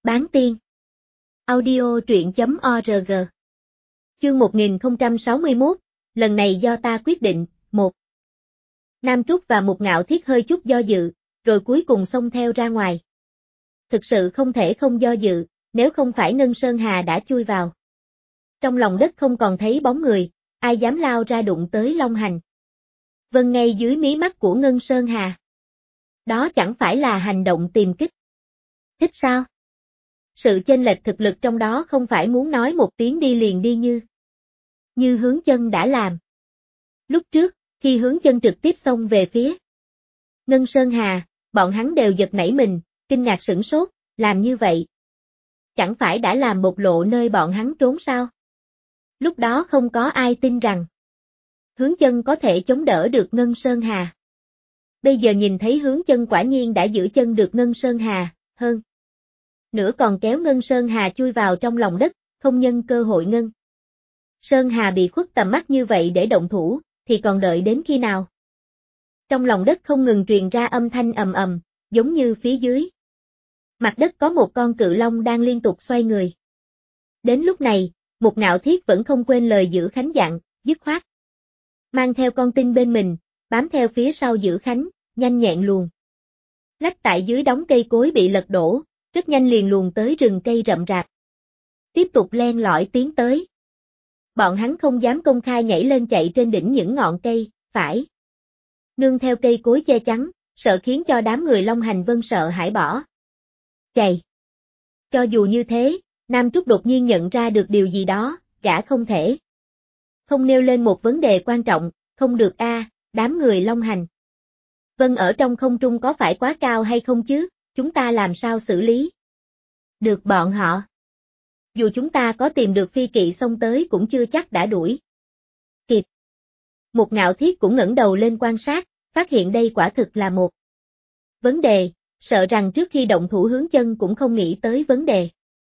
Bán tiên. Audio truyện.org. Chương 1061, lần này do ta quyết định. 1. Nam Trúc và Mục Ngạo Thiết hơi chút do dự, rồi cuối cùng xông theo ra ngoài. Thực sự không thể không do dự, nếu không phải Ngân Sơn Hà đã chui vào. Trong lòng đất không còn thấy bóng người, ai dám lao ra đụng tới Long Hành. Vân ngay dưới mí mắt của Ngân Sơn Hà. Đó chẳng phải là hành động tìm kích. Thích sao? Sự chênh lệch thực lực trong đó không phải muốn nói một tiếng đi liền đi như Hướng Chân đã làm. Lúc trước, khi Hướng Chân trực tiếp xông về phía Ngân Sơn Hà, bọn hắn đều giật nảy mình, kinh ngạc sửng sốt, làm như vậy. Chẳng phải đã làm bộc lộ nơi bọn hắn trốn sao? Lúc đó không có ai tin rằng Hướng Chân có thể chống đỡ được Ngân Sơn Hà. Bây giờ nhìn thấy Hướng Chân quả nhiên đã giữ chân được Ngân Sơn Hà, hơn nữa còn kéo Ngân Sơn Hà chui vào trong lòng đất, không nhân cơ hội Ngân Sơn Hà bị khuất tầm mắt như vậy để động thủ, thì còn đợi đến khi nào? Trong lòng đất không ngừng truyền ra âm thanh ầm ầm, giống như phía dưới mặt đất có một con cự long đang liên tục xoay người. Đến lúc này, Mục Ngạo Thiết vẫn không quên lời Dữ Khánh dặn, dứt khoát mang theo con tin bên mình, bám theo phía sau Dữ Khánh, nhanh nhẹn luồn lách tại dưới đống cây cối bị lật đổ, rất nhanh liền luồn tới rừng cây rậm rạp. Tiếp tục len lỏi tiến tới. Bọn hắn không dám công khai nhảy lên chạy trên đỉnh những ngọn cây, phải nương theo cây cối che chắn, sợ khiến cho đám người Long Hành Vân sợ hãi bỏ chạy. Cho dù như thế, Nam Trúc đột nhiên nhận ra được điều gì đó, gã không thể không nêu lên một vấn đề quan trọng, không được đám người Long Hành Vân ở trong không trung có phải quá cao hay không chứ, chúng ta làm sao xử lý được bọn họ? Dù chúng ta có tìm được phi kỵ xông tới cũng chưa chắc đã đuổi kịp. Mục Ngạo Thiết cũng ngẩng đầu lên quan sát, phát hiện đây quả thực là một vấn đề, sợ rằng trước khi động thủ Hướng Chân cũng không nghĩ tới vấn đề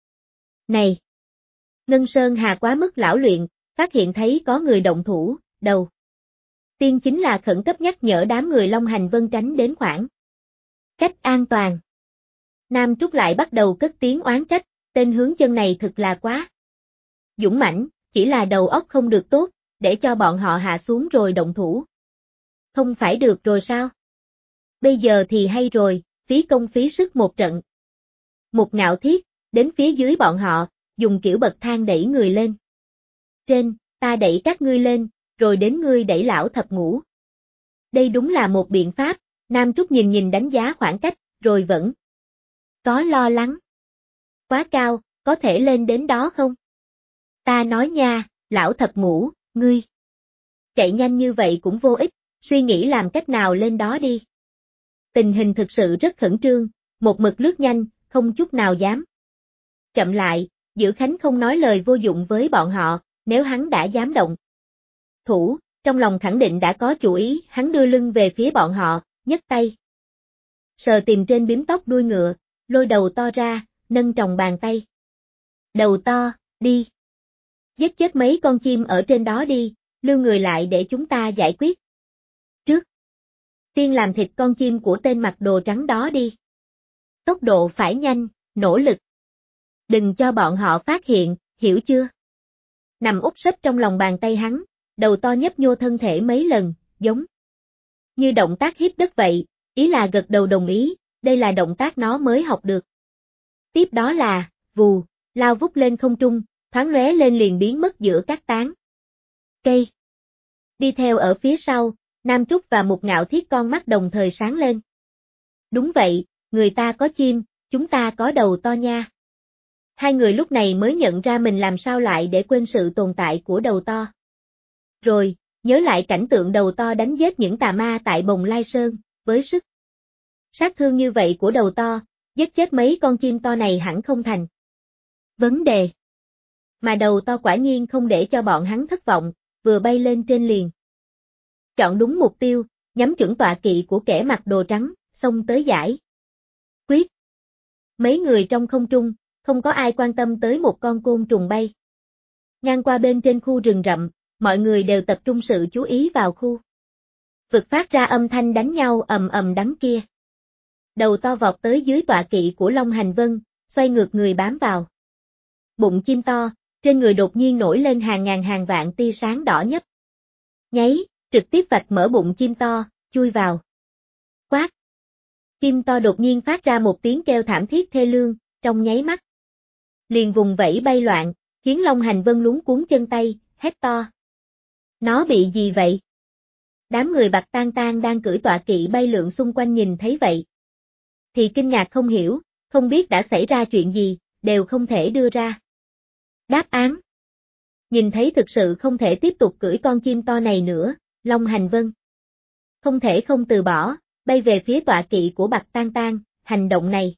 này. Ngân Sơn Hà quá mức lão luyện, phát hiện thấy có người động thủ, đầu tiên chính là khẩn cấp nhắc nhở đám người Long Hành Vân tránh đến khoảng cách an toàn. Nam Trúc lại bắt đầu cất tiếng oán trách, tên Hướng Chân này thực là quá dũng mãnh, chỉ là đầu óc không được tốt, để cho bọn họ hạ xuống rồi động thủ. Không phải được rồi sao? Bây giờ thì hay rồi, phí công phí sức một trận. Mục Ngạo Thiết, đến phía dưới bọn họ, dùng kiểu bậc thang đẩy người lên. Trên, ta đẩy các ngươi lên, rồi đến ngươi đẩy lão thập ngũ. Đây đúng là một biện pháp, Nam Trúc nhìn đánh giá khoảng cách, rồi vẫn có lo lắng. Quá cao, có thể lên đến đó không? Ta nói nha, lão thập ngũ, ngươi chạy nhanh như vậy cũng vô ích, suy nghĩ làm cách nào lên đó đi. Tình hình thực sự rất khẩn trương, một mực lướt nhanh, không chút nào dám chậm lại. Dữ Khánh không nói lời vô dụng với bọn họ, nếu hắn đã dám động thủ, trong lòng khẳng định đã có chủ ý. Hắn đưa lưng về phía bọn họ, nhấc tay sờ tìm trên bím tóc đuôi ngựa, lôi đầu to ra, nâng tròng bàn tay. Đầu to, đi. Giết chết mấy con chim ở trên đó đi, lưu người lại để chúng ta giải quyết trước. Tiên làm thịt con chim của tên mặc đồ trắng đó đi. Tốc độ phải nhanh, nỗ lực. Đừng cho bọn họ phát hiện, hiểu chưa? Nằm úp sấp trong lòng bàn tay hắn, đầu to nhấp nhô thân thể mấy lần, giống như động tác hít đất vậy, ý là gật đầu đồng ý, đây là động tác nó mới học được. Tiếp đó là, vù, lao vút lên không trung, thoáng lóe lên liền biến mất giữa các tán cây. Đi theo ở phía sau, Nam Trúc và Mục Ngạo Thiết con mắt đồng thời sáng lên. Đúng vậy, người ta có chim, chúng ta có đầu to nha. Hai người lúc này mới nhận ra mình làm sao lại để quên sự tồn tại của đầu to. Rồi, nhớ lại cảnh tượng đầu to đánh giết những tà ma tại Bồng Lai Sơn, với sức sát thương như vậy của đầu to, giết chết mấy con chim to này hẳn không thành vấn đề. Mà đầu to quả nhiên không để cho bọn hắn thất vọng, vừa bay lên trên liền chọn đúng mục tiêu, nhắm chuẩn tọa kỵ của kẻ mặc đồ trắng, xông tới giải quyết. Mấy người trong không trung, không có ai quan tâm tới một con côn trùng bay ngang qua bên trên khu rừng rậm, mọi người đều tập trung sự chú ý vào khu vực phát ra âm thanh đánh nhau ầm ầm đắng kia. Đầu to vọt tới dưới tọa kỵ của Long Hành Vân, xoay ngược người bám vào. Bụng chim to, trên người đột nhiên nổi lên hàng ngàn hàng vạn tia sáng đỏ nhấp. Nháy, trực tiếp vạch mở bụng chim to, chui vào. Quát! Chim to đột nhiên phát ra một tiếng kêu thảm thiết thê lương, trong nháy mắt. Liền vùng vẫy bay loạn, khiến Long Hành Vân luống cuống chân tay, hét to. Nó bị gì vậy? Đám người Bạch Tang Tang đang cưỡi tọa kỵ bay lượn xung quanh nhìn thấy vậy. Thì kinh ngạc không hiểu, không biết đã xảy ra chuyện gì, đều không thể đưa ra đáp án. Nhìn thấy thực sự không thể tiếp tục cưỡi con chim to này nữa, Long Hành Vân không thể không từ bỏ, bay về phía tọa kỵ của Bạch Tang Tang, hành động này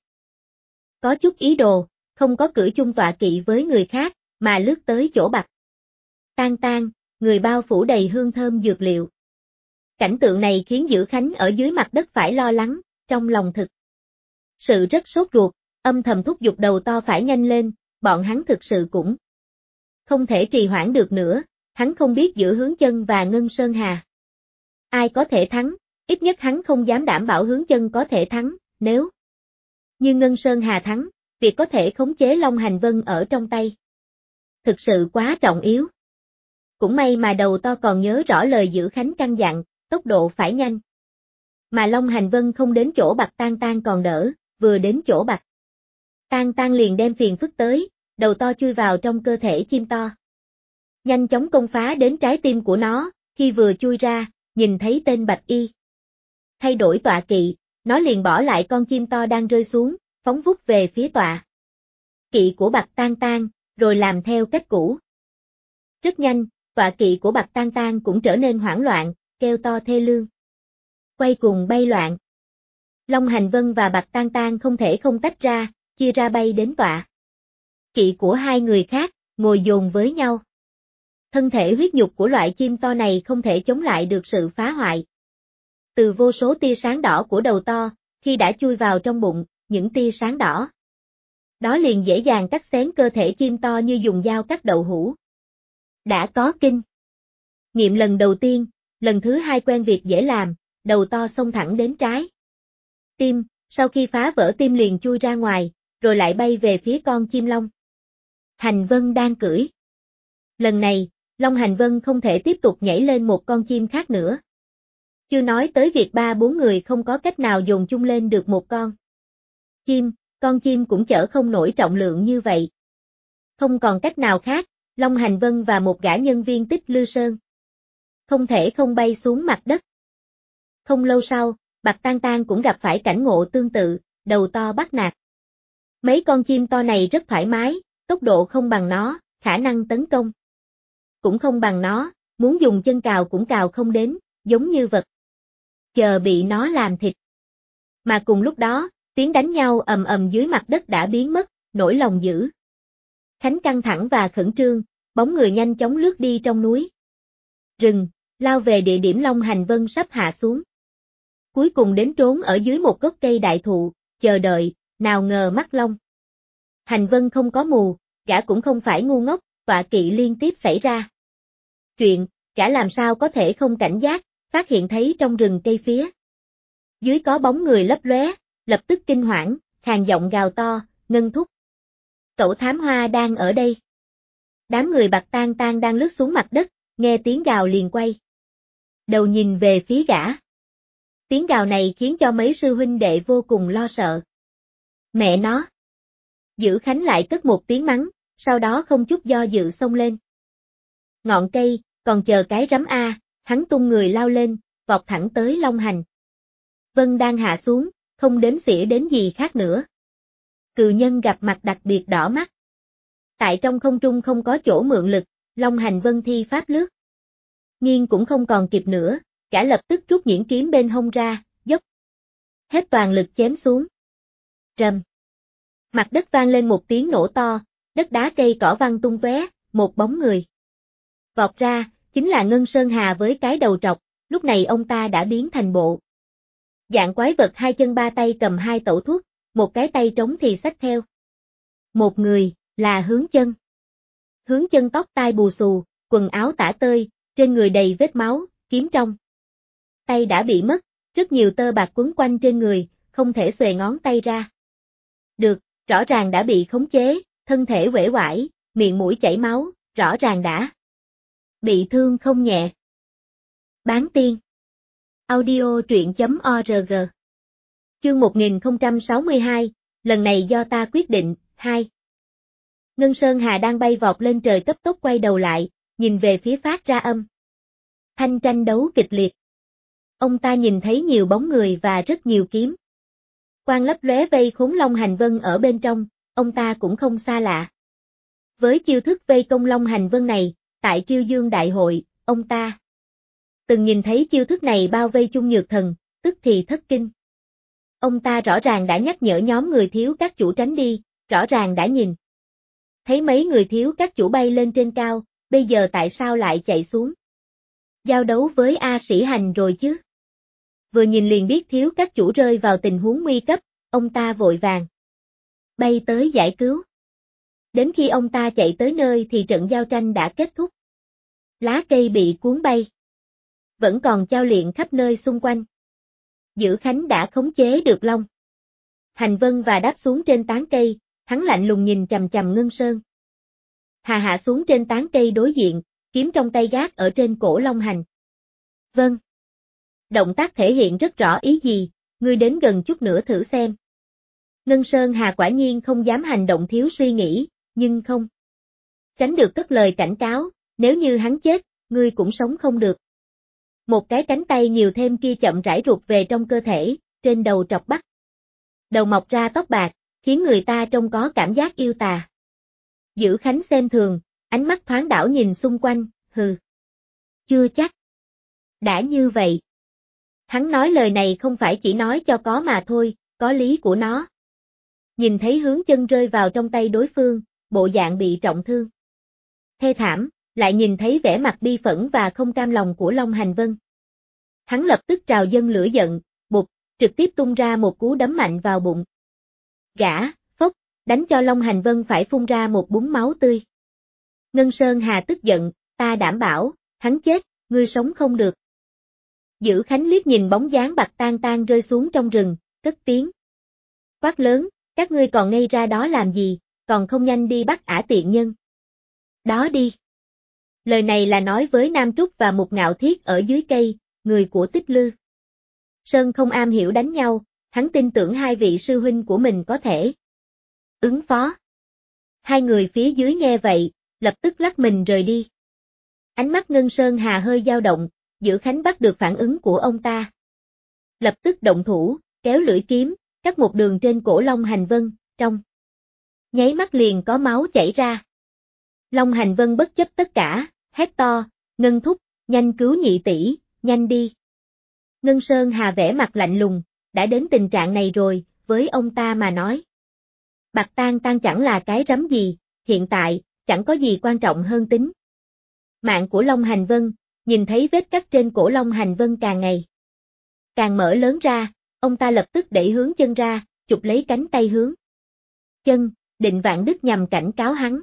có chút ý đồ, không có cưỡi chung tọa kỵ với người khác, mà lướt tới chỗ Bạch Tang Tang, người bao phủ đầy hương thơm dược liệu. Cảnh tượng này khiến Dữ Khánh ở dưới mặt đất phải lo lắng, trong lòng thực sự rất sốt ruột, âm thầm thúc giục đầu to phải nhanh lên, bọn hắn thực sự cũng không thể trì hoãn được nữa, hắn không biết giữa Hướng Chân và Ngân Sơn Hà ai có thể thắng, ít nhất hắn không dám đảm bảo Hướng Chân có thể thắng, nếu như Ngân Sơn Hà thắng, việc có thể khống chế Long Hành Vân ở trong tay thực sự quá trọng yếu. Cũng may mà đầu to còn nhớ rõ lời Dữ Khánh căn dặn, tốc độ phải nhanh. Mà Long Hành Vân không đến chỗ Bạch Tang Tang còn đỡ, vừa đến chỗ Bạch Tang Tang liền đem phiền phức tới, đầu to chui vào trong cơ thể chim to. Nhanh chóng công phá đến trái tim của nó, khi vừa chui ra, nhìn thấy tên Bạch Y. Thay đổi tọa kỵ, nó liền bỏ lại con chim to đang rơi xuống, phóng vút về phía tọa kỵ của Bạch Tang Tang, rồi làm theo cách cũ. Rất nhanh, tọa kỵ của Bạch Tang Tang cũng trở nên hoảng loạn, kêu to thê lương. Quay cùng bay loạn. Long Hành Vân và Bạch Tang Tang không thể không tách ra, chia ra bay đến tọa kỵ của hai người khác, ngồi dồn với nhau. Thân thể huyết nhục của loại chim to này không thể chống lại được sự phá hoại. Từ vô số tia sáng đỏ của đầu to, khi đã chui vào trong bụng, những tia sáng đỏ đó liền dễ dàng cắt xén cơ thể chim to như dùng dao cắt đậu hũ. Đã có kinh nghiệm lần đầu tiên, lần thứ hai quen việc dễ làm, đầu to xông thẳng đến trái tim, sau khi phá vỡ tim liền chui ra ngoài, rồi lại bay về phía con chim Long Hành Vân đang cưỡi. Lần này, Long Hành Vân không thể tiếp tục nhảy lên một con chim khác nữa. Chưa nói tới việc 3-4 người không có cách nào dồn chung lên được một con chim cũng chở không nổi trọng lượng như vậy. Không còn cách nào khác, Long Hành Vân và một gã nhân viên Tích Lư Sơn không thể không bay xuống mặt đất. Không lâu sau, Bạch Tang Tang cũng gặp phải cảnh ngộ tương tự, đầu to bắt nạt. Mấy con chim to này rất thoải mái, tốc độ không bằng nó, khả năng tấn công cũng không bằng nó, muốn dùng chân cào cũng cào không đến, giống như vật chờ bị nó làm thịt. Mà cùng lúc đó, tiếng đánh nhau ầm ầm dưới mặt đất đã biến mất, nỗi lòng Dữ Khánh căng thẳng và khẩn trương, bóng người nhanh chóng lướt đi trong núi rừng, lao về địa điểm Long Hành Vân sắp hạ xuống. Cuối cùng đến trốn ở dưới một gốc cây đại thụ, chờ đợi, nào ngờ mắt Long Hành Vân không có mù, gã cũng không phải ngu ngốc, tọa kỵ liên tiếp xảy ra chuyện, gã làm sao có thể không cảnh giác, phát hiện thấy trong rừng cây phía dưới có bóng người lấp lóe, lập tức kinh hoảng, khàn giọng gào to, Ngân thúc. Cậu Thám Hoa đang ở đây. Đám người Bạch Tang Tang đang lướt xuống mặt đất, nghe tiếng gào liền quay đầu nhìn về phía gã. Tiếng gào này khiến cho mấy sư huynh đệ vô cùng lo sợ. Mẹ nó! Dữ Khánh lại cất một tiếng mắng, sau đó không chút do dự xông lên ngọn cây, còn chờ cái rắm A, hắn tung người lao lên, vọt thẳng tới Long Hành Vân đang hạ xuống, không đếm xỉa đến gì khác nữa. Cừu nhân gặp mặt đặc biệt đỏ mắt. Tại trong không trung không có chỗ mượn lực, Long Hành Vân thi pháp lướt nghiêng cũng không còn kịp nữa, gã lập tức rút nhuyễn kiếm bên hông ra, dốc hết toàn lực chém xuống. Rầm. Mặt đất vang lên một tiếng nổ to, đất đá cây cỏ văng tung tóe, một bóng người vọt ra, chính là Ngân Sơn Hà với cái đầu trọc, lúc này ông ta đã biến thành bộ dạng quái vật hai chân ba tay cầm hai tẩu thuốc, một cái tay trống thì xách theo một người, là Hướng Chân. Hướng Chân tóc tai bù xù, quần áo tả tơi, trên người đầy vết máu, kiếm trong tay đã bị mất, rất nhiều tơ bạc quấn quanh trên người, không thể xuề ngón tay ra được, rõ ràng đã bị khống chế, thân thể uể oải, miệng mũi chảy máu, rõ ràng đã bị thương không nhẹ. Bán tiên. Audio truyện.org. Chương 1062, lần này do ta quyết định, 2. Ngân Sơn Hà đang bay vọt lên trời cấp tốc quay đầu lại, nhìn về phía phát ra âm thanh tranh đấu kịch liệt. Ông ta nhìn thấy nhiều bóng người và rất nhiều kiếm quang lấp lóe vây khốn Long Hành Vân ở bên trong, ông ta cũng không xa lạ. Với chiêu thức vây công Long Hành Vân này, tại Triêu Dương Đại Hội, ông ta từng nhìn thấy chiêu thức này bao vây Chung Nhược Thần, tức thì thất kinh. Ông ta rõ ràng đã nhắc nhở nhóm người thiếu các chủ tránh đi, rõ ràng đã nhìn thấy mấy người thiếu các chủ bay lên trên cao, bây giờ tại sao lại chạy xuống giao đấu với A Sĩ Hành rồi chứ? Vừa nhìn liền biết thiếu các chủ rơi vào tình huống nguy cấp, ông ta vội vàng bay tới giải cứu. Đến khi ông ta chạy tới nơi thì trận giao tranh đã kết thúc. Lá cây bị cuốn bay, vẫn còn chao liệng khắp nơi xung quanh. Dữ Khánh đã khống chế được Long Hành Vân và đáp xuống trên tán cây, hắn lạnh lùng nhìn chằm chằm Ngân Sơn Hà hạ xuống trên tán cây đối diện, kiếm trong tay gác ở trên cổ Long Hành Vân. Động tác thể hiện rất rõ ý gì, ngươi đến gần chút nữa thử xem. Ngân Sơn Hà quả nhiên không dám hành động thiếu suy nghĩ, nhưng không tránh được cất lời cảnh cáo, nếu như hắn chết, ngươi cũng sống không được. Một cái cánh tay nhiều thêm kia chậm rãi ruột về trong cơ thể, trên đầu trọc bắt đầu mọc ra tóc bạc, khiến người ta trông có cảm giác yêu tà. Dữ Khánh xem thường, ánh mắt thoáng đảo nhìn xung quanh, hừ. Chưa chắc. Đã như vậy. Hắn nói lời này không phải chỉ nói cho có mà thôi, có lý của nó. Nhìn thấy hướng chân rơi vào trong tay đối phương, bộ dạng bị trọng thương thê thảm, lại nhìn thấy vẻ mặt bi phẫn và không cam lòng của Long Hành Vân. Hắn lập tức trào dâng lửa giận, bụp, trực tiếp tung ra một cú đấm mạnh vào bụng gã, phốc, đánh cho Long Hành Vân phải phun ra một búng máu tươi. Ngân Sơn Hà tức giận, ta đảm bảo, hắn chết, ngươi sống không được. Dữ Khánh liếc nhìn bóng dáng Bạch Tan Tan rơi xuống trong rừng, cất tiếng quát lớn, các ngươi còn ngây ra đó làm gì, còn không nhanh đi bắt ả tiện nhân. Đó đi. Lời này là nói với Nam Trúc và Mục Ngạo Thiết ở dưới cây, người của Tích Lư. Sơn không am hiểu đánh nhau, hắn tin tưởng hai vị sư huynh của mình có thể ứng phó. Hai người phía dưới nghe vậy, lập tức lắc mình rời đi. Ánh mắt Ngân Sơn Hà hơi dao động, Dữ Khánh bắt được phản ứng của ông ta. Lập tức động thủ, kéo lưỡi kiếm, cắt một đường trên cổ Long Hành Vân, trong nháy mắt liền có máu chảy ra. Long Hành Vân bất chấp tất cả, hét to, Ngân thúc, nhanh cứu nhị tỷ, nhanh đi. Ngân Sơn Hà vẻ mặt lạnh lùng, đã đến tình trạng này rồi, với ông ta mà nói. Bạch Tan Tan chẳng là cái rắm gì, hiện tại, chẳng có gì quan trọng hơn tính mạng của Long Hành Vân, nhìn thấy vết cắt trên cổ Long Hành Vân càng ngày càng mở lớn ra, ông ta lập tức đẩy hướng chân ra, chụp lấy cánh tay hướng chân, định Vạn Đức nhằm cảnh cáo hắn.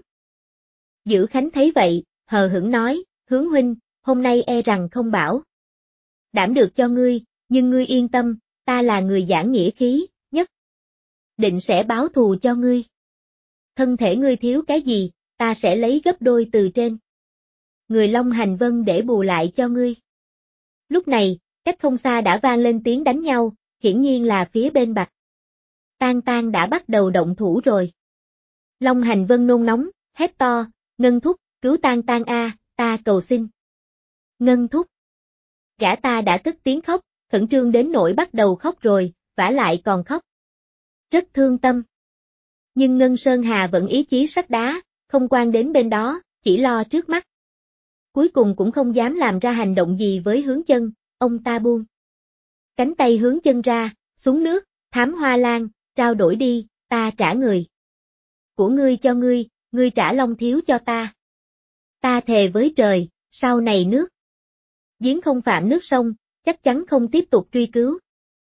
Dữ Khánh thấy vậy, hờ hững nói, Hướng huynh, hôm nay e rằng không bảo đảm được cho ngươi, nhưng ngươi yên tâm, ta là người giảng nghĩa khí, nhất định sẽ báo thù cho ngươi. Thân thể ngươi thiếu cái gì, ta sẽ lấy gấp đôi từ trên người Long Hành Vân để bù lại cho ngươi. Lúc này, cách không xa đã vang lên tiếng đánh nhau, hiển nhiên là phía bên Bạch Tan Tan đã bắt đầu động thủ rồi. Long Hành Vân nôn nóng, hét to, Ngân thúc, cứu Tan Tan a, ta cầu xin. Ngân thúc. Gã ta đã cất tiếng khóc, khẩn trương đến nỗi bắt đầu khóc rồi, vả lại còn khóc rất thương tâm. Nhưng Ngân Sơn Hà vẫn ý chí sắt đá, không quan đến bên đó, chỉ lo trước mắt. Cuối cùng cũng không dám làm ra hành động gì với hướng chân, ông ta buông cánh tay hướng chân ra, xuống nước, Thám Hoa Lan, trao đổi đi, ta trả người của ngươi cho ngươi trả Long thiếu cho ta. Ta thề với trời, sau này nước giếng không phạm nước sông, chắc chắn không tiếp tục truy cứu.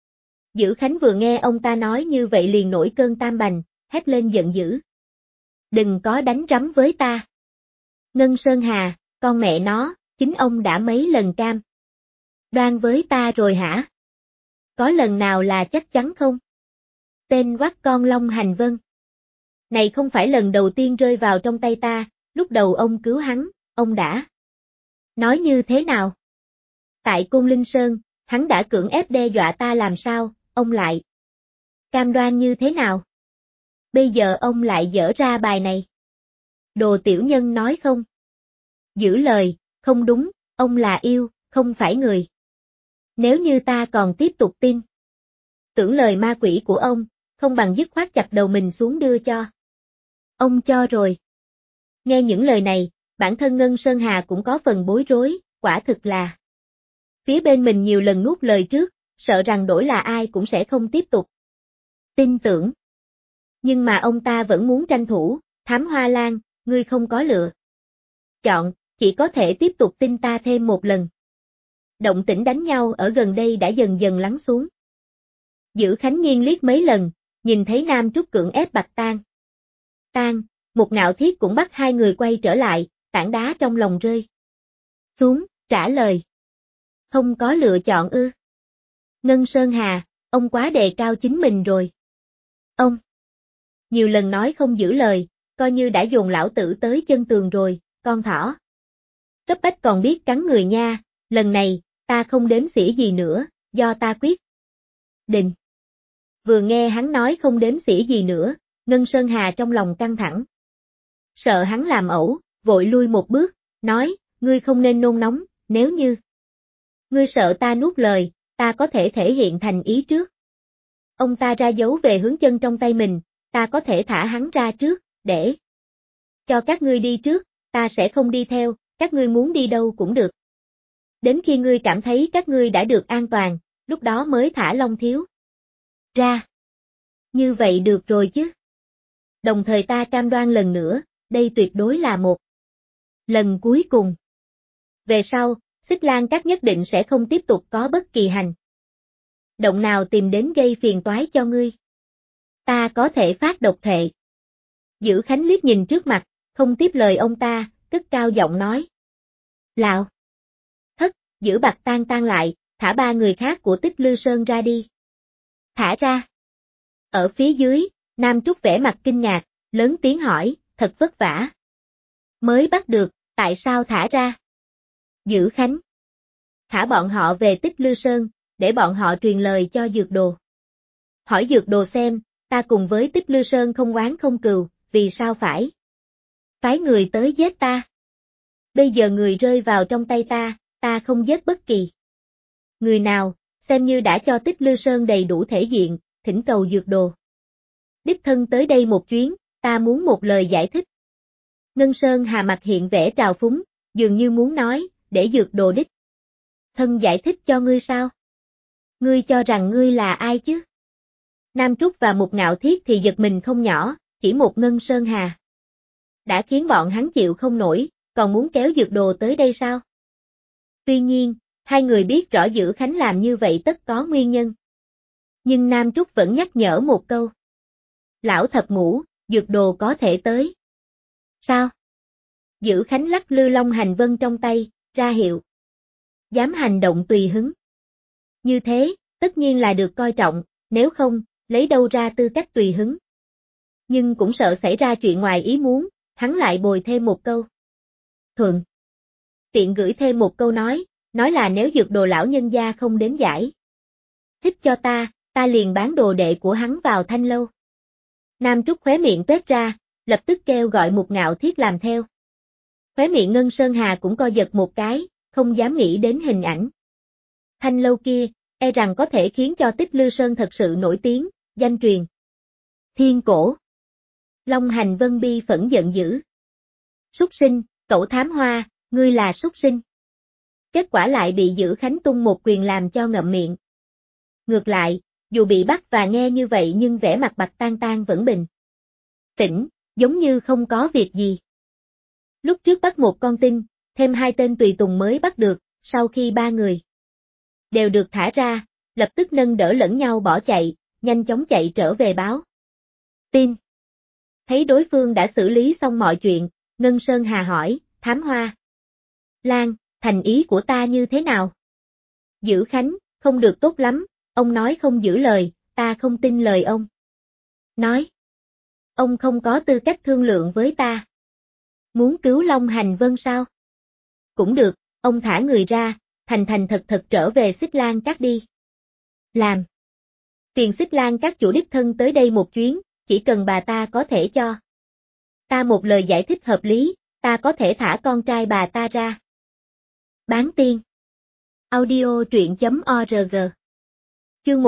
Dữ Khánh vừa nghe ông ta nói như vậy liền nổi cơn tam bành, hét lên giận dữ. Đừng có đánh rắm với ta. Ngân Sơn Hà, con mẹ nó, chính ông đã mấy lần cam đoan với ta rồi hả? Có lần nào là chắc chắn không? Tên quát con Long Hành Vân Này không phải lần đầu tiên rơi vào trong tay ta, lúc đầu ông cứu hắn, ông đã nói như thế nào? Tại Côn Linh Sơn, hắn đã cưỡng ép đe dọa ta làm sao, ông lại cam đoan như thế nào? Bây giờ ông lại dở ra bài này. Đồ tiểu nhân nói không? Giữ lời, không đúng, ông là yêu, không phải người. Nếu như ta còn tiếp tục tin tưởng lời ma quỷ của ông, không bằng dứt khoát chặt đầu mình xuống đưa cho. Ông cho rồi. Nghe những lời này, bản thân Ngân Sơn Hà cũng có phần bối rối, quả thực là phía bên mình nhiều lần nuốt lời trước, sợ rằng đổi là ai cũng sẽ không tiếp tục tin tưởng. Nhưng mà ông ta vẫn muốn tranh thủ, Thám Hoa Lan, ngươi không có lựa chọn, chỉ có thể tiếp tục tin ta thêm một lần. Động tĩnh đánh nhau ở gần đây đã dần dần lắng xuống. Dữ Khánh nghiêng liếc mấy lần, nhìn thấy Nam Trúc cưỡng ép Bạch Tang, một Ngạo Thiết cũng bắt hai người quay trở lại, tảng đá trong lòng rơi xuống, trả lời. Không có lựa chọn ư? Ngân Sơn Hà, ông quá đề cao chính mình rồi. Ông nhiều lần nói không giữ lời, coi như đã dồn lão tử tới chân tường rồi, con thỏ. Cấp bách còn biết cắn người nha, lần này, ta không đếm xỉa gì nữa, do ta quyết định. Vừa nghe hắn nói không đếm xỉa gì nữa, Ngân Sơn Hà trong lòng căng thẳng. Sợ hắn làm ẩu, vội lui một bước, nói, ngươi không nên nôn nóng, nếu như ngươi sợ ta nuốt lời, ta có thể thể hiện thành ý trước. Ông ta ra dấu về hướng chân trong tay mình, ta có thể thả hắn ra trước, để cho các ngươi đi trước, ta sẽ không đi theo, các ngươi muốn đi đâu cũng được. Đến khi ngươi cảm thấy các ngươi đã được an toàn, lúc đó mới thả Long Thiếu ra. Như vậy được rồi chứ. Đồng thời ta cam đoan lần nữa, đây tuyệt đối là một lần cuối cùng. Về sau, Xích Lan Các nhất định sẽ không tiếp tục có bất kỳ hành động nào tìm đến gây phiền toái cho ngươi. Ta có thể phát độc thệ. Dữ Khánh liếc nhìn trước mặt, không tiếp lời ông ta, cất cao giọng nói. Lạo Thất, giữ Bạch Tang lại, thả ba người khác của Tích Lư Sơn ra đi. Thả ra. Ở phía dưới, Nam Trúc vẻ mặt kinh ngạc, lớn tiếng hỏi, thật vất vả. Mới bắt được, tại sao thả ra? Dữ Khánh. Thả bọn họ về Tích Lư Sơn, để bọn họ truyền lời cho Dược Đồ. Hỏi Dược Đồ xem, ta cùng với Tích Lư Sơn không oán không cừu, vì sao phải phái người tới giết ta? Bây giờ người rơi vào trong tay ta không giết bất kỳ người nào, xem như đã cho Tích Lư Sơn đầy đủ thể diện, thỉnh cầu Dược Đồ. Đích thân tới đây một chuyến, ta muốn một lời giải thích. Ngân Sơn Hà mặt hiện vẻ trào phúng, dường như muốn nói, để Dược Đồ đích thân giải thích cho ngươi sao? Ngươi cho rằng ngươi là ai chứ? Nam Trúc và một Ngạo Thiết thì giật mình không nhỏ, chỉ một Ngân Sơn Hà đã khiến bọn hắn chịu không nổi, còn muốn kéo Dược Đồ tới đây sao? Tuy nhiên, hai người biết rõ Dữ Khánh làm như vậy tất có nguyên nhân. Nhưng Nam Trúc vẫn nhắc nhở một câu. Lão thập ngũ, Dược Đồ có thể tới. Sao? Dữ Khánh lắc lư long hành vân trong tay, ra hiệu. Dám hành động tùy hứng. Như thế, tất nhiên là được coi trọng, nếu không, lấy đâu ra tư cách tùy hứng. Nhưng cũng sợ xảy ra chuyện ngoài ý muốn, hắn lại bồi thêm một câu. Thuận tiện gửi thêm một câu nói là nếu Dược Đồ lão nhân gia không đến giải thích cho ta liền bán đồ đệ của hắn vào Thanh Lâu. Nam Trúc khóe miệng tuét ra, lập tức kêu gọi một Ngạo Thiết làm theo. Khóe miệng Ngân Sơn Hà cũng co giật một cái, không dám nghĩ đến hình ảnh. Thanh Lâu kia, e rằng có thể khiến cho Tích Lư Sơn thật sự nổi tiếng, danh truyền thiên cổ. Long Hành Vân bi phẫn giận dữ. Súc sinh, cẩu thám hoa, ngươi là súc sinh. Kết quả lại bị Dữ Khánh tung một quyền làm cho ngậm miệng. Ngược lại, dù bị bắt và nghe như vậy nhưng vẻ mặt Bạch Tang vẫn bình tĩnh, giống như không có việc gì. Lúc trước bắt một con tin, thêm hai tên tùy tùng mới bắt được, sau khi ba người đều được thả ra, lập tức nâng đỡ lẫn nhau bỏ chạy, nhanh chóng chạy trở về báo tin. Thấy đối phương đã xử lý xong mọi chuyện, Ngân Sơn Hà hỏi, Thám Hoa Lan, thành ý của ta như thế nào? Dữ Khánh, không được tốt lắm, ông nói không giữ lời, ta không tin lời ông nói. Ông không có tư cách thương lượng với ta. Muốn cứu Long Hành Vân sao? Cũng được, ông thả người ra, thành thành thật thật trở về Xích Lan Các đi. Làm. Tiền Xích Lan Các chủ đích thân tới đây một chuyến, chỉ cần bà ta có thể cho ta một lời giải thích hợp lý, ta có thể thả con trai bà ta ra. Bán tiên. Audio truyện.org. Chương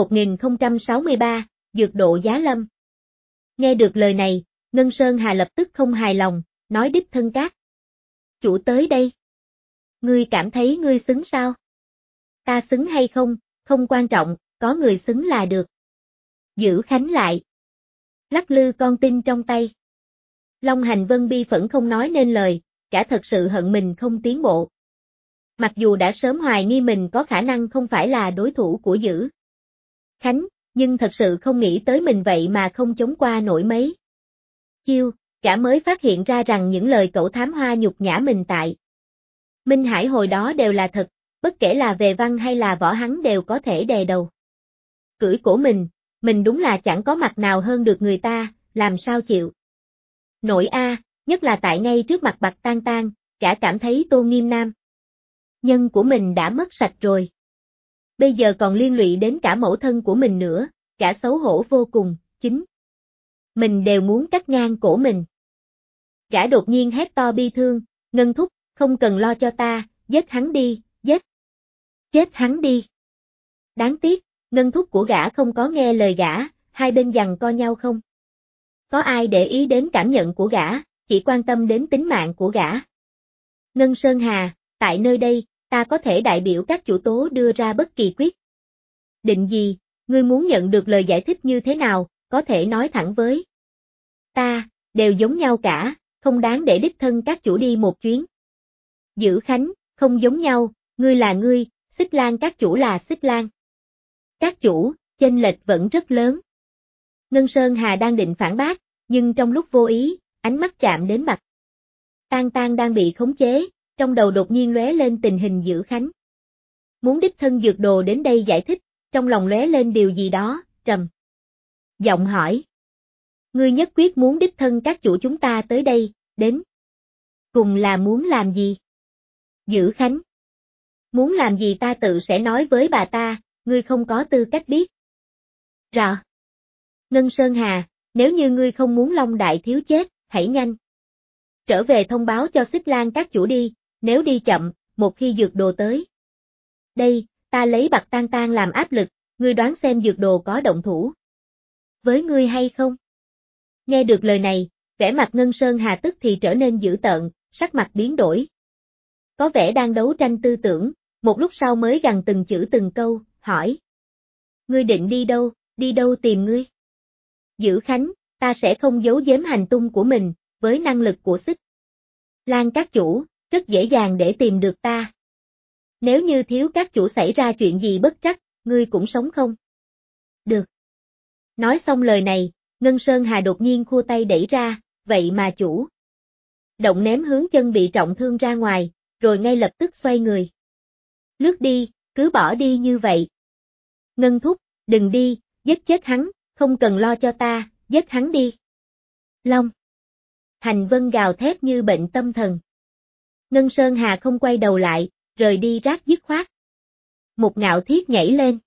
1063, Dược độ giá lâm. Nghe được lời này, Ngân Sơn Hà lập tức không hài lòng, nói đích thân Các chủ tới đây. Ngươi cảm thấy ngươi xứng sao? Ta xứng hay không, không quan trọng, có người xứng là được. Giữ Khánh lại. Lắc lư con tin trong tay. Long Hành Vân bi phẫn không nói nên lời, cả thật sự hận mình không tiến bộ. Mặc dù đã sớm hoài nghi mình có khả năng không phải là đối thủ của Giữ Khánh, nhưng thật sự không nghĩ tới mình vậy mà không chống qua nổi mấy chiêu, cả mới phát hiện ra rằng những lời cẩu thám hoa nhục nhã mình tại Minh Hải hồi đó đều là thật, bất kể là về văn hay là võ hắn đều có thể đè đầu cưỡi cổ mình đúng là chẳng có mặt nào hơn được người ta, làm sao chịu nổi a, nhất là tại ngay trước mặt Bạch Tang Tang, cả cảm thấy tôn nghiêm nam nhân của mình đã mất sạch rồi. Bây giờ còn liên lụy đến cả mẫu thân của mình nữa, cả xấu hổ vô cùng, chính mình đều muốn cắt ngang cổ mình. Gã đột nhiên hét to bi thương, Ngân thúc, không cần lo cho ta, giết hắn đi, giết chết hắn đi. Đáng tiếc, Ngân thúc của gã không có nghe lời gã, hai bên giằng co nhau không có ai để ý đến cảm nhận của gã, chỉ quan tâm đến tính mạng của gã. Ngân Sơn Hà, tại nơi đây, ta có thể đại biểu các chủ tố đưa ra bất kỳ quyết định gì, ngươi muốn nhận được lời giải thích như thế nào, có thể nói thẳng với ta, đều giống nhau cả, không đáng để đích thân các chủ đi một chuyến. Giữ Khánh, không giống nhau, ngươi là ngươi, Xích Lan các chủ là Xích Lan các chủ, chênh lệch vẫn rất lớn. Ngân Sơn Hà đang định phản bác, nhưng trong lúc vô ý, ánh mắt chạm đến Bạch Tang Tang đang bị khống chế, trong đầu đột nhiên lóe lên tình hình Giữ Khánh. Muốn đích thân dược đồ đến đây giải thích, trong lòng lóe lên điều gì đó, trầm giọng hỏi. Ngươi nhất quyết muốn đích thân các chủ chúng ta tới đây, đến cùng là muốn làm gì? Giữ Khánh. Muốn làm gì ta tự sẽ nói với bà ta, ngươi không có tư cách biết. Rõ. Ngân Sơn Hà, nếu như ngươi không muốn Long Đại Thiếu chết, hãy nhanh trở về thông báo cho Xích Lan các chủ đi, nếu đi chậm, một khi dược đồ tới đây, ta lấy Bạch Tang Tang làm áp lực, ngươi đoán xem dược đồ có động thủ với ngươi hay không? Nghe được lời này, vẻ mặt Ngân Sơn Hà tức thì trở nên dữ tợn, sắc mặt biến đổi. Có vẻ đang đấu tranh tư tưởng, một lúc sau mới gằn từng chữ từng câu, hỏi. Ngươi định đi đâu tìm ngươi? Giữ Khánh, ta sẽ không giấu giếm hành tung của mình, với năng lực của Xích Lan các chủ, rất dễ dàng để tìm được ta. Nếu như thiếu các chủ xảy ra chuyện gì bất trắc, ngươi cũng sống không? Được. Nói xong lời này, Ngân Sơn Hà đột nhiên khua tay đẩy ra, vậy mà chủ động ném hướng chân bị trọng thương ra ngoài, rồi ngay lập tức xoay người. Lướt đi, cứ bỏ đi như vậy. Ngân thúc, đừng đi, giết chết hắn, không cần lo cho ta, giết hắn đi. Long Hành Vân gào thét như bệnh tâm thần. Ngân Sơn Hà không quay đầu lại, rời đi rát dứt khoát. Một Ngạo Thiết nhảy lên.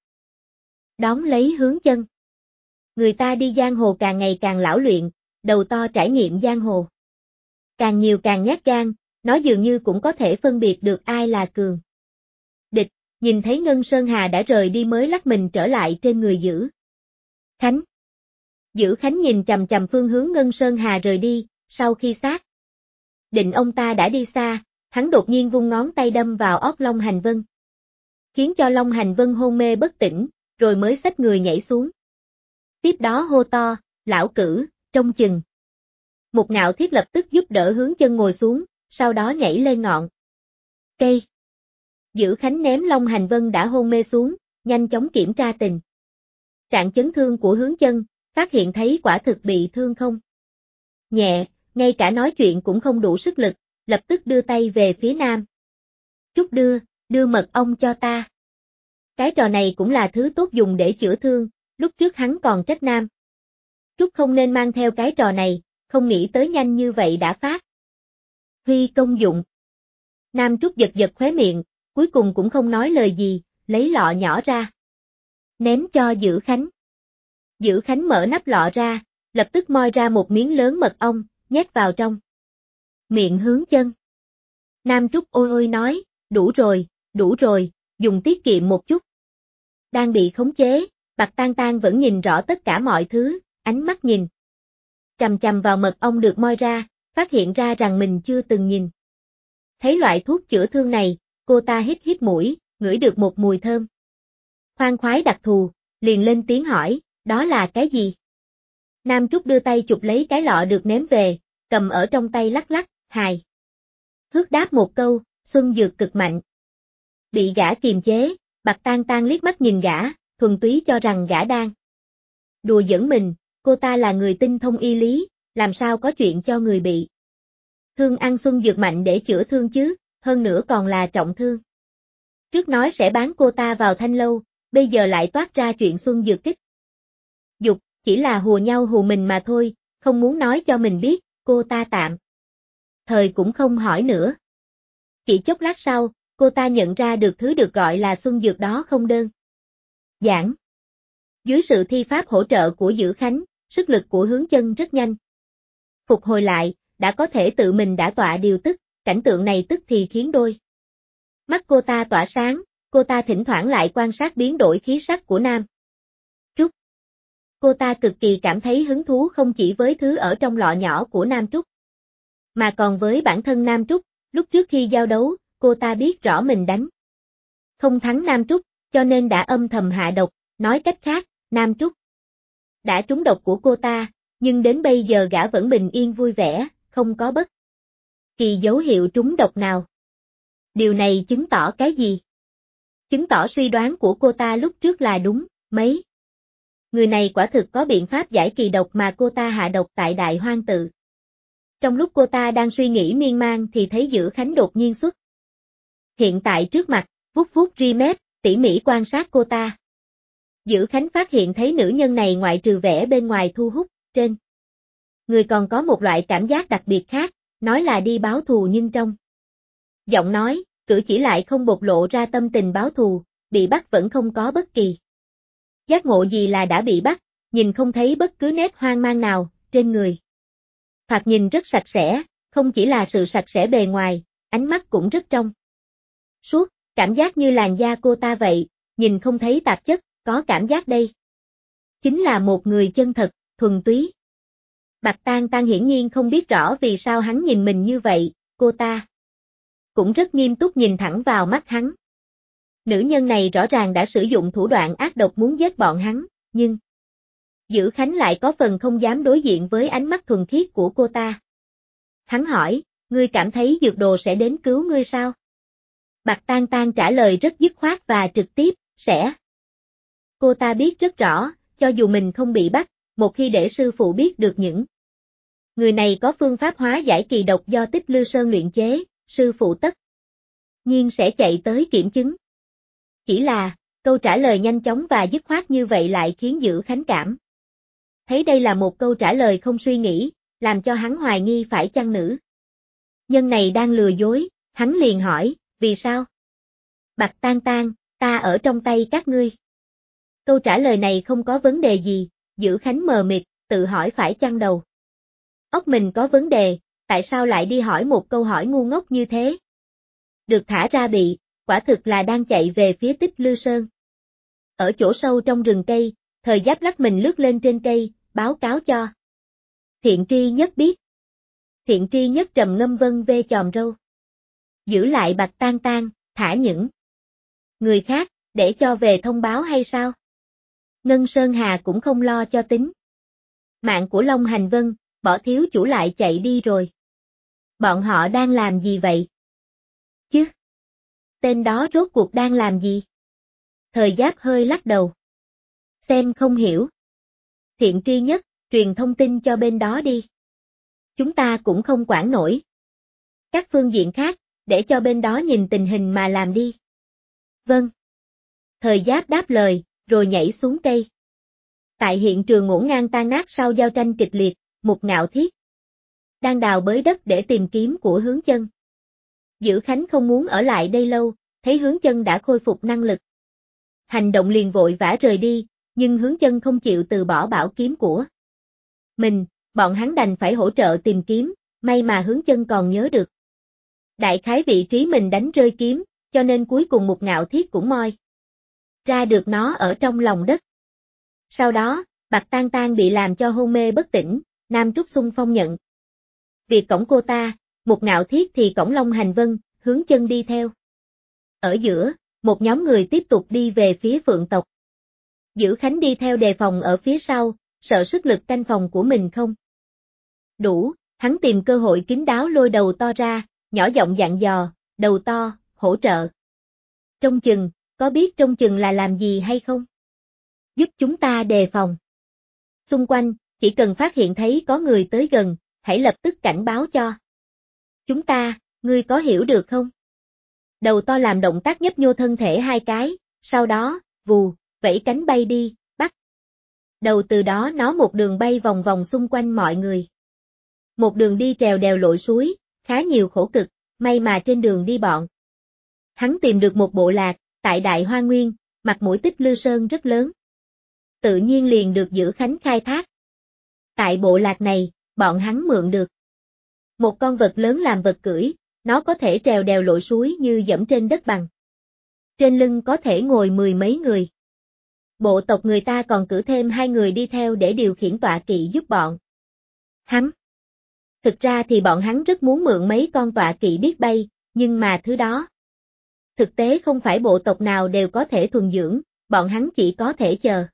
Đón lấy hướng chân. Người ta đi giang hồ càng ngày càng lão luyện, đầu to trải nghiệm giang hồ. Càng nhiều càng nhát gan, nó dường như cũng có thể phân biệt được ai là cường địch, nhìn thấy Ngân Sơn Hà đã rời đi mới lắc mình trở lại trên người Giữ Khánh. Giữ Khánh nhìn chằm chằm phương hướng Ngân Sơn Hà rời đi, sau khi xác định ông ta đã đi xa, hắn đột nhiên vung ngón tay đâm vào óc Long Hành Vân. Khiến cho Long Hành Vân hôn mê bất tỉnh, rồi mới xách người nhảy xuống. Tiếp đó hô to, lão cử, trông chừng. Một Ngạo Thiết lập tức giúp đỡ hướng chân ngồi xuống, sau đó nhảy lên ngọn cây. Giữ Khánh ném Long Hành Vân đã hôn mê xuống, nhanh chóng kiểm tra tình trạng chấn thương của hướng chân, phát hiện thấy quả thực bị thương không nhẹ, ngay cả nói chuyện cũng không đủ sức lực, lập tức đưa tay về phía nam. Trúc đưa mật ong cho ta. Cái trò này cũng là thứ tốt dùng để chữa thương, lúc trước hắn còn trách nam Trúc không nên mang theo cái trò này, không nghĩ tới nhanh như vậy đã phát huy công dụng. Nam Trúc giật giật khóe miệng, cuối cùng cũng không nói lời gì, lấy lọ nhỏ ra. Ném cho Dữ Khánh. Dữ Khánh mở nắp lọ ra, lập tức moi ra một miếng lớn mật ong, nhét vào trong miệng hướng chân. Nam Trúc ôi ôi nói, đủ rồi, dùng tiết kiệm một chút. Đang bị khống chế, Bạc Tang Tang vẫn nhìn rõ tất cả mọi thứ, ánh mắt nhìn chằm chằm vào mật ong được moi ra, phát hiện ra rằng mình chưa từng nhìn thấy loại thuốc chữa thương này, cô ta hít hít mũi, ngửi được một mùi thơm khoan khoái đặc thù, liền lên tiếng hỏi, đó là cái gì? Nam Trúc đưa tay chụp lấy cái lọ được ném về, cầm ở trong tay lắc lắc, hài hước đáp một câu, xuân dược cực mạnh. Bị gã kiềm chế, Bạc Tang Tang liếc mắt nhìn gã, thuần túy cho rằng gã đang đùa giỡn mình, cô ta là người tinh thông y lý, làm sao có chuyện cho người bị thương ăn xuân dược mạnh để chữa thương chứ, hơn nữa còn là trọng thương. Trước nói sẽ bán cô ta vào thanh lâu, bây giờ lại toát ra chuyện xuân dược kích dục, chỉ là hùa nhau hù mình mà thôi, không muốn nói cho mình biết, cô ta tạm thời cũng không hỏi nữa. Chỉ chốc lát sau, cô ta nhận ra được thứ được gọi là xuân dược đó không đơn giản. Dưới sự thi pháp hỗ trợ của Dữ Khánh, sức lực của Hướng Chân rất nhanh phục hồi lại, đã có thể tự mình đả tọa điều tức, cảnh tượng này tức thì khiến đôi mắt cô ta tỏa sáng, cô ta thỉnh thoảng lại quan sát biến đổi khí sắc của Nam Trúc. Cô ta cực kỳ cảm thấy hứng thú không chỉ với thứ ở trong lọ nhỏ của Nam Trúc, mà còn với bản thân Nam Trúc, lúc trước khi giao đấu, cô ta biết rõ mình đánh không thắng Nam Trúc, cho nên đã âm thầm hạ độc, nói cách khác, Nam Trúc đã trúng độc của cô ta, nhưng đến bây giờ gã vẫn bình yên vui vẻ, không có bất kỳ dấu hiệu trúng độc nào. Điều này chứng tỏ cái gì? Chứng tỏ suy đoán của cô ta lúc trước là đúng, mấy người này quả thực có biện pháp giải kỳ độc mà cô ta hạ độc tại Đại Hoang Tự. Trong lúc cô ta đang suy nghĩ miên man thì thấy Dữ Khánh đột nhiên xuất hiện tại trước mặt, vuốt vuốt ri mép, tỉ mỉ quan sát cô ta. Dữ Khánh phát hiện thấy nữ nhân này ngoại trừ vẻ bên ngoài thu hút, trên người còn có một loại cảm giác đặc biệt khác, nói là đi báo thù nhưng trong giọng nói, cử chỉ lại không bộc lộ ra tâm tình báo thù, bị bắt vẫn không có bất kỳ giác ngộ gì là đã bị bắt, nhìn không thấy bất cứ nét hoang mang nào trên người. Thoạt nhìn rất sạch sẽ, không chỉ là sự sạch sẽ bề ngoài, ánh mắt cũng rất trong suốt, cảm giác như làn da cô ta vậy, nhìn không thấy tạp chất, có cảm giác đây chính là một người chân thật, thuần túy. Bạc Tang Tang hiển nhiên không biết rõ vì sao hắn nhìn mình như vậy, cô ta cũng rất nghiêm túc nhìn thẳng vào mắt hắn. Nữ nhân này rõ ràng đã sử dụng thủ đoạn ác độc muốn giết bọn hắn, nhưng Dữ Khánh lại có phần không dám đối diện với ánh mắt thuần khiết của cô ta. Hắn hỏi, ngươi cảm thấy dược đồ sẽ đến cứu ngươi sao? Bạc Tang Tang trả lời rất dứt khoát và trực tiếp, sẽ. Cô ta biết rất rõ, cho dù mình không bị bắt, một khi để sư phụ biết được những người này có phương pháp hóa giải kỳ độc do Tích Lư Sơn luyện chế, sư phụ tất nhiên sẽ chạy tới kiểm chứng. Chỉ là, câu trả lời nhanh chóng và dứt khoát như vậy lại khiến Dữ Khánh cảm thấy đây là một câu trả lời không suy nghĩ, làm cho hắn hoài nghi phải chăng nữ nhân này đang lừa dối, hắn liền hỏi, vì sao? Bạc Tang Tang, ta ở trong tay các ngươi. Câu trả lời này không có vấn đề gì, Dữ Khánh mờ mịt, tự hỏi phải chăng đầu óc mình có vấn đề, tại sao lại đi hỏi một câu hỏi ngu ngốc như thế? Được thả ra bị, quả thực là đang chạy về phía Tích Lư Sơn. Ở chỗ sâu trong rừng cây, Thời Giáp lắc mình lướt lên trên cây, báo cáo cho Thiện Tri Nhất biết. Thiện Tri Nhất trầm ngâm vân vê chòm râu. Giữ lại Bạc Tang Tang, thả những người khác, để cho về thông báo hay sao? Ngân Sơn Hà cũng không lo cho tính mạng của Long Hành Vân, bỏ thiếu chủ lại chạy đi rồi. Bọn họ đang làm gì vậy? Chứ? Tên đó rốt cuộc đang làm gì? Thời Giáp hơi lắc đầu. Xem không hiểu. Thiện Tri Nhất, truyền thông tin cho bên đó đi. Chúng ta cũng không quản nổi. Các phương diện khác, để cho bên đó nhìn tình hình mà làm đi. Vâng. Thời Giáp đáp lời, rồi nhảy xuống cây. Tại hiện trường ngổn ngang tan nát sau giao tranh kịch liệt, Mục Ngạo Thiết đang đào bới đất để tìm kiếm của Hướng Chân. Dữ Khánh không muốn ở lại đây lâu, thấy Hướng Chân đã khôi phục năng lực. Hành động liền vội vã rời đi, nhưng Hướng Chân không chịu từ bỏ bảo kiếm của mình, bọn hắn đành phải hỗ trợ tìm kiếm, may mà Hướng Chân còn nhớ được đại khái vị trí mình đánh rơi kiếm, cho nên cuối cùng Mục Ngạo Thiết cũng moi ra được nó ở trong lòng đất. Sau đó, Bạc Tang Tang bị làm cho hôn mê bất tỉnh, Nam Trúc xung phong nhận việc cõng cô ta, Mục Ngạo Thiết thì cõng Long Hành Vân, Hướng Chân đi theo. Ở giữa, một nhóm người tiếp tục đi về phía Phượng tộc. Dữ Khánh đi theo đề phòng ở phía sau, sợ sức lực canh phòng của mình không đủ, hắn tìm cơ hội kín đáo lôi đầu to ra, nhỏ giọng dặn dò, đầu to, hỗ trợ. Trông chừng, có biết trông chừng là làm gì hay không? Giúp chúng ta đề phòng. Xung quanh, chỉ cần phát hiện thấy có người tới gần, hãy lập tức cảnh báo cho chúng ta, ngươi có hiểu được không? Đầu to làm động tác nhấp nhô thân thể hai cái, sau đó, vù, vẫy cánh bay đi, bắt. Đầu từ đó nó một đường bay vòng vòng xung quanh mọi người. Một đường đi trèo đèo lội suối, khá nhiều khổ cực, may mà trên đường đi bọn hắn tìm được một bộ lạc, tại Đại Hoa Nguyên, mặt mũi Tích Lư Sơn rất lớn. Tự nhiên liền được Dữ Khánh khai thác. Tại bộ lạc này, bọn hắn mượn được một con vật lớn làm vật cưỡi, nó có thể trèo đèo lội suối như dẫm trên đất bằng. Trên lưng có thể ngồi mười mấy người. Bộ tộc người ta còn cử thêm 2 người đi theo để điều khiển tọa kỵ giúp bọn hắn. Thực ra thì bọn hắn rất muốn mượn mấy con tọa kỵ biết bay, nhưng mà thứ đó thực tế không phải bộ tộc nào đều có thể thuần dưỡng, bọn hắn chỉ có thể chờ.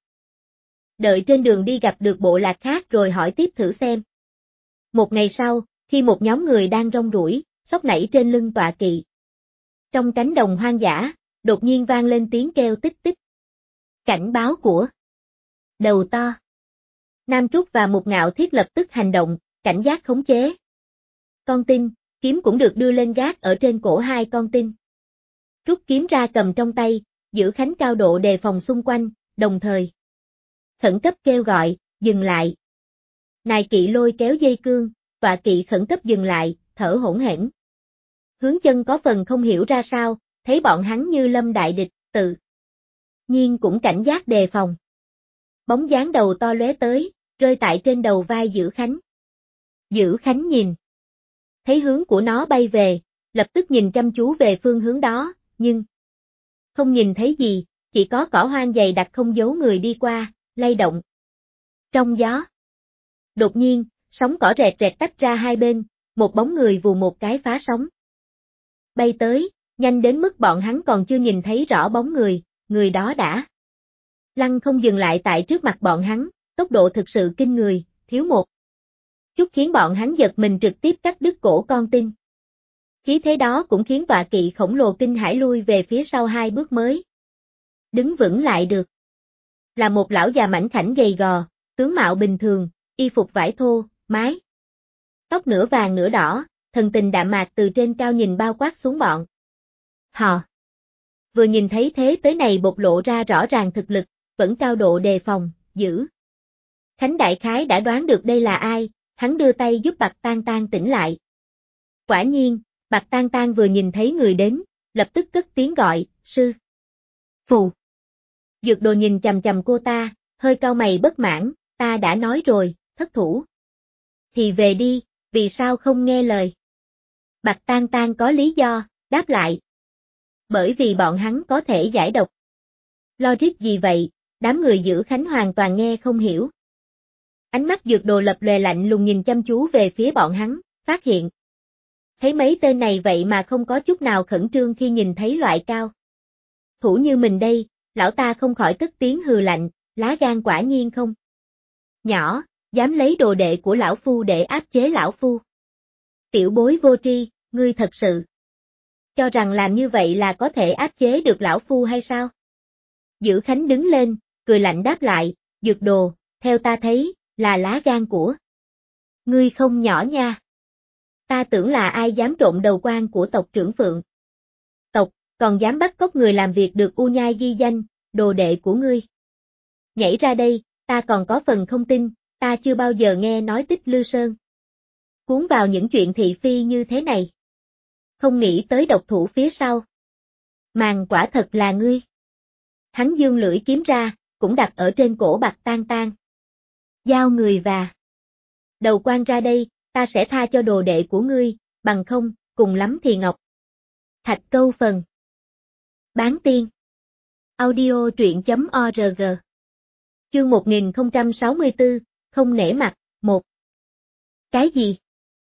Đợi trên đường đi gặp được bộ lạc khác rồi hỏi tiếp thử xem. Một ngày sau, khi một nhóm người đang rong ruổi, sóc nảy trên lưng tọa kỵ. Trong cánh đồng hoang dã, đột nhiên vang lên tiếng kêu tích tích. Cảnh báo của đầu to. Nam Trúc và Mục Ngạo Thiết lập tức hành động, cảnh giác khống chế. Con tin, kiếm cũng được đưa lên gác ở trên cổ hai con tin. Rút kiếm ra cầm trong tay, Dữ Khánh cao độ đề phòng xung quanh, đồng thời khẩn cấp kêu gọi, dừng lại. Nài kỵ lôi kéo dây cương, tọa kỵ khẩn cấp dừng lại, thở hổn hển. Hướng Chân có phần không hiểu ra sao, thấy bọn hắn như lâm đại địch, tự nhiên cũng cảnh giác đề phòng. Bóng dáng đầu to lóe tới, rơi tại trên đầu vai Dữ Khánh. Dữ Khánh nhìn thấy hướng của nó bay về, lập tức nhìn chăm chú về phương hướng đó, nhưng không nhìn thấy gì, chỉ có cỏ hoang dày đặc không giấu người đi qua, lay động trong gió. Đột nhiên, sóng cỏ rẹt rẹt tách ra hai bên, một bóng người vù một cái phá sóng bay tới, nhanh đến mức bọn hắn còn chưa nhìn thấy rõ bóng người đó đã lăn không dừng lại tại trước mặt bọn hắn, tốc độ thực sự kinh người, thiếu một chút khiến bọn hắn giật mình trực tiếp cắt đứt cổ con tin. Khí thế đó cũng khiến tọa kỵ khổng lồ kinh hãi lui về phía sau 2 bước mới đứng vững lại được. Là một lão già mảnh khảnh gầy gò, tướng mạo bình thường, y phục vải thô, mái tóc nửa vàng nửa đỏ, thần tình đạm mạc từ trên cao nhìn bao quát xuống bọn họ. Vừa nhìn thấy thế tới này bộc lộ ra rõ ràng thực lực, vẫn cao độ đề phòng, Dữ Khánh đại khái đã đoán được đây là ai, hắn đưa tay giúp Bạc Tang Tang tỉnh lại. Quả nhiên, Bạc Tang Tang vừa nhìn thấy người đến, lập tức cất tiếng gọi, sư phụ. Dược Đồ nhìn chằm chằm cô ta, hơi cau mày bất mãn, ta đã nói rồi, thất thủ thì về đi, vì sao không nghe lời? Bạc Tang Tang có lý do, đáp lại. Bởi vì bọn hắn có thể giải độc. Logic gì vậy? Đám người Dữ Khánh hoàn toàn nghe không hiểu. Ánh mắt Dược Đồ lập lòe lạnh lùng nhìn chăm chú về phía bọn hắn, phát hiện thấy mấy tên này vậy mà không có chút nào khẩn trương khi nhìn thấy loại cao thủ như mình đây, lão ta không khỏi cất tiếng hừ lạnh, lá gan quả nhiên không nhỏ, dám lấy đồ đệ của lão phu để áp chế lão phu. Tiểu bối vô tri, ngươi thật sự cho rằng làm như vậy là có thể áp chế được lão phu hay sao? Dữ Khánh đứng lên, cười lạnh đáp lại, Dược Đồ, theo ta thấy, là lá gan của ngươi không nhỏ nha. Ta tưởng là ai dám trộn đầu quan của tộc trưởng Phượng tộc, còn dám bắt cóc người làm việc được U Nhai ghi danh, đồ đệ của ngươi nhảy ra đây, ta còn có phần không tin, ta chưa bao giờ nghe nói Tích Lư Sơn cuốn vào những chuyện thị phi như thế này. Không nghĩ tới độc thủ phía sau. Màn quả thật là ngươi. Hắn giương lưỡi kiếm ra, cũng đặt ở trên cổ Bạc Tang Tang. Giao người và đầu quan ra đây, ta sẽ tha cho đồ đệ của ngươi, bằng không, cùng lắm thì ngọc. Thạch Câu phần. Bán tiên. Audio truyện.org. Chương 1064, không nể mặt, 1. Cái gì?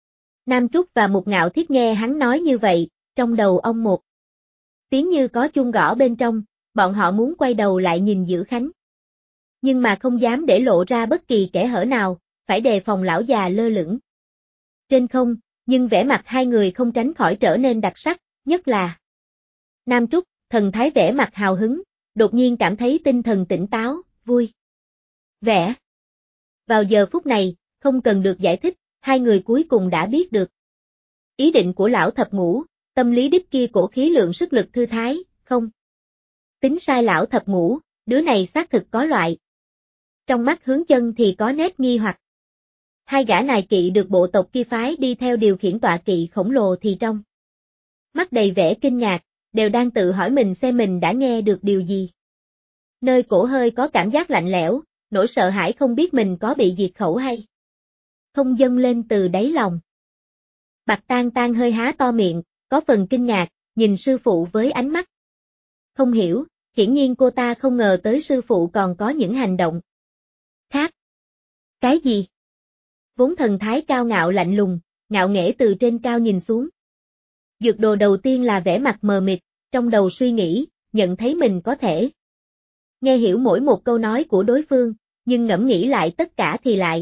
Nam Trúc và Mục Ngạo Thiết nghe hắn nói như vậy, trong đầu ông một tiếng như có chuông gõ bên trong, bọn họ muốn quay đầu lại nhìn Dữ Khánh. Nhưng mà không dám để lộ ra bất kỳ kẽ hở nào, phải đề phòng lão già lơ lửng trên không, nhưng vẻ mặt hai người không tránh khỏi trở nên đặc sắc, nhất là Nam Trúc, thần thái vẻ mặt hào hứng, đột nhiên cảm thấy tinh thần tỉnh táo, vui vẻ. Vào giờ phút này, không cần được giải thích, hai người cuối cùng đã biết được ý định của lão thập ngũ, tâm lý đích kia cổ khí lượng sức lực thư thái, không tính sai lão thập ngũ, đứa này xác thực có loại. Trong mắt Hướng Chân thì có nét nghi hoặc. Hai gã nài kỵ được bộ tộc kia phái đi theo điều khiển tọa kỵ khổng lồ thì trong mắt đầy vẻ kinh ngạc, đều đang tự hỏi mình xem mình đã nghe được điều gì. Nơi cổ hơi có cảm giác lạnh lẽo, nỗi sợ hãi không biết mình có bị diệt khẩu hay không dâng lên từ đáy lòng. Bạc Tang Tang hơi há to miệng, có phần kinh ngạc, nhìn sư phụ với ánh mắt không hiểu, hiển nhiên cô ta không ngờ tới sư phụ còn có những hành động khác. Cái gì? Vốn thần thái cao ngạo lạnh lùng, ngạo nghễ từ trên cao nhìn xuống. Dược Đồ đầu tiên là vẻ mặt mờ mịt, trong đầu suy nghĩ, nhận thấy mình có thể nghe hiểu mỗi một câu nói của đối phương, nhưng ngẫm nghĩ lại tất cả thì lại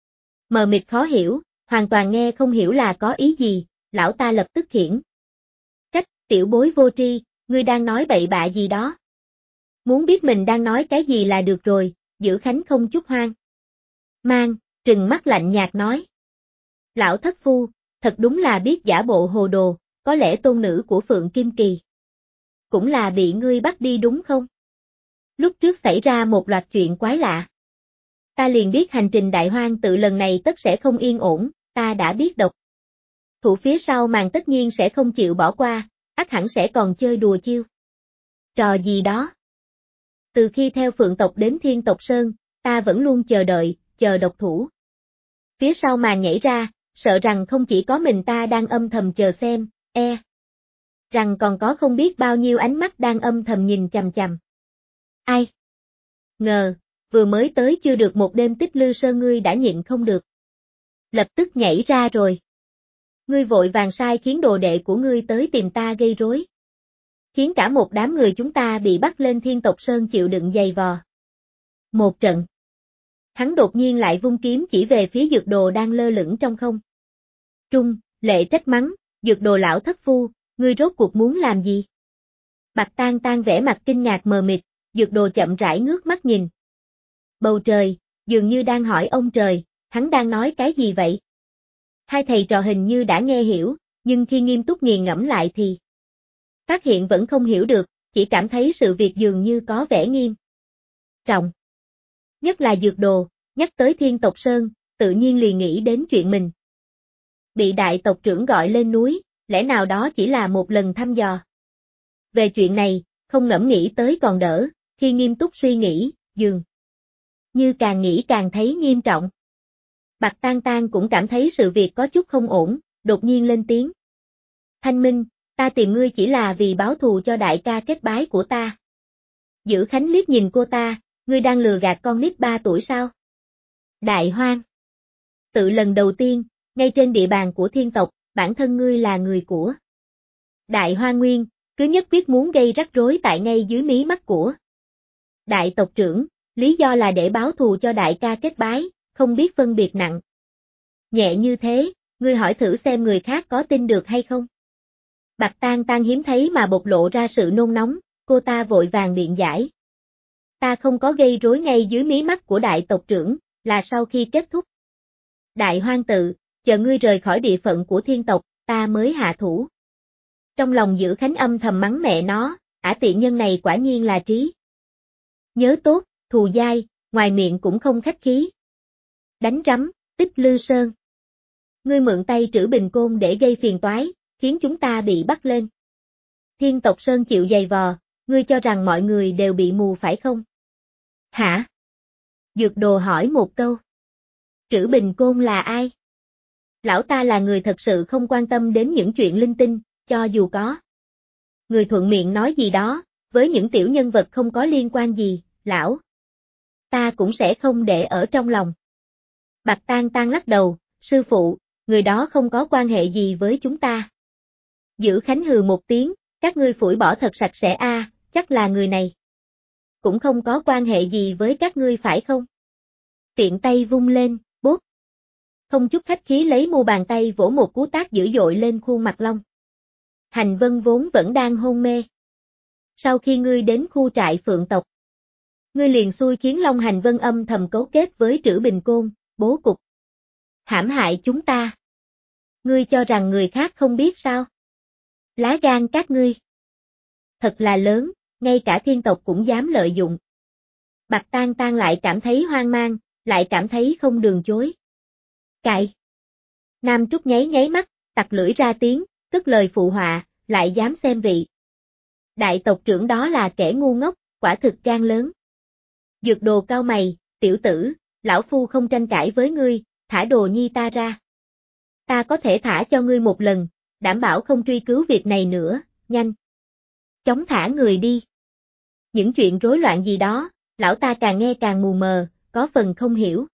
mờ mịt khó hiểu, hoàn toàn nghe không hiểu là có ý gì, lão ta lập tức khiển trách, tiểu bối vô tri, ngươi đang nói bậy bạ gì đó. Muốn biết mình đang nói cái gì là được rồi, Dữ Khánh không chút hoang mang, trừng mắt lạnh nhạt nói. Lão thất phu, thật đúng là biết giả bộ hồ đồ, có lẽ tôn nữ của Phượng Kim Kỳ cũng là bị ngươi bắt đi đúng không? Lúc trước xảy ra một loạt chuyện quái lạ. Ta liền biết hành trình đại hoang tự lần này tất sẽ không yên ổn, ta đã biết độc thủ phía sau màn tất nhiên sẽ không chịu bỏ qua, ắt hẳn sẽ còn chơi đùa chiêu trò gì đó. Từ khi theo Phượng tộc đến Thiên tộc Sơn, ta vẫn luôn chờ đợi, chờ độc thủ phía sau màn nhảy ra, sợ rằng không chỉ có mình ta đang âm thầm chờ xem, rằng còn có không biết bao nhiêu ánh mắt đang âm thầm nhìn chằm chằm. Ai ngờ, vừa mới tới chưa được một đêm Tích Lư Sơn ngươi đã nhịn không được. Lập tức nhảy ra rồi. Ngươi vội vàng sai khiến đồ đệ của ngươi tới tìm ta gây rối. Khiến cả một đám người chúng ta bị bắt lên Thiên tộc Sơn chịu đựng giày vò. Một trận. Hắn đột nhiên lại vung kiếm chỉ về phía Dược Đồ đang lơ lửng trong không trung, lệ trách mắng, Dược Đồ lão thất phu, ngươi rốt cuộc muốn làm gì? Bạc Tang Tang vẻ mặt kinh ngạc mờ mịt, Dược Đồ chậm rãi ngước mắt nhìn bầu trời, dường như đang hỏi ông trời, hắn đang nói cái gì vậy? Hai thầy trò hình như đã nghe hiểu, nhưng khi nghiêm túc nghiền ngẫm lại thì phát hiện vẫn không hiểu được, chỉ cảm thấy sự việc dường như có vẻ nghiêm trọng. Nhất là Dược Đồ, nhắc tới Thiên tộc Sơn, tự nhiên liền nghĩ đến chuyện mình bị đại tộc trưởng gọi lên núi, lẽ nào đó chỉ là một lần thăm dò. Về chuyện này, không ngẫm nghĩ tới còn đỡ, khi nghiêm túc suy nghĩ, dường như càng nghĩ càng thấy nghiêm trọng. Bạc Tang Tang cũng cảm thấy sự việc có chút không ổn, đột nhiên lên tiếng. Thanh Minh, ta tìm ngươi chỉ là vì báo thù cho đại ca kết bái của ta. Dữ Khánh liếc nhìn cô ta, ngươi đang lừa gạt con nít 3 tuổi sao? Đại hoang. Tự lần đầu tiên, ngay trên địa bàn của thiên tộc, bản thân ngươi là người của Đại Hoa Nguyên, cứ nhất quyết muốn gây rắc rối tại ngay dưới mí mắt của đại tộc trưởng, lý do là để báo thù cho đại ca kết bái, không biết phân biệt nặng nhẹ như thế, ngươi hỏi thử xem người khác có tin được hay không? Bạc Tang Tang hiếm thấy mà bộc lộ ra sự nôn nóng, cô ta vội vàng biện giải. Ta không có gây rối ngay dưới mí mắt của đại tộc trưởng, là sau khi kết thúc đại hoang tự, chờ ngươi rời khỏi địa phận của thiên tộc, ta mới hạ thủ. Trong lòng Dữ Khánh âm thầm mắng mẹ nó, ả tiện nhân này quả nhiên là trí nhớ tốt, thù dai, ngoài miệng cũng không khách khí. Đánh rắm, Tích Lư Sơn. Ngươi mượn tay Trữ Bình Côn để gây phiền toái, khiến chúng ta bị bắt lên. Thiên tộc Sơn chịu giày vò, ngươi cho rằng mọi người đều bị mù phải không? Hả? Dược Đồ hỏi một câu. Trữ Bình Côn là ai? Lão ta là người thật sự không quan tâm đến những chuyện linh tinh, cho dù có. Người thuận miệng nói gì đó, với những tiểu nhân vật không có liên quan gì, lão. Ta cũng sẽ không để ở trong lòng. Bạch Tang Tang lắc đầu, sư phụ, người đó không có quan hệ gì với chúng ta. Dữ Khánh hừ một tiếng, các ngươi phủi bỏ thật sạch sẽ a, chắc là người này. Cũng không có quan hệ gì với các ngươi phải không? Tiện tay vung lên, bốp. Không chút khách khí lấy mu bàn tay vỗ một cú tát dữ dội lên khuôn mặt Long. Hành Vân vốn vẫn đang hôn mê. Sau khi ngươi đến khu trại Phượng tộc, ngươi liền xui khiến Long Hành Vân âm thầm cấu kết với Trữ Bình Côn, bố cục. Hãm hại chúng ta. Ngươi cho rằng người khác không biết sao? Lá gan các ngươi. Thật là lớn, ngay cả thiên tộc cũng dám lợi dụng. Bạch Tang Tang lại cảm thấy hoang mang, lại cảm thấy không đường chối. Cãi. Nam Trúc nháy mắt, tặc lưỡi ra tiếng, cất lời phụ họa, lại dám xem vị. Đại tộc trưởng đó là kẻ ngu ngốc, quả thực gan lớn. Dược Đồ cao mày, tiểu tử, lão phu không tranh cãi với ngươi, thả Đồ Nhi ta ra. Ta có thể thả cho ngươi một lần, đảm bảo không truy cứu việc này nữa, nhanh. Chóng thả người đi. Những chuyện rối loạn gì đó, lão ta càng nghe càng mù mờ, có phần không hiểu.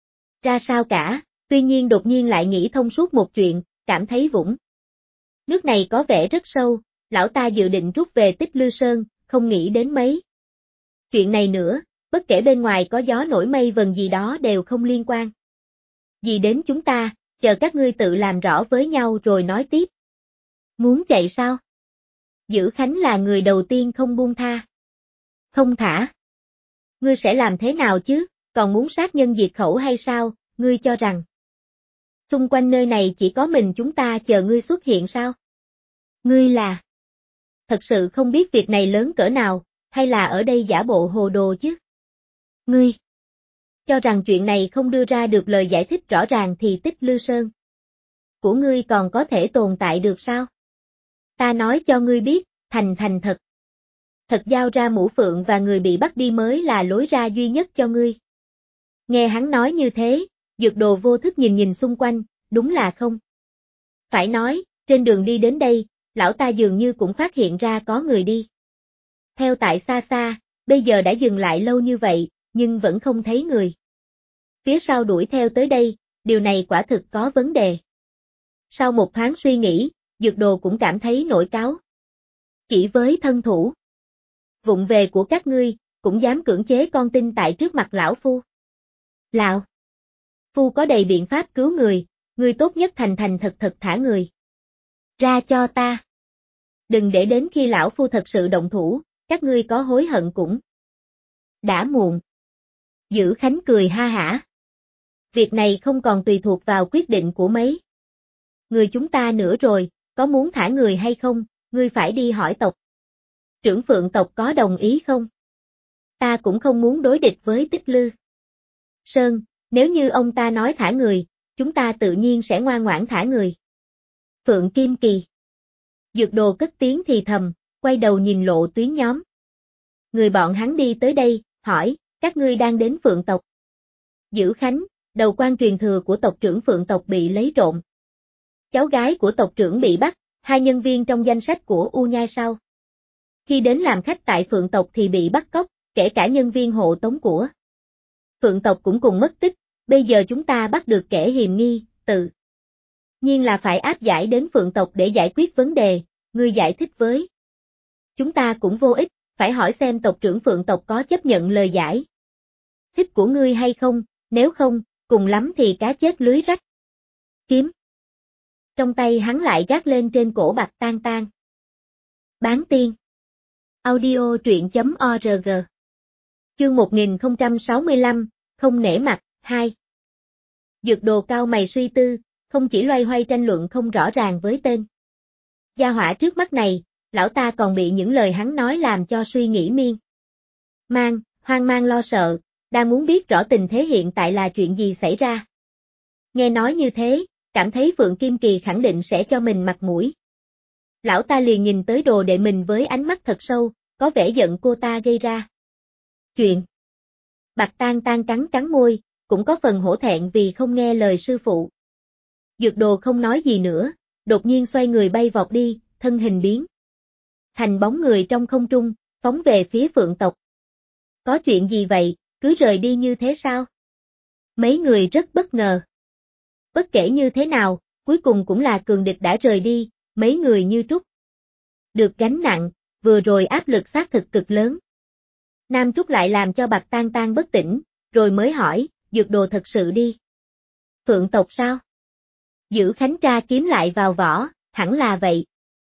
Ra sao cả, tuy nhiên đột nhiên lại nghĩ thông suốt một chuyện, cảm thấy vũng. Nước này có vẻ rất sâu, lão ta dự định rút về Tích Lư Sơn, không nghĩ đến mấy. Chuyện này nữa, bất kể bên ngoài có gió nổi mây vần gì đó đều không liên quan. Gì đến chúng ta, chờ các ngươi tự làm rõ với nhau rồi nói tiếp. Muốn chạy sao? Dữ Khánh là người đầu tiên không buông tha. Không thả. Ngươi sẽ làm thế nào chứ, còn muốn sát nhân diệt khẩu hay sao, ngươi cho rằng. Xung quanh nơi này chỉ có mình chúng ta chờ ngươi xuất hiện sao? Ngươi là. Thật sự không biết việc này lớn cỡ nào, hay là ở đây giả bộ hồ đồ chứ? Ngươi. Cho rằng chuyện này không đưa ra được lời giải thích rõ ràng thì Tích Lư Sơn của ngươi còn có thể tồn tại được sao? Ta nói cho ngươi biết, thành thật. Thật giao ra mũ phượng và người bị bắt đi mới là lối ra duy nhất cho ngươi. Nghe hắn nói như thế, Dược Đồ vô thức nhìn xung quanh, đúng là không. Phải nói, trên đường đi đến đây, lão ta dường như cũng phát hiện ra có người đi. Theo tại xa xa, bây giờ đã dừng lại lâu như vậy, nhưng vẫn không thấy người. Phía sau đuổi theo tới đây, điều này quả thực có vấn đề. Sau một thoáng suy nghĩ, Dược Đồ cũng cảm thấy nổi cáu. Chỉ với thân thủ vụng về của các ngươi, cũng dám cưỡng chế con tin tại trước mặt lão phu. Lão phu có đầy biện pháp cứu người, ngươi tốt nhất thành thật thả người ra cho ta. Đừng để đến khi lão phu thật sự động thủ, các ngươi có hối hận cũng đã muộn. Dữ Khánh cười ha hả. Việc này không còn tùy thuộc vào quyết định của mấy người chúng ta nữa rồi, có muốn thả người hay không, ngươi phải đi hỏi tộc. Trưởng Phượng tộc có đồng ý không? Ta cũng không muốn đối địch với Tích Lư Sơn, nếu như ông ta nói thả người, chúng ta tự nhiên sẽ ngoan ngoãn thả người. Phượng Kim Kỳ. Dược Đồ cất tiếng thì thầm, quay đầu nhìn Lộ Tuyến nhóm. Người bọn hắn đi tới đây, hỏi, các ngươi đang đến Phượng tộc. Dữ Khánh, đầu quan truyền thừa của tộc trưởng Phượng tộc bị lấy trộm. Cháu gái của tộc trưởng bị bắt, 2 nhân viên trong danh sách của U Nhai sao? Khi đến làm khách tại Phượng tộc thì bị bắt cóc, kể cả nhân viên hộ tống của Phượng tộc cũng cùng mất tích, bây giờ chúng ta bắt được kẻ hiềm nghi, tự nhiên là phải áp giải đến Phượng tộc để giải quyết vấn đề, ngươi giải thích với chúng ta cũng vô ích, phải hỏi xem tộc trưởng Phượng tộc có chấp nhận lời giải thích của ngươi hay không, nếu không, cùng lắm thì cá chết lưới rách. Kiếm. Trong tay hắn lại gác lên trên cổ Bạch Tang Tang. Bán tiên. Audio truyện.org. Chương 1065, không nể mặt, 2. Dược Đồ cao mày suy tư, không chỉ loay hoay tranh luận không rõ ràng với tên gia hỏa trước mắt này, lão ta còn bị những lời hắn nói làm cho suy nghĩ miên man, hoang mang lo sợ, đang muốn biết rõ tình thế hiện tại là chuyện gì xảy ra. Nghe nói như thế, cảm thấy Phượng Kim Kỳ khẳng định sẽ cho mình mặt mũi. Lão ta liền nhìn tới đồ đệ mình với ánh mắt thật sâu, có vẻ giận cô ta gây ra. Chuyện. Bạch Tang Tang cắn cắn môi, cũng có phần hổ thẹn vì không nghe lời sư phụ. Dược đồ không nói gì nữa, đột nhiên xoay người bay vọt đi, thân hình biến thành bóng người trong không trung, phóng về phía Phượng tộc. Có chuyện gì vậy, cứ rời đi như thế sao? Mấy người rất bất ngờ. Bất kể như thế nào, cuối cùng cũng là cường địch đã rời đi, mấy người như trút được gánh nặng, vừa rồi áp lực xác thực cực lớn. Nam Trúc lại làm cho Bạch Tang Tang bất tỉnh, rồi mới hỏi, dược đồ thật sự đi. Phượng tộc sao? Giữ Khánh tra kiếm lại vào vỏ, hẳn là vậy.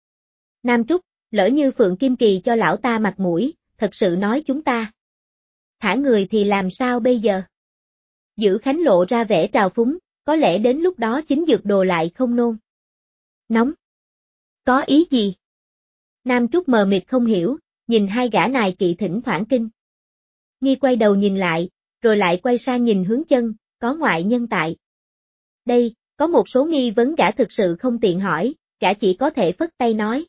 Nam Trúc, lỡ như Phượng Kim Kỳ cho lão ta mặt mũi, thật sự nói chúng ta thả người thì làm sao bây giờ? Giữ Khánh lộ ra vẻ trào phúng, có lẽ đến lúc đó chính dược đồ lại không nôn nóng. Có ý gì? Nam Trúc mờ mịt không hiểu, nhìn hai gã nài kỵ thỉnh thoảng kinh nghi quay đầu nhìn lại, rồi lại quay sang nhìn hướng chân, có ngoại nhân tại đây, có một số nghi vấn gã thực sự không tiện hỏi, gã chỉ có thể phất tay nói.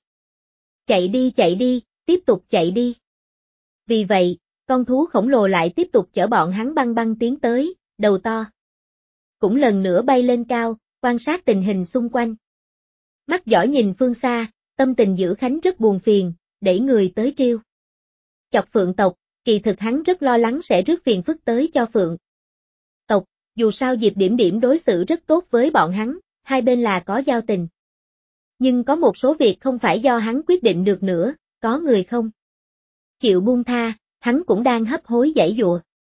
Chạy đi, tiếp tục chạy đi. Vì vậy, con thú khổng lồ lại tiếp tục chở bọn hắn băng băng tiến tới, đầu to cũng lần nữa bay lên cao, quan sát tình hình xung quanh. Mắt dõi nhìn phương xa, tâm tình Giữ Khánh rất buồn phiền, đẩy người tới trêu chọc Phượng tộc, kỳ thực hắn rất lo lắng sẽ rước phiền phức tới cho Phượng tộc, dù sao Diệp Điểm Điểm đối xử rất tốt với bọn hắn, hai bên là có giao tình. Nhưng có một số việc không phải do hắn quyết định được nữa, có người không chịu buông tha, hắn cũng đang hấp hối giãy giụa.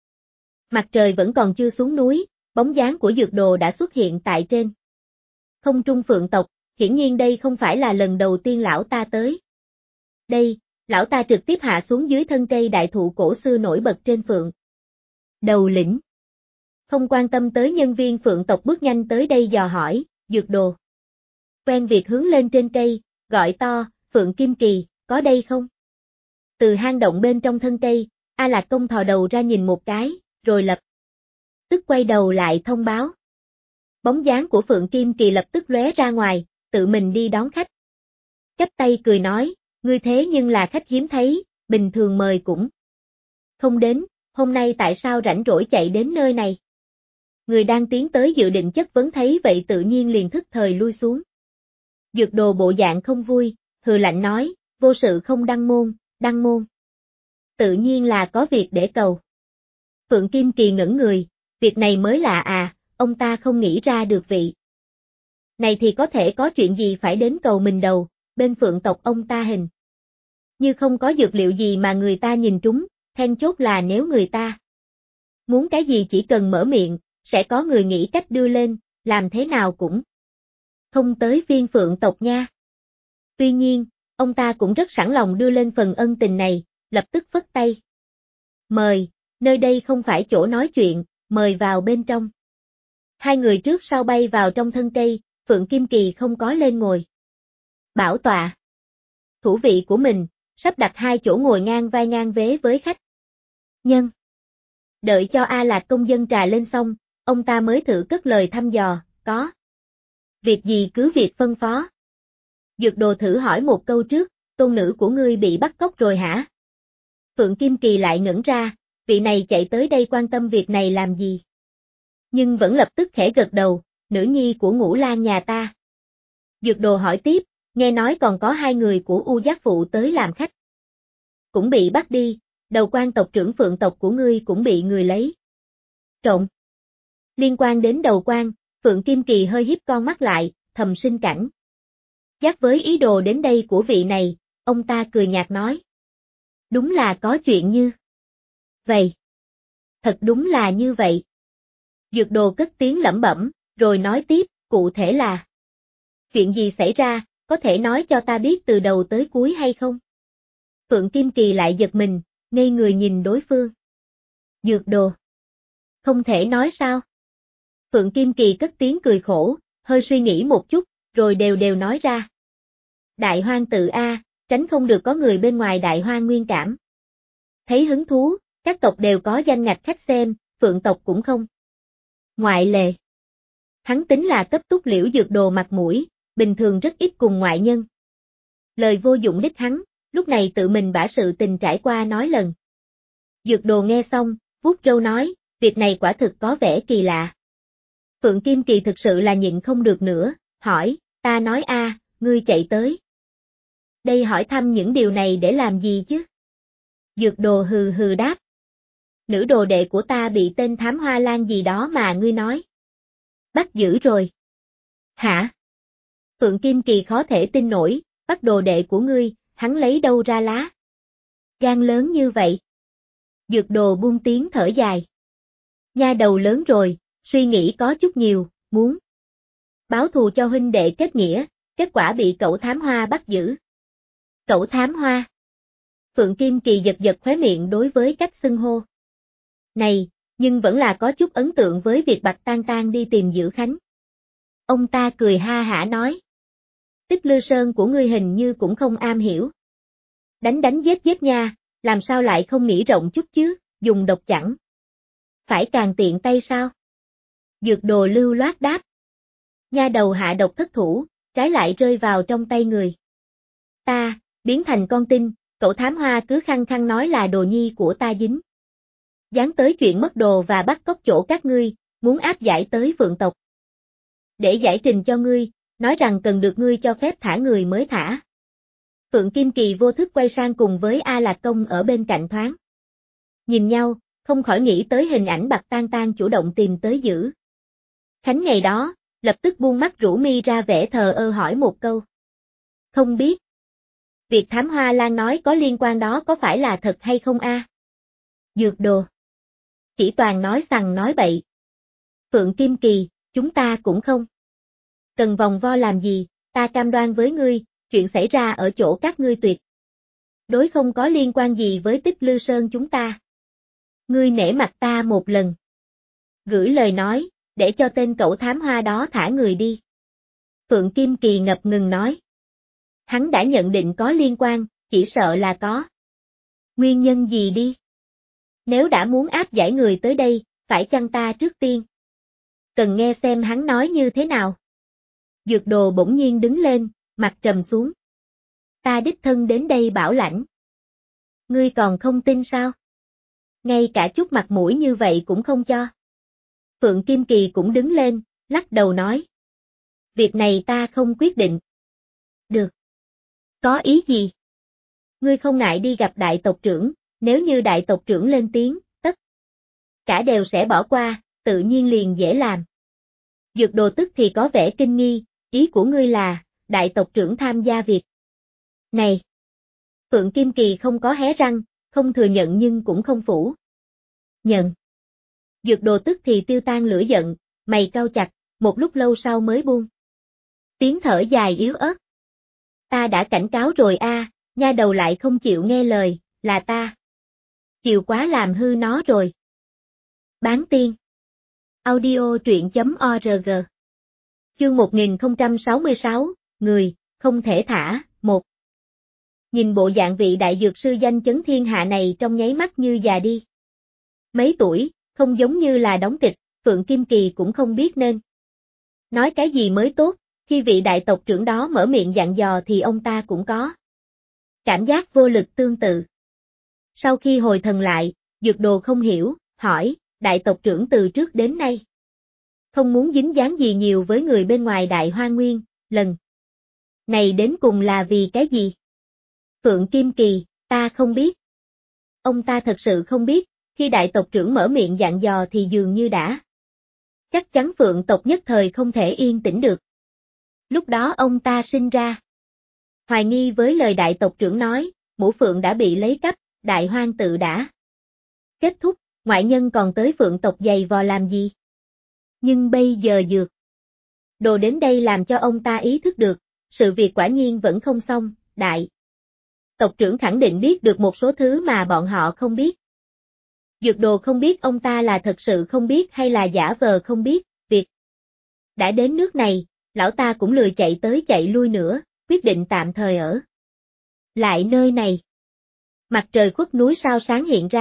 Mặt trời vẫn còn chưa xuống núi, bóng dáng của dược đồ đã xuất hiện tại trên không trung Phượng tộc, hiển nhiên đây không phải là lần đầu tiên lão ta tới. Đây, lão ta trực tiếp hạ xuống dưới thân cây đại thụ cổ xưa nổi bật trên Phượng đầu lĩnh. Không quan tâm tới nhân viên Phượng tộc bước nhanh tới đây dò hỏi, dược đồ. Quen việc hướng lên trên cây, gọi to, Phượng Kim Kỳ, có đây không? Từ hang động bên trong thân cây, A Lạc Công thò đầu ra nhìn một cái, rồi lập tức quay đầu lại thông báo. Bóng dáng của Phượng Kim Kỳ lập tức lóe ra ngoài, tự mình đi đón khách. Chắp tay cười nói, ngươi thế nhưng là khách hiếm thấy, bình thường mời cũng không đến, hôm nay tại sao rảnh rỗi chạy đến nơi này? Người đang tiến tới dự định chất vấn thấy vậy tự nhiên liền thức thời lui xuống. Dược đồ bộ dạng không vui, hừ lạnh nói, vô sự không đăng môn. Tự nhiên là có việc để cầu. Phượng Kim Kỳ ngẩn người, việc này mới lạ à, ông ta không nghĩ ra được vị. Này thì có thể có chuyện gì phải đến cầu mình đầu, bên Phượng tộc ông ta hình. Như không có dược liệu gì mà người ta nhìn trúng, then chốt là nếu người ta muốn cái gì chỉ cần mở miệng, sẽ có người nghĩ cách đưa lên, làm thế nào cũng không tới phiên Phượng tộc nha. Tuy nhiên, ông ta cũng rất sẵn lòng đưa lên phần ân tình này, lập tức phất tay. Mời, nơi đây không phải chỗ nói chuyện, mời vào bên trong. Hai người trước sau bay vào trong thân cây, Phượng Kim Kỳ không có lên ngồi bảo tọa. Thủ vị của mình, sắp đặt hai chỗ ngồi ngang vai ngang vế với khách nhân. Đợi cho A Lạc Công dân trà lên xong, ông ta mới thử cất lời thăm dò, có việc gì cứ việc phân phó. Dược đồ thử hỏi một câu trước, tôn nữ của ngươi bị bắt cóc rồi hả? Phượng Kim Kỳ lại ngẩn ra, vị này chạy tới đây quan tâm việc này làm gì? Nhưng vẫn lập tức khẽ gật đầu, nữ nhi của Ngũ Lang nhà ta. Dược đồ hỏi tiếp, nghe nói còn có hai người của U Giác Phụ tới làm khách. Cũng bị bắt đi, đầu quan tộc trưởng Phượng tộc của ngươi cũng bị người lấy trộm. Liên quan đến đầu quan, Phượng Kim Kỳ hơi híp con mắt lại, thầm sinh cảnh giác với ý đồ đến đây của vị này, ông ta cười nhạt nói. Đúng là có chuyện như vậy. Thật đúng là như vậy. Dược đồ cất tiếng lẩm bẩm, rồi nói tiếp, cụ thể là chuyện gì xảy ra, có thể nói cho ta biết từ đầu tới cuối hay không? Phượng Kim Kỳ lại giật mình, ngây người nhìn đối phương. Dược đồ. Không thể nói sao? Phượng Kim Kỳ cất tiếng cười khổ, hơi suy nghĩ một chút, rồi đều đều nói ra. Đại hoang tự A, tránh không được có người bên ngoài đại hoang nguyên cảm. Thấy hứng thú, Các tộc đều có danh ngạch khách xem, Phượng tộc cũng không ngoại lệ. Hắn tính là cấp túc Liễu Dược Đồ mặt mũi, bình thường rất ít cùng ngoại nhân. Lời vô dụng đích hắn, lúc này tự mình bả sự tình trải qua nói lần. Dược Đồ nghe xong, vuốt râu nói, việc này quả thực có vẻ kỳ lạ. Phượng Kim Kỳ thực sự là nhịn không được nữa, hỏi, ta nói ngươi chạy tới. Đây hỏi thăm những điều này để làm gì chứ? Dược Đồ hừ hừ đáp. Nữ đồ đệ của ta bị tên thám hoa lan gì đó mà ngươi nói. Bắt giữ rồi. Hả? Phượng Kim Kỳ khó thể tin nổi, bắt đồ đệ của ngươi, hắn lấy đâu ra lá? Gan lớn như vậy. Dược Đồ buông tiếng thở dài. Nha đầu lớn rồi, suy nghĩ có chút nhiều, muốn báo thù cho huynh đệ kết nghĩa, kết quả bị cẩu thám hoa bắt giữ. Cẩu thám hoa. Phượng Kim Kỳ giật giật khóe miệng đối với cách xưng hô này, nhưng vẫn là có chút ấn tượng với việc Bạch Tang Tang đi tìm Dữ Khánh. Ông ta cười ha hả nói. Tích Lư Sơn của ngươi hình như cũng không am hiểu. Đánh đánh giết giết nha, làm sao lại không nghĩ rộng chút chứ, dùng độc chẳng. Phải càng tiện tay sao? Dược Đồ lưu loát đáp. Nha đầu hạ độc thất thủ, trái lại rơi vào trong tay người. Ta, biến thành con tin, cậu thám hoa cứ khăng khăng nói là đồ nhi của ta dính. Dán tới chuyện mất đồ và bắt cóc chỗ các ngươi, muốn áp giải tới Phượng tộc. Để giải trình cho ngươi, nói rằng cần được ngươi cho phép thả người mới thả. Phượng Kim Kỳ vô thức quay sang cùng với A Lạc Công ở bên cạnh thoáng. Nhìn nhau, không khỏi nghĩ tới hình ảnh Bạch Tang Tang chủ động tìm tới Dữ Khánh ngày đó, lập tức buông mắt rũ mi ra vẻ thờ ơ hỏi một câu. Không biết. Việc thám hoa lan nói có liên quan đó có phải là thật hay không Dược Đồ. Chỉ toàn nói xằng nói bậy. Phượng Kim Kỳ, chúng ta cũng không cần vòng vo làm gì, ta cam đoan với ngươi, chuyện xảy ra ở chỗ các ngươi tuyệt đối không có liên quan gì với Tích Lư Sơn chúng ta. Ngươi nể mặt ta một lần. Gửi lời nói, để cho tên cẩu thám hoa đó thả người đi. Phượng Kim Kỳ ngập ngừng nói. Hắn đã nhận định có liên quan, chỉ sợ là có nguyên nhân gì đi. Nếu đã muốn áp giải người tới đây, phải chăng ta trước tiên cần nghe xem hắn nói như thế nào. Dược Đồ bỗng nhiên đứng lên, mặt trầm xuống. Ta đích thân đến đây bảo lãnh. Ngươi còn không tin sao? Ngay cả chút mặt mũi như vậy cũng không cho. Phượng Kim Kỳ cũng đứng lên, lắc đầu nói. Việc này ta không quyết định. Được. Có ý gì? Ngươi không ngại đi gặp đại tộc trưởng, nếu như đại tộc trưởng lên tiếng, tất cả đều sẽ bỏ qua, tự nhiên liền dễ làm. Dược Đồ tức thì có vẻ kinh nghi, ý của ngươi là, đại tộc trưởng tham gia việc này. Phượng Kim Kỳ không có hé răng, không thừa nhận nhưng cũng không phủ nhận. Dược Đồ tức thì tiêu tan lửa giận, mày cau chặt, một lúc lâu sau mới buông tiếng thở dài yếu ớt. Ta đã cảnh cáo rồi nha đầu lại không chịu nghe lời, là ta chịu quá làm hư nó rồi. Bán tiên. Audio truyện.org. Chương 1066, người, không thể thả, 1. Nhìn bộ dạng vị đại dược sư danh chấn thiên hạ này trong nháy mắt như già đi mấy tuổi, không giống như là đóng kịch, Phượng Kim Kỳ cũng không biết nên nói cái gì mới tốt, khi vị đại tộc trưởng đó mở miệng dặn dò thì ông ta cũng có cảm giác vô lực tương tự. Sau khi hồi thần lại, Dược Đồ không hiểu, hỏi, đại tộc trưởng từ trước đến nay không muốn dính dáng gì nhiều với người bên ngoài Đại Hoa Nguyên, lần này đến cùng là vì cái gì? Phượng Kim Kỳ, ta không biết. Ông ta thật sự không biết, khi đại tộc trưởng mở miệng dặn dò thì dường như đã chắc chắn Phượng tộc nhất thời không thể yên tĩnh được. Lúc đó ông ta sinh ra hoài nghi với lời đại tộc trưởng nói, mũ Phượng đã bị lấy cắp, đại hoang tự đã kết thúc, ngoại nhân còn tới Phượng tộc giày vò làm gì? Nhưng bây giờ Dược Đồ đến đây làm cho ông ta ý thức được, sự việc quả nhiên vẫn không xong, đại tộc trưởng khẳng định biết được một số thứ mà bọn họ không biết. Dược Đồ không biết ông ta là thật sự không biết hay là giả vờ không biết, việc đã đến nước này, lão ta cũng lười chạy tới chạy lui nữa, quyết định tạm thời ở lại nơi này. Mặt trời khuất núi sao sáng hiện ra,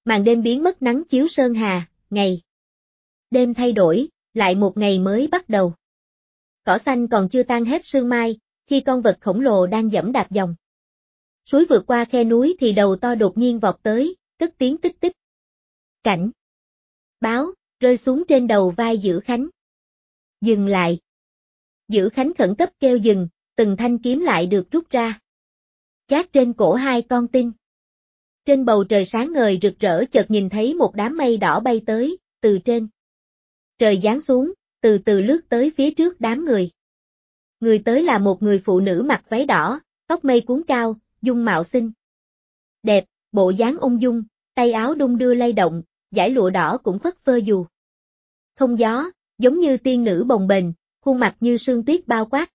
Màn đêm biến mất nắng chiếu sơn hà, ngày đêm thay đổi, lại một ngày mới bắt đầu. Cỏ xanh còn chưa tan hết sương mai, khi con vật khổng lồ đang giẫm đạp dòng suối vượt qua khe núi thì đầu to đột nhiên vọt tới, cất tiếng tích tích. Cảnh báo rơi xuống trên đầu vai Dữ Khánh. Dừng lại. Dữ Khánh khẩn cấp kêu dừng, từng thanh kiếm lại được rút ra. Gác trên cổ hai con tin. Trên bầu trời sáng ngời rực rỡ chợt nhìn thấy một đám mây đỏ bay tới, từ trên trời giáng xuống, từ từ lướt tới phía trước đám người. Người tới là một người phụ nữ mặc váy đỏ, tóc mây cuốn cao, dung mạo xinh đẹp, bộ dáng ung dung, tay áo đung đưa lay động, dải lụa đỏ cũng phất phơ dù không gió, giống như tiên nữ bồng bềnh, khuôn mặt như sương tuyết bao quát.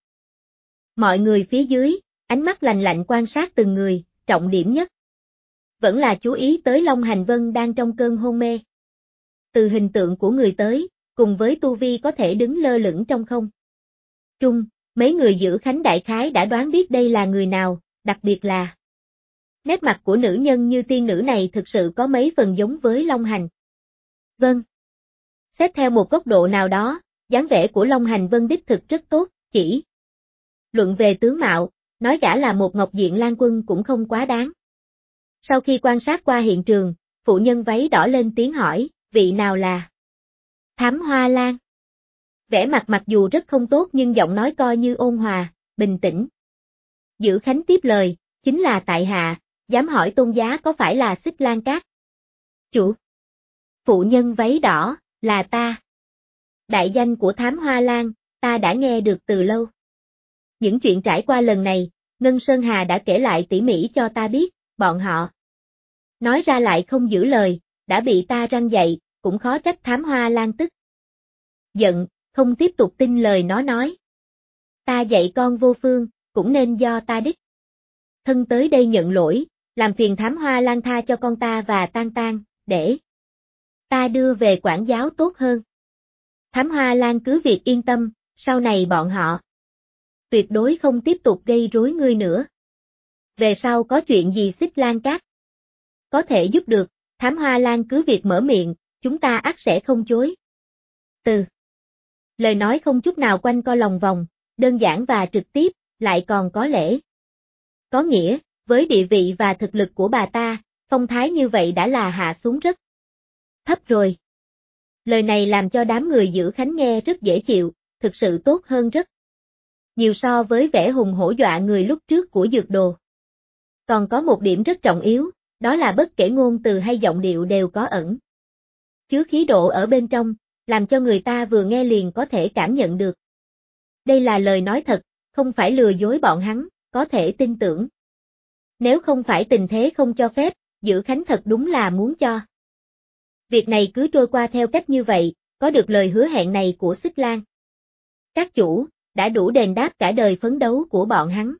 Mọi người phía dưới, ánh mắt lạnh lạnh quan sát từng người, trọng điểm nhất vẫn là chú ý tới Long Hành Vân đang trong cơn hôn mê. Từ hình tượng của người tới, cùng với tu vi có thể đứng lơ lửng trong không trung, mấy người Dữ Khánh đại khái đã đoán biết đây là người nào, đặc biệt là nét mặt của nữ nhân như tiên nữ này thực sự có mấy phần giống với Long Hành Vân. Xét theo một góc độ nào đó, dáng vẻ của Long Hành Vân đích thực rất tốt, chỉ luận về tướng mạo, nói gã là một Ngọc Diện Lan Quân cũng không quá đáng. Sau khi quan sát qua hiện trường, phụ nhân váy đỏ lên tiếng hỏi, vị nào là Thám Hoa Lan? Vẻ mặt mặc dù rất không tốt nhưng giọng nói coi như ôn hòa, bình tĩnh. Dữ Khánh tiếp lời, chính là tại hạ, dám hỏi tôn giá có phải là Xích Lan Cát chủ? Phụ nhân váy đỏ, là ta. Đại danh của Thám Hoa Lan, ta đã nghe được từ lâu. Những chuyện trải qua lần này, Ngân Sơn Hà đã kể lại tỉ mỉ cho ta biết, bọn họ nói ra lại không giữ lời, đã bị ta răn dạy, cũng khó trách Thám Hoa Lan tức giận, không tiếp tục tin lời nó nói. Ta dạy con vô phương, cũng nên do ta đích thân tới đây nhận lỗi, làm phiền Thám Hoa Lan tha cho con ta và Tan Tan, để ta đưa về quản giáo tốt hơn. Thám Hoa Lan cứ việc yên tâm, sau này bọn họ tuyệt đối không tiếp tục gây rối ngươi nữa. Về sau có chuyện gì Xích Lan Cát có thể giúp được, Thám Hoa Lan cứ việc mở miệng, chúng ta ắt sẽ không chối. Từ lời nói không chút nào quanh co lòng vòng, đơn giản và trực tiếp, lại còn có lễ có nghĩa, với địa vị và thực lực của bà ta, phong thái như vậy đã là hạ xuống rất thấp rồi. Lời này làm cho đám người Dữ Khánh nghe rất dễ chịu, thực sự tốt hơn rất nhiều so với vẻ hùng hổ dọa người lúc trước của Dược Đồ. Còn có một điểm rất trọng yếu, đó là bất kể ngôn từ hay giọng điệu đều có ẩn chứa khí độ ở bên trong, làm cho người ta vừa nghe liền có thể cảm nhận được. Đây là lời nói thật, không phải lừa dối bọn hắn, có thể tin tưởng. Nếu không phải tình thế không cho phép, Dữ Khánh thật đúng là muốn cho việc này cứ trôi qua theo cách như vậy, có được lời hứa hẹn này của Xích Lan các chủ, đã đủ đền đáp cả đời phấn đấu của bọn hắn.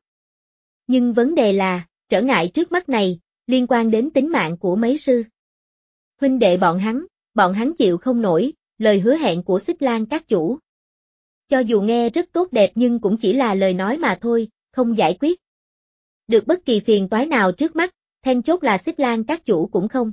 Nhưng vấn đề là, trở ngại trước mắt này, liên quan đến tính mạng của mấy sư huynh đệ bọn hắn chịu không nổi, lời hứa hẹn của Xích Lan các chủ. Cho dù nghe rất tốt đẹp nhưng cũng chỉ là lời nói mà thôi, không giải quyết được bất kỳ phiền toái nào trước mắt, then chốt là Xích Lan các chủ cũng không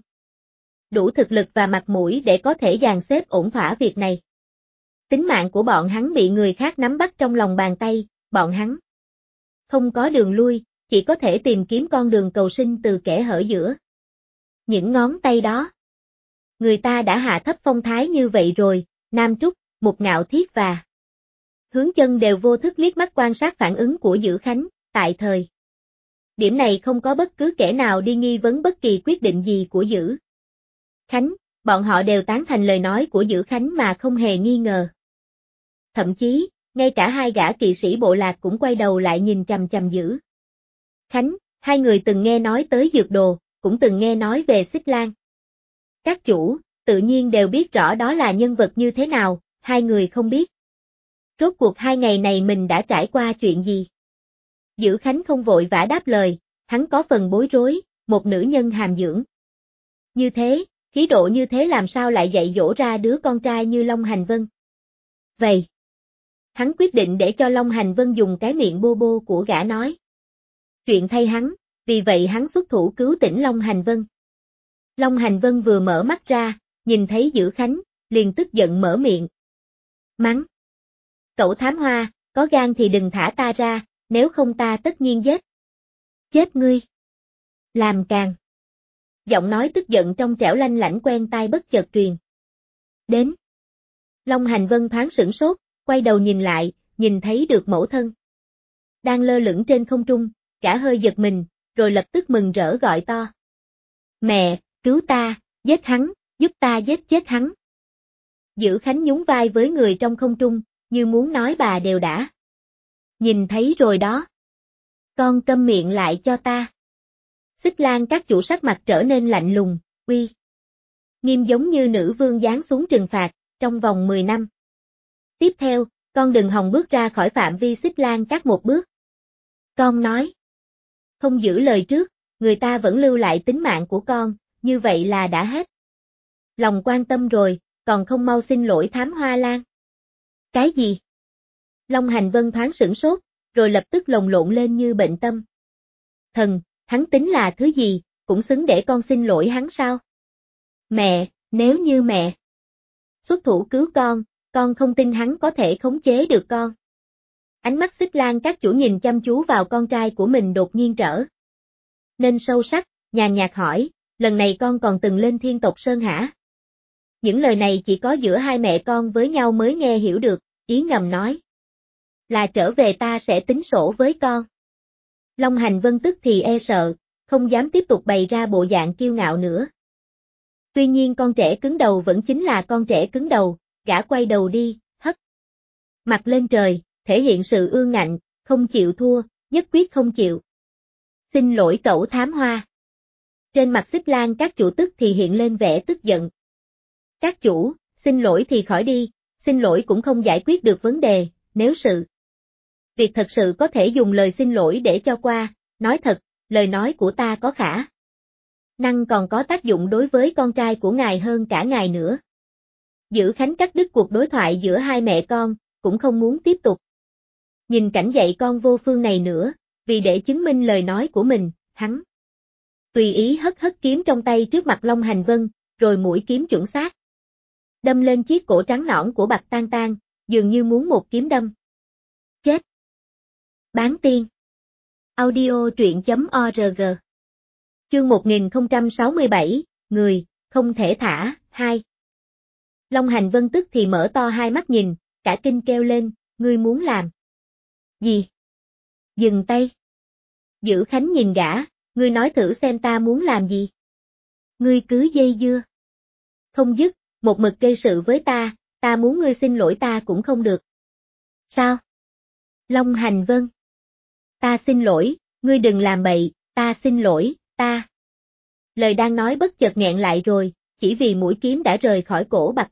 đủ thực lực và mặt mũi để có thể dàn xếp ổn thỏa việc này. Tính mạng của bọn hắn bị người khác nắm bắt trong lòng bàn tay, bọn hắn không có đường lui, chỉ có thể tìm kiếm con đường cầu sinh từ kẽ hở giữa những ngón tay đó. Người ta đã hạ thấp phong thái như vậy rồi, Nam Trúc, Mục Ngạo Thiết và Hướng Chân đều vô thức liếc mắt quan sát phản ứng của Dữ Khánh, tại thời điểm này không có bất cứ kẻ nào đi nghi vấn bất kỳ quyết định gì của Dữ Khánh, bọn họ đều tán thành lời nói của Dữ Khánh mà không hề nghi ngờ. Thậm chí, ngay cả hai gã kỵ sĩ bộ lạc cũng quay đầu lại nhìn chằm chằm Dữ Khánh, hai người từng nghe nói tới Dược Đồ, cũng từng nghe nói về Xích Lan các chủ, tự nhiên đều biết rõ đó là nhân vật như thế nào, hai người không biết. Rốt cuộc 2 ngày này mình đã trải qua chuyện gì? Dữ Khánh không vội vã đáp lời, hắn có phần bối rối, một nữ nhân hàm dưỡng như thế, khí độ như thế làm sao lại dạy dỗ ra đứa con trai như Long Hành Vân. Vậy, hắn quyết định để cho Long Hành Vân dùng cái miệng bô bô của gã nói chuyện thay hắn, vì vậy hắn xuất thủ cứu tỉnh Long Hành Vân. Long Hành Vân vừa mở mắt ra, nhìn thấy Dữ Khánh, liền tức giận mở miệng. Mắng. Cậu thám hoa, có gan thì đừng thả ta ra, nếu không ta tất nhiên giết. Chết ngươi. Làm càng. Giọng nói tức giận trong trẻo lanh lảnh quen tai bất chợt truyền. Đến. Long Hành Vân thoáng sửng sốt, quay đầu nhìn lại, nhìn thấy được mẫu thân. Đang lơ lửng trên không trung, cả hơi giật mình, rồi lập tức mừng rỡ gọi to. Mẹ, cứu ta, giết hắn, giúp ta giết chết hắn. Dữ Khánh nhún vai với người trong không trung, như muốn nói bà đều đã. Nhìn thấy rồi đó. Con câm miệng lại cho ta. Xích Lan các chủ sắc mặt trở nên lạnh lùng, uy nghiêm giống như nữ vương giáng xuống trừng phạt, trong vòng 10 năm. Tiếp theo, con đừng hòng bước ra khỏi phạm vi Xích Lan các một bước. Con nói. Không giữ lời trước, người ta vẫn lưu lại tính mạng của con, như vậy là đã hết. Lòng quan tâm rồi, còn không mau xin lỗi thám hoa lan. Cái gì? Long Hành Vân thoáng sửng sốt, rồi lập tức lồng lộn lên như bệnh tâm. Thần, hắn tính là thứ gì, cũng xứng để con xin lỗi hắn sao? Mẹ, nếu như mẹ xuất thủ cứu con không tin hắn có thể khống chế được con. Ánh mắt Xích Lan các chủ nhìn chăm chú vào con trai của mình đột nhiên trở nên sâu sắc, nhàn nhạt hỏi, lần này con còn từng lên Thiên Tộc Sơn hả? Những lời này chỉ có giữa hai mẹ con với nhau mới nghe hiểu được, ý ngầm nói. Là trở về ta sẽ tính sổ với con. Long Hành Vân tức thì e sợ, không dám tiếp tục bày ra bộ dạng kiêu ngạo nữa. Tuy nhiên con trẻ cứng đầu vẫn chính là con trẻ cứng đầu, gã quay đầu đi, hất mặt lên trời, thể hiện sự ương ngạnh, không chịu thua, nhất quyết không chịu. Xin lỗi cậu thám hoa. Trên mặt Xích Lan các chủ tức thì hiện lên vẻ tức giận. Các chủ, xin lỗi thì khỏi đi, xin lỗi cũng không giải quyết được vấn đề, nếu sự việc thật sự có thể dùng lời xin lỗi để cho qua, nói thật, lời nói của ta có khả năng còn có tác dụng đối với con trai của ngài hơn cả ngài nữa. Dữ Khánh cắt đứt cuộc đối thoại giữa hai mẹ con, cũng không muốn tiếp tục nhìn cảnh dạy con vô phương này nữa, vì để chứng minh lời nói của mình, hắn tùy ý hất kiếm trong tay trước mặt Long Hành Vân, rồi mũi kiếm chuẩn xác đâm lên chiếc cổ trắng nõn của Bạch Tang Tang, dường như muốn một kiếm đâm chết. Bán tiên. Audio truyện.org. Chương 1067, người, không thể thả, 2. Long Hành Vân tức thì mở to hai mắt nhìn, cả kinh kêu lên, ngươi muốn làm gì? Dừng tay. Dữ Khánh nhìn gã, ngươi nói thử xem ta muốn làm gì? Ngươi cứ dây dưa không dứt, một mực gây sự với ta muốn ngươi xin lỗi ta cũng không được. Sao? Long Hành Vân. Ta xin lỗi, ngươi đừng làm bậy, ta xin lỗi, ta. Lời đang nói bất chợt nghẹn lại rồi, chỉ vì mũi kiếm đã rời khỏi cổ Bạch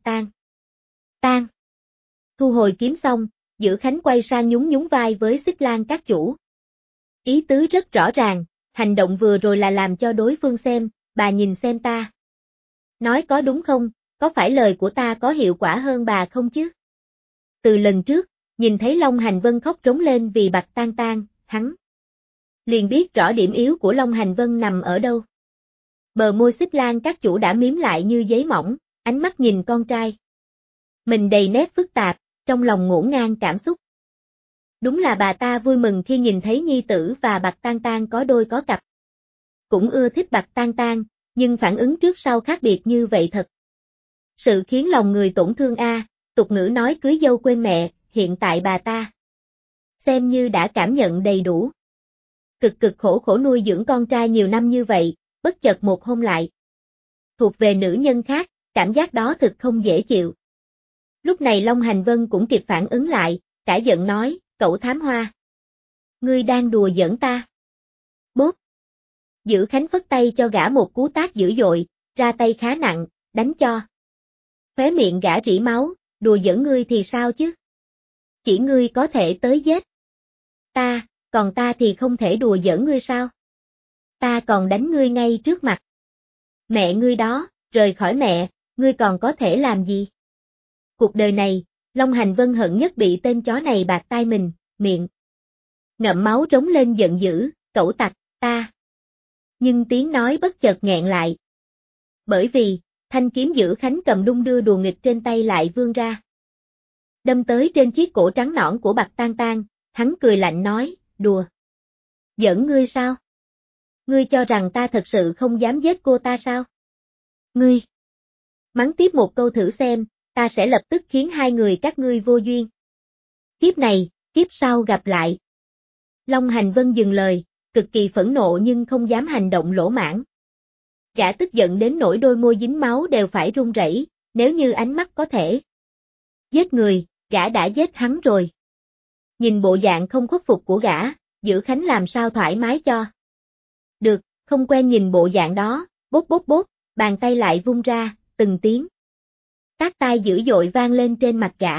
Tang. Thu hồi kiếm xong, Dữ Khánh quay sang nhún vai với Xích Lan các chủ. Ý tứ rất rõ ràng, hành động vừa rồi là làm cho đối phương xem, bà nhìn xem ta. Nói có đúng không, có phải lời của ta có hiệu quả hơn bà không chứ? Từ lần trước, nhìn thấy Long Hành Vân khóc trống lên vì Bạch Tang Tang, hắn liền biết rõ điểm yếu của Long Hành Vân nằm ở đâu. Bờ môi Xích Lan các chủ đã miếm lại như giấy mỏng, ánh mắt nhìn con trai mình đầy nét phức tạp, trong lòng ngổn ngang cảm xúc. Đúng là bà ta vui mừng khi nhìn thấy nhi tử và Bạch Tang Tang có đôi có cặp. Cũng ưa thích Bạch Tang Tang, nhưng phản ứng trước sau khác biệt như vậy thật sự khiến lòng người tổn thương a. Tục ngữ nói cưới dâu quên mẹ, hiện tại bà ta xem như đã cảm nhận đầy đủ. Cực khổ nuôi dưỡng con trai nhiều năm như vậy, bất chợt một hôm lại thuộc về nữ nhân khác, cảm giác đó thực không dễ chịu. Lúc này Long Hành Vân cũng kịp phản ứng lại, cả giận nói, cậu thám hoa. Ngươi đang đùa giỡn ta. Bốp. Dữ Khánh phất tay cho gã một cú tát dữ dội, ra tay khá nặng, đánh cho khóe miệng gã rỉ máu, đùa giỡn ngươi thì sao chứ? Chỉ ngươi có thể tới giết ta, còn ta thì không thể đùa giỡn ngươi sao? Ta còn đánh ngươi ngay trước mặt mẹ ngươi đó, rời khỏi mẹ, ngươi còn có thể làm gì? Cuộc đời này, Long Hành Vân hận nhất bị tên chó này bạc tai mình, miệng ngậm máu trống lên giận dữ, cẩu tặc, ta. Nhưng tiếng nói bất chợt nghẹn lại. Bởi vì, thanh kiếm Dữ Khánh cầm đung đưa đùa nghịch trên tay lại vươn ra. Đâm tới trên chiếc cổ trắng nõn của Bạch Tang Tang, hắn cười lạnh nói, đùa. Giỡn ngươi sao? Ngươi cho rằng ta thật sự không dám giết cô ta sao? Ngươi! Mắng tiếp một câu thử xem, ta sẽ lập tức khiến hai người các ngươi vô duyên. Kiếp này, kiếp sau gặp lại. Long Hành Vân dừng lời, cực kỳ phẫn nộ nhưng không dám hành động lỗ mãng. Gã tức giận đến nỗi đôi môi dính máu đều phải run rẩy, nếu như ánh mắt có thể giết người, gã đã giết hắn rồi. Nhìn bộ dạng không khuất phục của gã, Dữ Khánh làm sao thoải mái cho. Được, không quen nhìn bộ dạng đó, bốp bốp bốp, bàn tay lại vung ra, từng tiếng. Tát tai dữ dội vang lên trên mặt gã.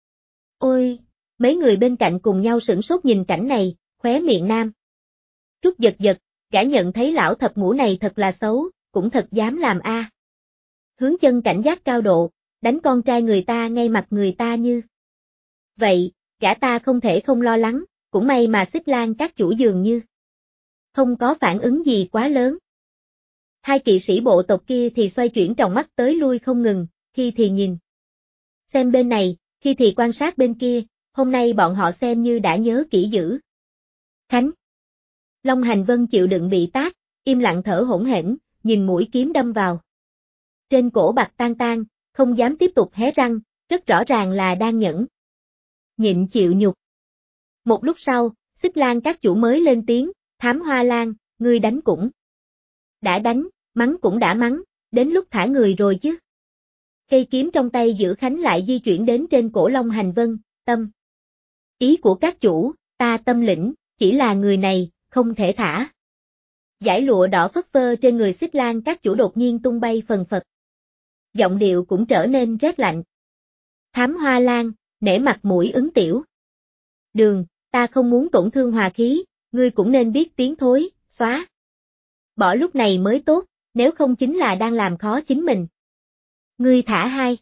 Ôi, mấy người bên cạnh cùng nhau sửng sốt nhìn cảnh này, khóe miệng Nam Trúc giật giật, gã nhận thấy lão thập ngũ này thật là xấu, cũng thật dám làm a. Hướng chân cảnh giác cao độ, đánh con trai người ta ngay mặt người ta như. Vậy, gã ta không thể không lo lắng, cũng may mà Xích Lan các chủ dường như không có phản ứng gì quá lớn. Hai kỵ sĩ bộ tộc kia thì xoay chuyển tròng mắt tới lui không ngừng, khi thì nhìn xem bên này, khi thì quan sát bên kia, hôm nay bọn họ xem như đã nhớ kỹ Dữ Khánh. Long Hành Vân chịu đựng bị tát, im lặng thở hổn hển, nhìn mũi kiếm đâm vào trên cổ Bạch Tang Tang, không dám tiếp tục hé răng, rất rõ ràng là đang nhẫn nhịn chịu nhục. Một lúc sau, Xích Lan các chủ mới lên tiếng, Thám Hoa Lan, ngươi đánh cũng đã đánh, mắng cũng đã mắng, đến lúc thả người rồi chứ. Cây kiếm trong tay Dữ Khánh lại di chuyển đến trên cổ Long Hành Vân, tâm. Ý của các chủ, ta tâm lĩnh, chỉ là người này, không thể thả. Dải lụa đỏ phất phơ trên người Xích Lan các chủ đột nhiên tung bay phần phật. Giọng điệu cũng trở nên rét lạnh. Thám Hoa Lan, nể mặt mũi ứng tiểu. Đường, ta không muốn tổn thương hòa khí, ngươi cũng nên biết tiếng thối, xóa. Bỏ lúc này mới tốt, nếu không chính là đang làm khó chính mình. Ngươi thả hai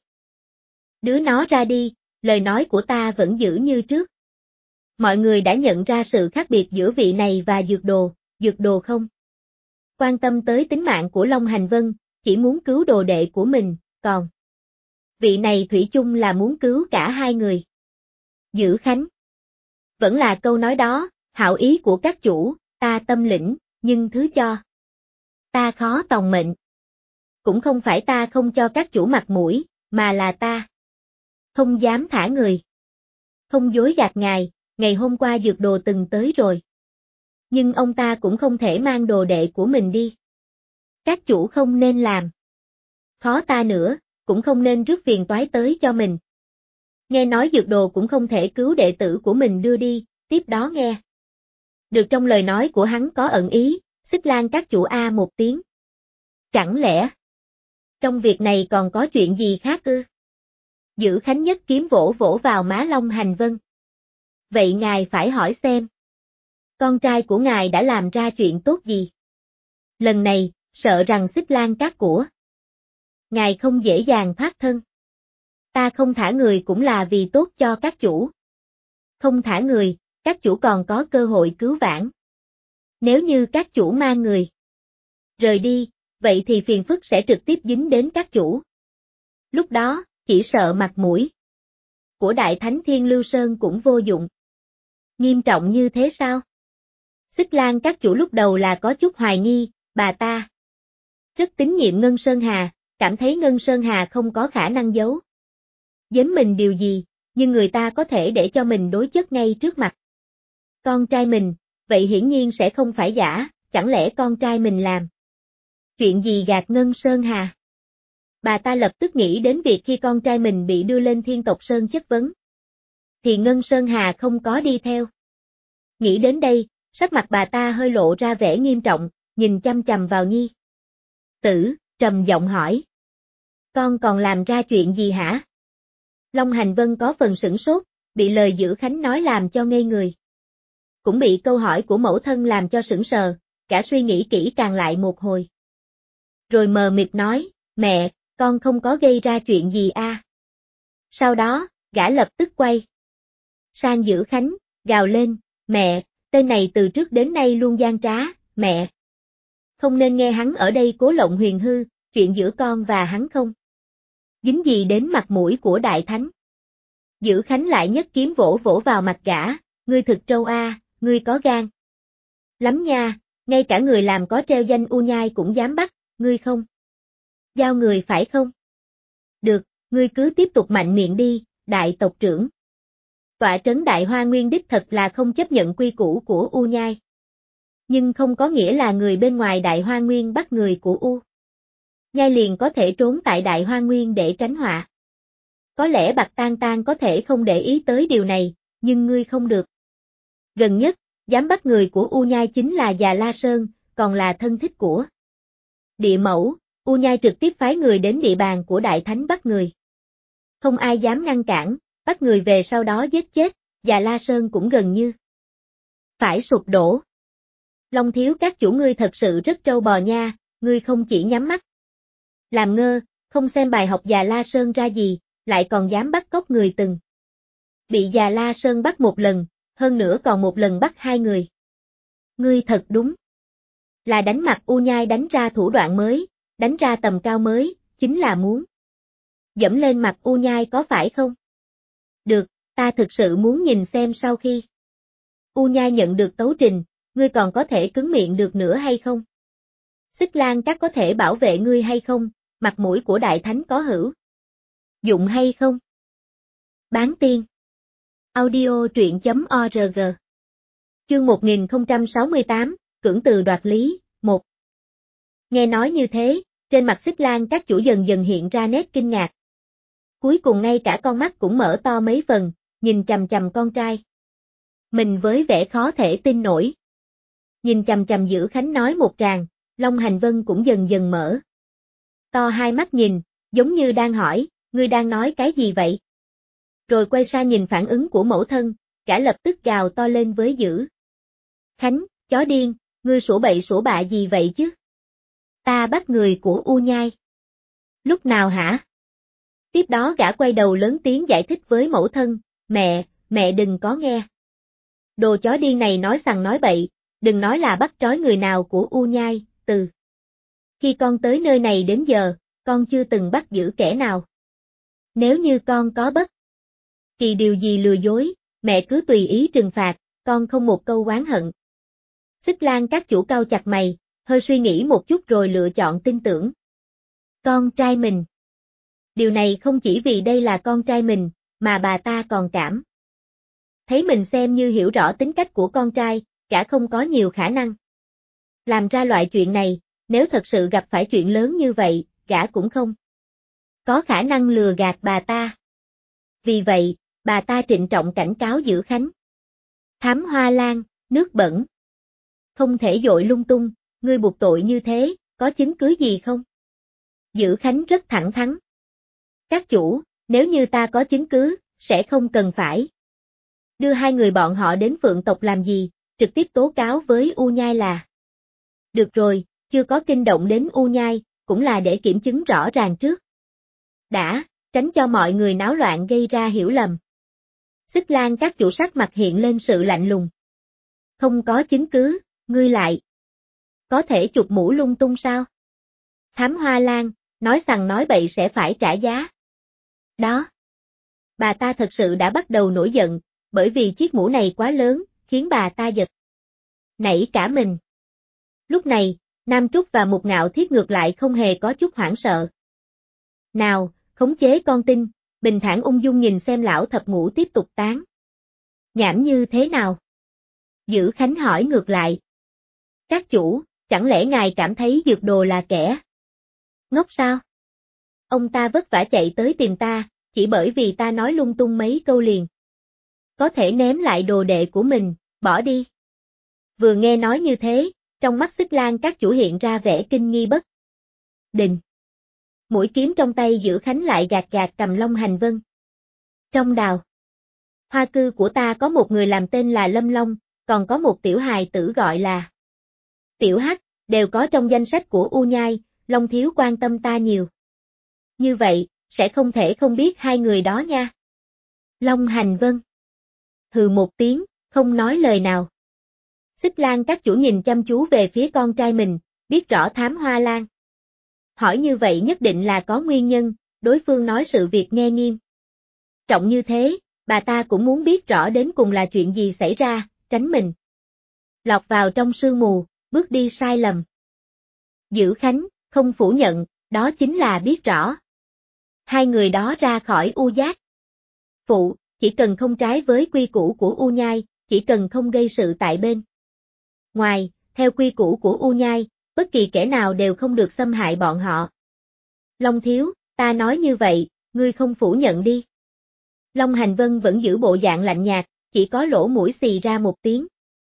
đứa nó ra đi, lời nói của ta vẫn giữ như trước. Mọi người đã nhận ra sự khác biệt giữa vị này và dược đồ không quan tâm tới tính mạng của Long Hành Vân, chỉ muốn cứu đồ đệ của mình, còn vị này thủy chung là muốn cứu cả hai người. Dữ Khánh. Vẫn là câu nói đó, hảo ý của các chủ, ta tâm lĩnh, nhưng thứ cho ta khó tòng mệnh. Cũng không phải ta không cho các chủ mặt mũi, mà là ta không dám thả người. Không dối gạt ngài, ngày hôm qua dược đồ từng tới rồi. Nhưng ông ta cũng không thể mang đồ đệ của mình đi. Các chủ không nên làm khó ta nữa, cũng không nên rước phiền toái tới cho mình. Nghe nói dược đồ cũng không thể cứu đệ tử của mình đưa đi, tiếp đó nghe được trong lời nói của hắn có ẩn ý, Xích Lan các chủ a một tiếng. Chẳng lẽ trong việc này còn có chuyện gì khác ư? Dữ Khánh nhất kiếm vỗ vỗ vào má Long Hành Vân. Vậy ngài phải hỏi xem, con trai của ngài đã làm ra chuyện tốt gì? Lần này, sợ rằng Xích Lan các của ngài không dễ dàng thoát thân. Ta không thả người cũng là vì tốt cho các chủ. Không thả người, các chủ còn có cơ hội cứu vãn. Nếu như các chủ mang người rời đi, vậy thì phiền phức sẽ trực tiếp dính đến các chủ. Lúc đó, chỉ sợ mặt mũi của Đại Thánh Thiên Lưu Sơn cũng vô dụng. Nghiêm trọng như thế sao? Xích Lan các chủ lúc đầu là có chút hoài nghi, bà ta rất tín nhiệm Ngân Sơn Hà, cảm thấy Ngân Sơn Hà không có khả năng giấu giếm mình điều gì, nhưng người ta có thể để cho mình đối chất ngay trước mặt con trai mình, vậy hiển nhiên sẽ không phải giả, chẳng lẽ con trai mình làm chuyện gì gạt Ngân Sơn Hà? Bà ta lập tức nghĩ đến việc khi con trai mình bị đưa lên Thiên Tộc Sơn chất vấn, thì Ngân Sơn Hà không có đi theo. Nghĩ đến đây, sắc mặt bà ta hơi lộ ra vẻ nghiêm trọng, nhìn chăm chằm vào Nhi tử, trầm giọng hỏi. Con còn làm ra chuyện gì hả? Long Hành Vân có phần sửng sốt, bị lời Dữ Khánh nói làm cho ngây người. Cũng bị câu hỏi của mẫu thân làm cho sững sờ, cả suy nghĩ kỹ càng lại một hồi. Rồi mờ mịt nói, mẹ, con không có gây ra chuyện gì a. Sau đó, gã lập tức quay sang Dữ Khánh, gào lên, mẹ, tên này từ trước đến nay luôn gian trá, mẹ. Không nên nghe hắn ở đây cố lộng huyền hư, chuyện giữa con và hắn không dính gì đến mặt mũi của đại thánh. Dữ Khánh lại nhấc kiếm vỗ vỗ vào mặt gã, ngươi thực trâu a, ngươi có gan lắm nha, ngay cả người làm có treo danh U Nhai cũng dám bắt, ngươi không giao người phải không? Được, ngươi cứ tiếp tục mạnh miệng đi, đại tộc trưởng. Tọa trấn Đại Hoa Nguyên đích thật là không chấp nhận quy củ của U Nhai. Nhưng không có nghĩa là người bên ngoài Đại Hoa Nguyên bắt người của U Nhai liền có thể trốn tại Đại Hoa Nguyên để tránh họa. Có lẽ Bạch Tang Tang có thể không để ý tới điều này, nhưng ngươi không được. Gần nhất, dám bắt người của U Nhai chính là Già La Sơn, còn là thân thích của Địa Mẫu, U Nhai trực tiếp phái người đến địa bàn của Đại Thánh bắt người. Không ai dám ngăn cản, bắt người về sau đó giết chết, Già La Sơn cũng gần như phải sụp đổ. Long Thiếu các chủ ngươi thật sự rất trâu bò nha, ngươi không chỉ nhắm mắt làm ngơ, không xem bài học Già La Sơn ra gì, lại còn dám bắt cóc người từng bị Già La Sơn bắt một lần, hơn nữa còn một lần bắt hai người. Ngươi thật đúng là đánh mặt U Nhai đánh ra thủ đoạn mới, đánh ra tầm cao mới, chính là muốn dẫm lên mặt U Nhai có phải không? Được, ta thực sự muốn nhìn xem sau khi U Nhai nhận được tấu trình, ngươi còn có thể cứng miệng được nữa hay không? Xích Lan Các có thể bảo vệ ngươi hay không? Mặt mũi của Đại Thánh có hữu dụng hay không? Bán tiên. Audio truyện.org. Chương 1068, cưỡng từ đoạt lý, 1. Nghe nói như thế, trên mặt Xích Lan Các chủ dần dần hiện ra nét kinh ngạc. Cuối cùng ngay cả con mắt cũng mở to mấy phần, nhìn chằm chằm con trai mình với vẻ khó thể tin nổi. Nhìn chằm chằm Dữ Khánh nói một tràng, Long Hành Vân cũng dần dần mở to hai mắt nhìn, giống như đang hỏi, ngươi đang nói cái gì vậy? Rồi quay sang nhìn phản ứng của mẫu thân, cả lập tức gào to lên với Dữ Khánh, chó điên, ngươi sủa bậy sủa bạ gì vậy chứ? Ta bắt người của U Nhai. Lúc nào hả? Tiếp đó gã quay đầu lớn tiếng giải thích với mẫu thân, mẹ đừng có nghe. Đồ chó điên này nói sằng nói bậy, đừng nói là bắt trói người nào của U Nhai, từ khi con tới nơi này đến giờ, con chưa từng bắt giữ kẻ nào. Nếu như con có bất kỳ điều gì lừa dối, mẹ cứ tùy ý trừng phạt, con không một câu oán hận. Xích Lan Các chủ cau chặt mày, hơi suy nghĩ một chút rồi lựa chọn tin tưởng con trai mình. Điều này không chỉ vì đây là con trai mình, mà bà ta còn cảm thấy mình xem như hiểu rõ tính cách của con trai, cả không có nhiều khả năng làm ra loại chuyện này, nếu thật sự gặp phải chuyện lớn như vậy, gã cũng không có khả năng lừa gạt bà ta. Vì vậy, bà ta trịnh trọng cảnh cáo Dữ Khánh. Thám hoa lan, nước bẩn. Không thể dội lung tung, ngươi buộc tội như thế, có chứng cứ gì không? Dữ Khánh rất thẳng thắn. Các chủ, nếu như ta có chứng cứ, sẽ không cần phải đưa hai người bọn họ đến Phượng tộc làm gì, trực tiếp tố cáo với U Nhai là được rồi, chưa có kinh động đến U Nhai, cũng là để kiểm chứng rõ ràng trước. Đã, tránh cho mọi người náo loạn gây ra hiểu lầm. Xích Lan Các chủ sắc mặt hiện lên sự lạnh lùng. Không có chứng cứ, ngươi lại có thể chụp mũ lung tung sao? Thám hoa lan, nói sằng nói bậy sẽ phải trả giá. Đó. Bà ta thật sự đã bắt đầu nổi giận, bởi vì chiếc mũ này quá lớn, khiến bà ta giật nảy cả mình. Lúc này, Nam Trúc và Mục Ngạo Thiết ngược lại không hề có chút hoảng sợ. Nào, khống chế con tin, bình thản ung dung nhìn xem lão thập ngũ tiếp tục tán nhảm như thế nào. Dữ Khánh hỏi ngược lại. Các chủ, chẳng lẽ ngài cảm thấy dược đồ là kẻ ngốc sao? Ông ta vất vả chạy tới tìm ta, chỉ bởi vì ta nói lung tung mấy câu liền. Có thể ném lại đồ đệ của mình, bỏ đi. Vừa nghe nói như thế, trong mắt Xích Lan Các chủ hiện ra vẻ kinh nghi bất định. Mũi kiếm trong tay Dữ Khánh lại gạt gạt cầm Long Hành Vân. Trong đào hoa cư của ta có một người làm tên là Lâm Long, còn có một tiểu hài tử gọi là Tiểu Hắc, đều có trong danh sách của U Nhai, Long thiếu quan tâm ta nhiều. Như vậy, sẽ không thể không biết hai người đó nha. Long Hành Vân hừ một tiếng, không nói lời nào. Xích Lan Các chủ nhìn chăm chú về phía con trai mình, biết rõ thám hoa lan Hỏi như vậy nhất định là có nguyên nhân, đối phương nói sự việc nghe nghiêm trọng như thế, bà ta cũng muốn biết rõ đến cùng là chuyện gì xảy ra, tránh mình lọt vào trong sương mù, bước đi sai lầm. Dữ Khánh không phủ nhận, đó chính là biết rõ. Hai người đó ra khỏi U Giác Phụ, chỉ cần không trái với quy củ của U Nhai, chỉ cần không gây sự tại bên ngoài, theo quy củ của U Nhai, bất kỳ kẻ nào đều không được xâm hại bọn họ. Long Thiếu, ta nói như vậy, ngươi không phủ nhận đi. Long Hành Vân vẫn giữ bộ dạng lạnh nhạt, chỉ có lỗ mũi xì ra một tiếng.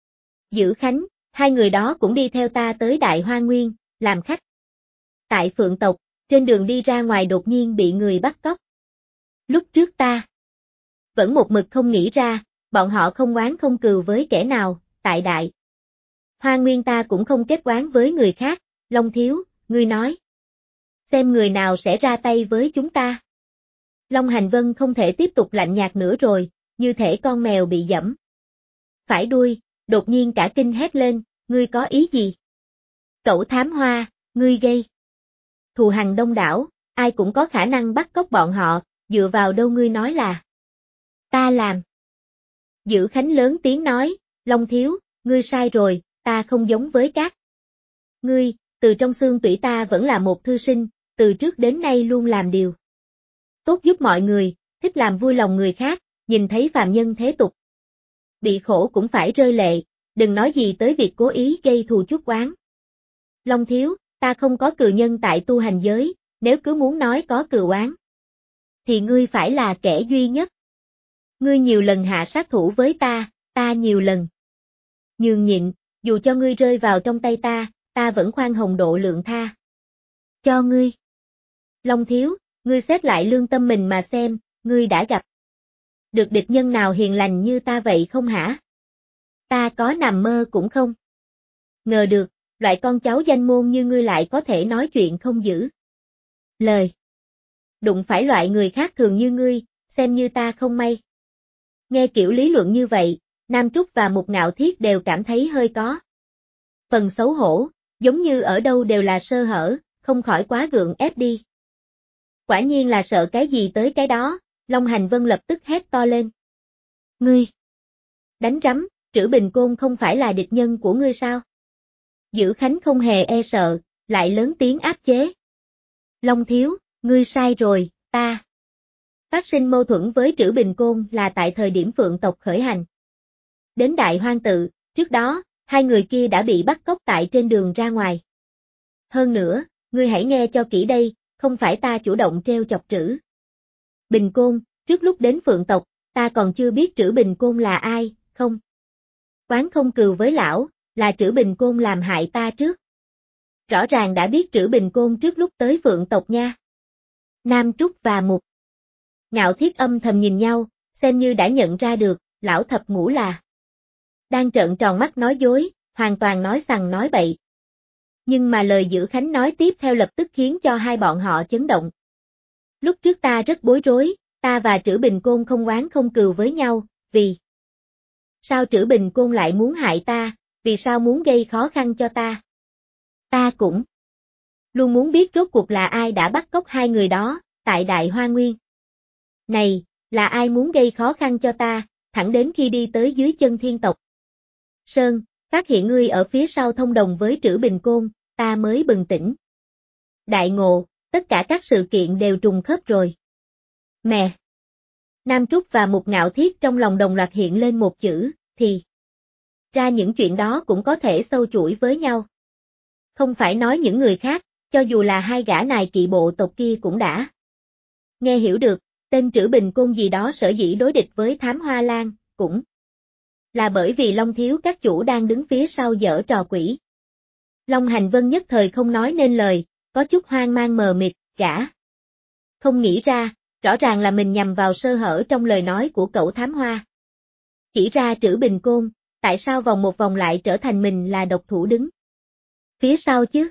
Dữ Khánh, hai người đó cũng đi theo ta tới Đại Hoa Nguyên, làm khách. Tại Phượng tộc, trên đường đi ra ngoài đột nhiên bị người bắt cóc. Lúc trước ta vẫn một mực không nghĩ ra, bọn họ không oán không cừu với kẻ nào, tại Đại Hoa Nguyên ta cũng không kết oán với người khác, Long Thiếu, ngươi nói. Xem người nào sẽ ra tay với chúng ta. Long Hành Vân không thể tiếp tục lạnh nhạt nữa rồi, như thể con mèo bị dẫm phải đuôi, đột nhiên cả kinh hét lên, ngươi có ý gì? Cẩu thám hoa, ngươi gây thù hằn đông đảo, ai cũng có khả năng bắt cóc bọn họ, dựa vào đâu ngươi nói là ta làm. Dữ Khánh lớn tiếng nói, Long Thiếu, ngươi sai rồi, ta không giống với các ngươi, từ trong xương tủy ta vẫn là một thư sinh, từ trước đến nay luôn làm điều tốt giúp mọi người, thích làm vui lòng người khác, nhìn thấy phàm nhân thế tục bị khổ cũng phải rơi lệ, đừng nói gì tới việc cố ý gây thù chuốc oán. Long Thiếu, ta không có cừu nhân tại tu hành giới, nếu cứ muốn nói có cừu oán, thì ngươi phải là kẻ duy nhất. Ngươi nhiều lần hạ sát thủ với ta nhiều lần nhường nhịn, dù cho ngươi rơi vào trong tay ta vẫn khoan hồng độ lượng tha cho ngươi. Long Thiếu, ngươi xét lại lương tâm mình mà xem, ngươi đã gặp được địch nhân nào hiền lành như ta vậy không hả? Ta có nằm mơ cũng không ngờ được, loại con cháu danh môn như ngươi lại có thể nói chuyện không giữ lời. Đụng phải loại người khác thường như ngươi, xem như ta không may. Nghe kiểu lý luận như vậy, Nam Trúc và Mục Ngạo Thiết đều cảm thấy hơi có phần xấu hổ, giống như ở đâu đều là sơ hở, không khỏi quá gượng ép đi. Quả nhiên là sợ cái gì tới cái đó, Long Hành Vân lập tức hét to lên. Ngươi! Đánh rắm, Trữ Bình Côn không phải là địch nhân của ngươi sao? Dữ Khánh không hề e sợ, lại lớn tiếng áp chế. Long Thiếu, ngươi sai rồi, ta phát sinh mâu thuẫn với Trữ Bình Côn là tại thời điểm Phượng tộc khởi hành đến Đại Hoang Tự, trước đó, hai người kia đã bị bắt cóc tại trên đường ra ngoài. Hơn nữa, ngươi hãy nghe cho kỹ đây, không phải ta chủ động treo chọc Trữ Bình Côn, trước lúc đến Phượng tộc, ta còn chưa biết Trữ Bình Côn là ai, không oán không cừu với lão, là Trữ Bình Côn làm hại ta trước. Rõ ràng đã biết Trữ Bình Côn trước lúc tới Phượng tộc nha. Nam Trúc và Mục Ngạo Thiết âm thầm nhìn nhau, xem như đã nhận ra được, lão thập ngũ là đang trợn tròn mắt nói dối, hoàn toàn nói xằng nói bậy. Nhưng mà lời Dữ Khánh nói tiếp theo lập tức khiến cho hai bọn họ chấn động. Lúc trước ta rất bối rối, ta và Trữ Bình Côn không oán không cừu với nhau, vì sao Trữ Bình Côn lại muốn hại ta, vì sao muốn gây khó khăn cho ta? Ta cũng luôn muốn biết rốt cuộc là ai đã bắt cóc hai người đó, tại Đại Hoa Nguyên. Này, là ai muốn gây khó khăn cho ta, thẳng đến khi đi tới dưới chân Thiên tộc Sơn, phát hiện ngươi ở phía sau thông đồng với Trữ Bình Côn, ta mới bừng tỉnh. Đại ngộ, tất cả các sự kiện đều trùng khớp rồi. Mẹ! Nam Trúc và Mục Ngạo Thiết trong lòng đồng loạt hiện lên một chữ, thì ra những chuyện đó cũng có thể sâu chuỗi với nhau. Không phải nói những người khác, cho dù là hai gã nài kỵ bộ tộc kia cũng đã nghe hiểu được, tên Trữ Bình Côn gì đó sở dĩ đối địch với Thám Hoa Lan, cũng là bởi vì Long Thiếu các chủ đang đứng phía sau giở trò quỷ. Long Hành Vân nhất thời không nói nên lời, có chút hoang mang mờ mịt, gã không nghĩ ra, rõ ràng là mình nhằm vào sơ hở trong lời nói của cậu Thám Hoa. Chỉ ra Trữ Bình Côn, tại sao vòng một vòng lại trở thành mình là độc thủ đứng phía sau chứ?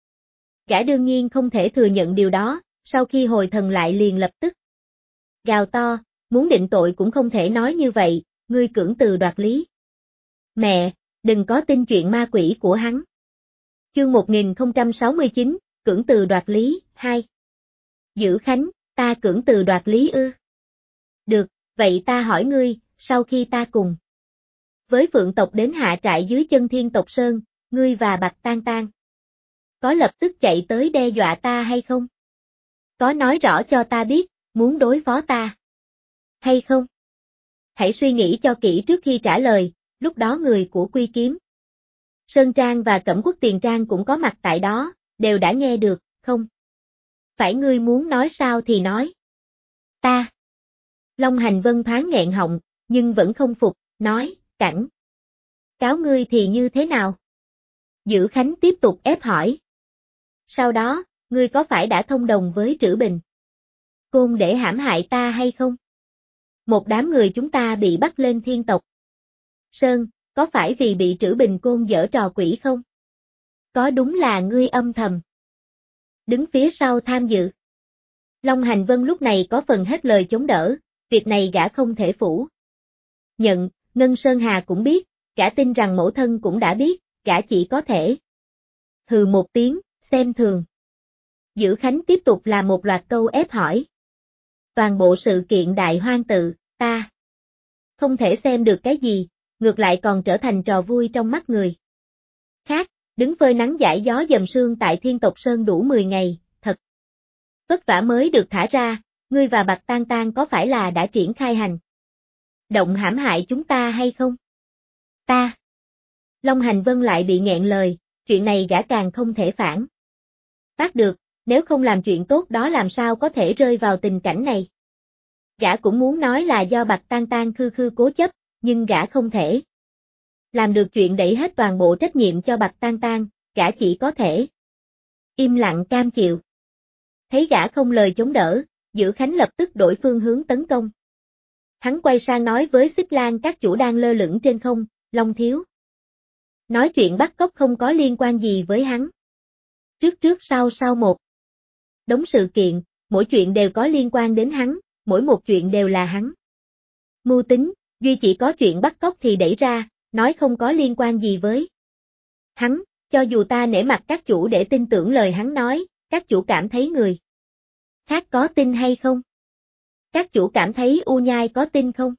Gã đương nhiên không thể thừa nhận điều đó, sau khi hồi thần lại liền lập tức gào to, muốn định tội cũng không thể nói như vậy, ngươi cưỡng từ đoạt lý. Mẹ, đừng có tin chuyện ma quỷ của hắn. Chương 1069, cưỡng từ đoạt lý, 2. Dữ Khánh, ta cưỡng từ đoạt lý ư? Được, vậy ta hỏi ngươi, sau khi ta cùng với Phượng tộc đến hạ trại dưới chân Thiên tộc Sơn, ngươi và Bạch Tang Tang có lập tức chạy tới đe dọa ta hay không? Có nói rõ cho ta biết, muốn đối phó ta hay không? Hãy suy nghĩ cho kỹ trước khi trả lời, lúc đó người của Quy Kiếm Sơn Trang và Cẩm Quốc Tiền Trang cũng có mặt tại đó, đều đã nghe được, không? Phải ngươi muốn nói sao thì nói. Ta. Long Hành Vân thoáng nghẹn họng, nhưng vẫn không phục, nói, cảnh cáo ngươi thì như thế nào? Dữ Khánh tiếp tục ép hỏi. Sau đó, ngươi có phải đã thông đồng với Trữ Bình Côn để hãm hại ta hay không? Một đám người chúng ta bị bắt lên Thiên tộc Sơn, có phải vì bị Trữ Bình Côn giở trò quỷ không? Có đúng là ngươi âm thầm đứng phía sau tham dự? Long Hành Vân lúc này có phần hết lời chống đỡ, việc này gã không thể phủ nhận, Ngân Sơn Hà cũng biết, gã tin rằng mẫu thân cũng đã biết, gã chỉ có thể hừ một tiếng, xem thường. Dữ Khánh tiếp tục làm một loạt câu ép hỏi. Toàn bộ sự kiện đại hoang tự, ta không thể xem được cái gì, ngược lại còn trở thành trò vui trong mắt người khác, đứng phơi nắng giải gió dầm sương tại Thiên tộc Sơn đủ 10 ngày, thật vất vả mới được thả ra, ngươi và Bạch Tang Tang có phải là đã triển khai hành động hãm hại chúng ta hay không? Ta. Long Hành Vân lại bị nghẹn lời, chuyện này gã càng không thể phản bác được, nếu không làm chuyện tốt đó làm sao có thể rơi vào tình cảnh này. Gã cũng muốn nói là do Bạch Tang Tang khư khư cố chấp, nhưng gã không thể làm được chuyện đẩy hết toàn bộ trách nhiệm cho Bạch Tang Tang, gã chỉ có thể im lặng cam chịu. Thấy gã không lời chống đỡ, Dữ Khánh lập tức đổi phương hướng tấn công. Hắn quay sang nói với Xích Lan các chủ đang lơ lửng trên không, Long Thiếu nói chuyện bắt cóc không có liên quan gì với hắn. Trước trước sau sau một đống sự kiện, mỗi chuyện đều có liên quan đến hắn, mỗi một chuyện đều là hắn mưu tính, duy chỉ có chuyện bắt cóc thì đẩy ra, nói không có liên quan gì với hắn, cho dù ta nể mặt các chủ để tin tưởng lời hắn nói, các chủ cảm thấy người khác có tin hay không? Các chủ cảm thấy U Nhai có tin không?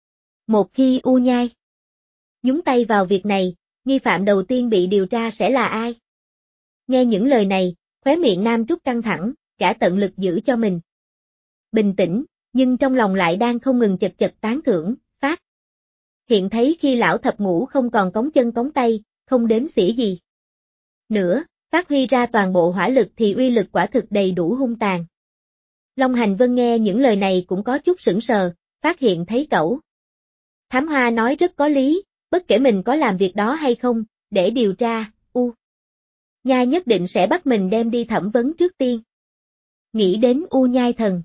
Một khi U Nhai nhúng tay vào việc này, nghi phạm đầu tiên bị điều tra sẽ là ai? Nghe những lời này, khóe miệng Nam Trúc căng thẳng, gã tận lực giữ cho mình bình tĩnh, nhưng trong lòng lại đang không ngừng chật chật tán thưởng, phát hiện thấy khi lão thập ngũ không còn cống chân cống tay, không đếm xỉa gì nữa, phát huy ra toàn bộ hỏa lực thì uy lực quả thực đầy đủ hung tàn. Long Hành Vân nghe những lời này cũng có chút sững sờ, phát hiện thấy cẩu Thám Hoa nói rất có lý, bất kể mình có làm việc đó hay không, để điều tra, Nhai nhất định sẽ bắt mình đem đi thẩm vấn trước tiên. Nghĩ đến U Nhai thần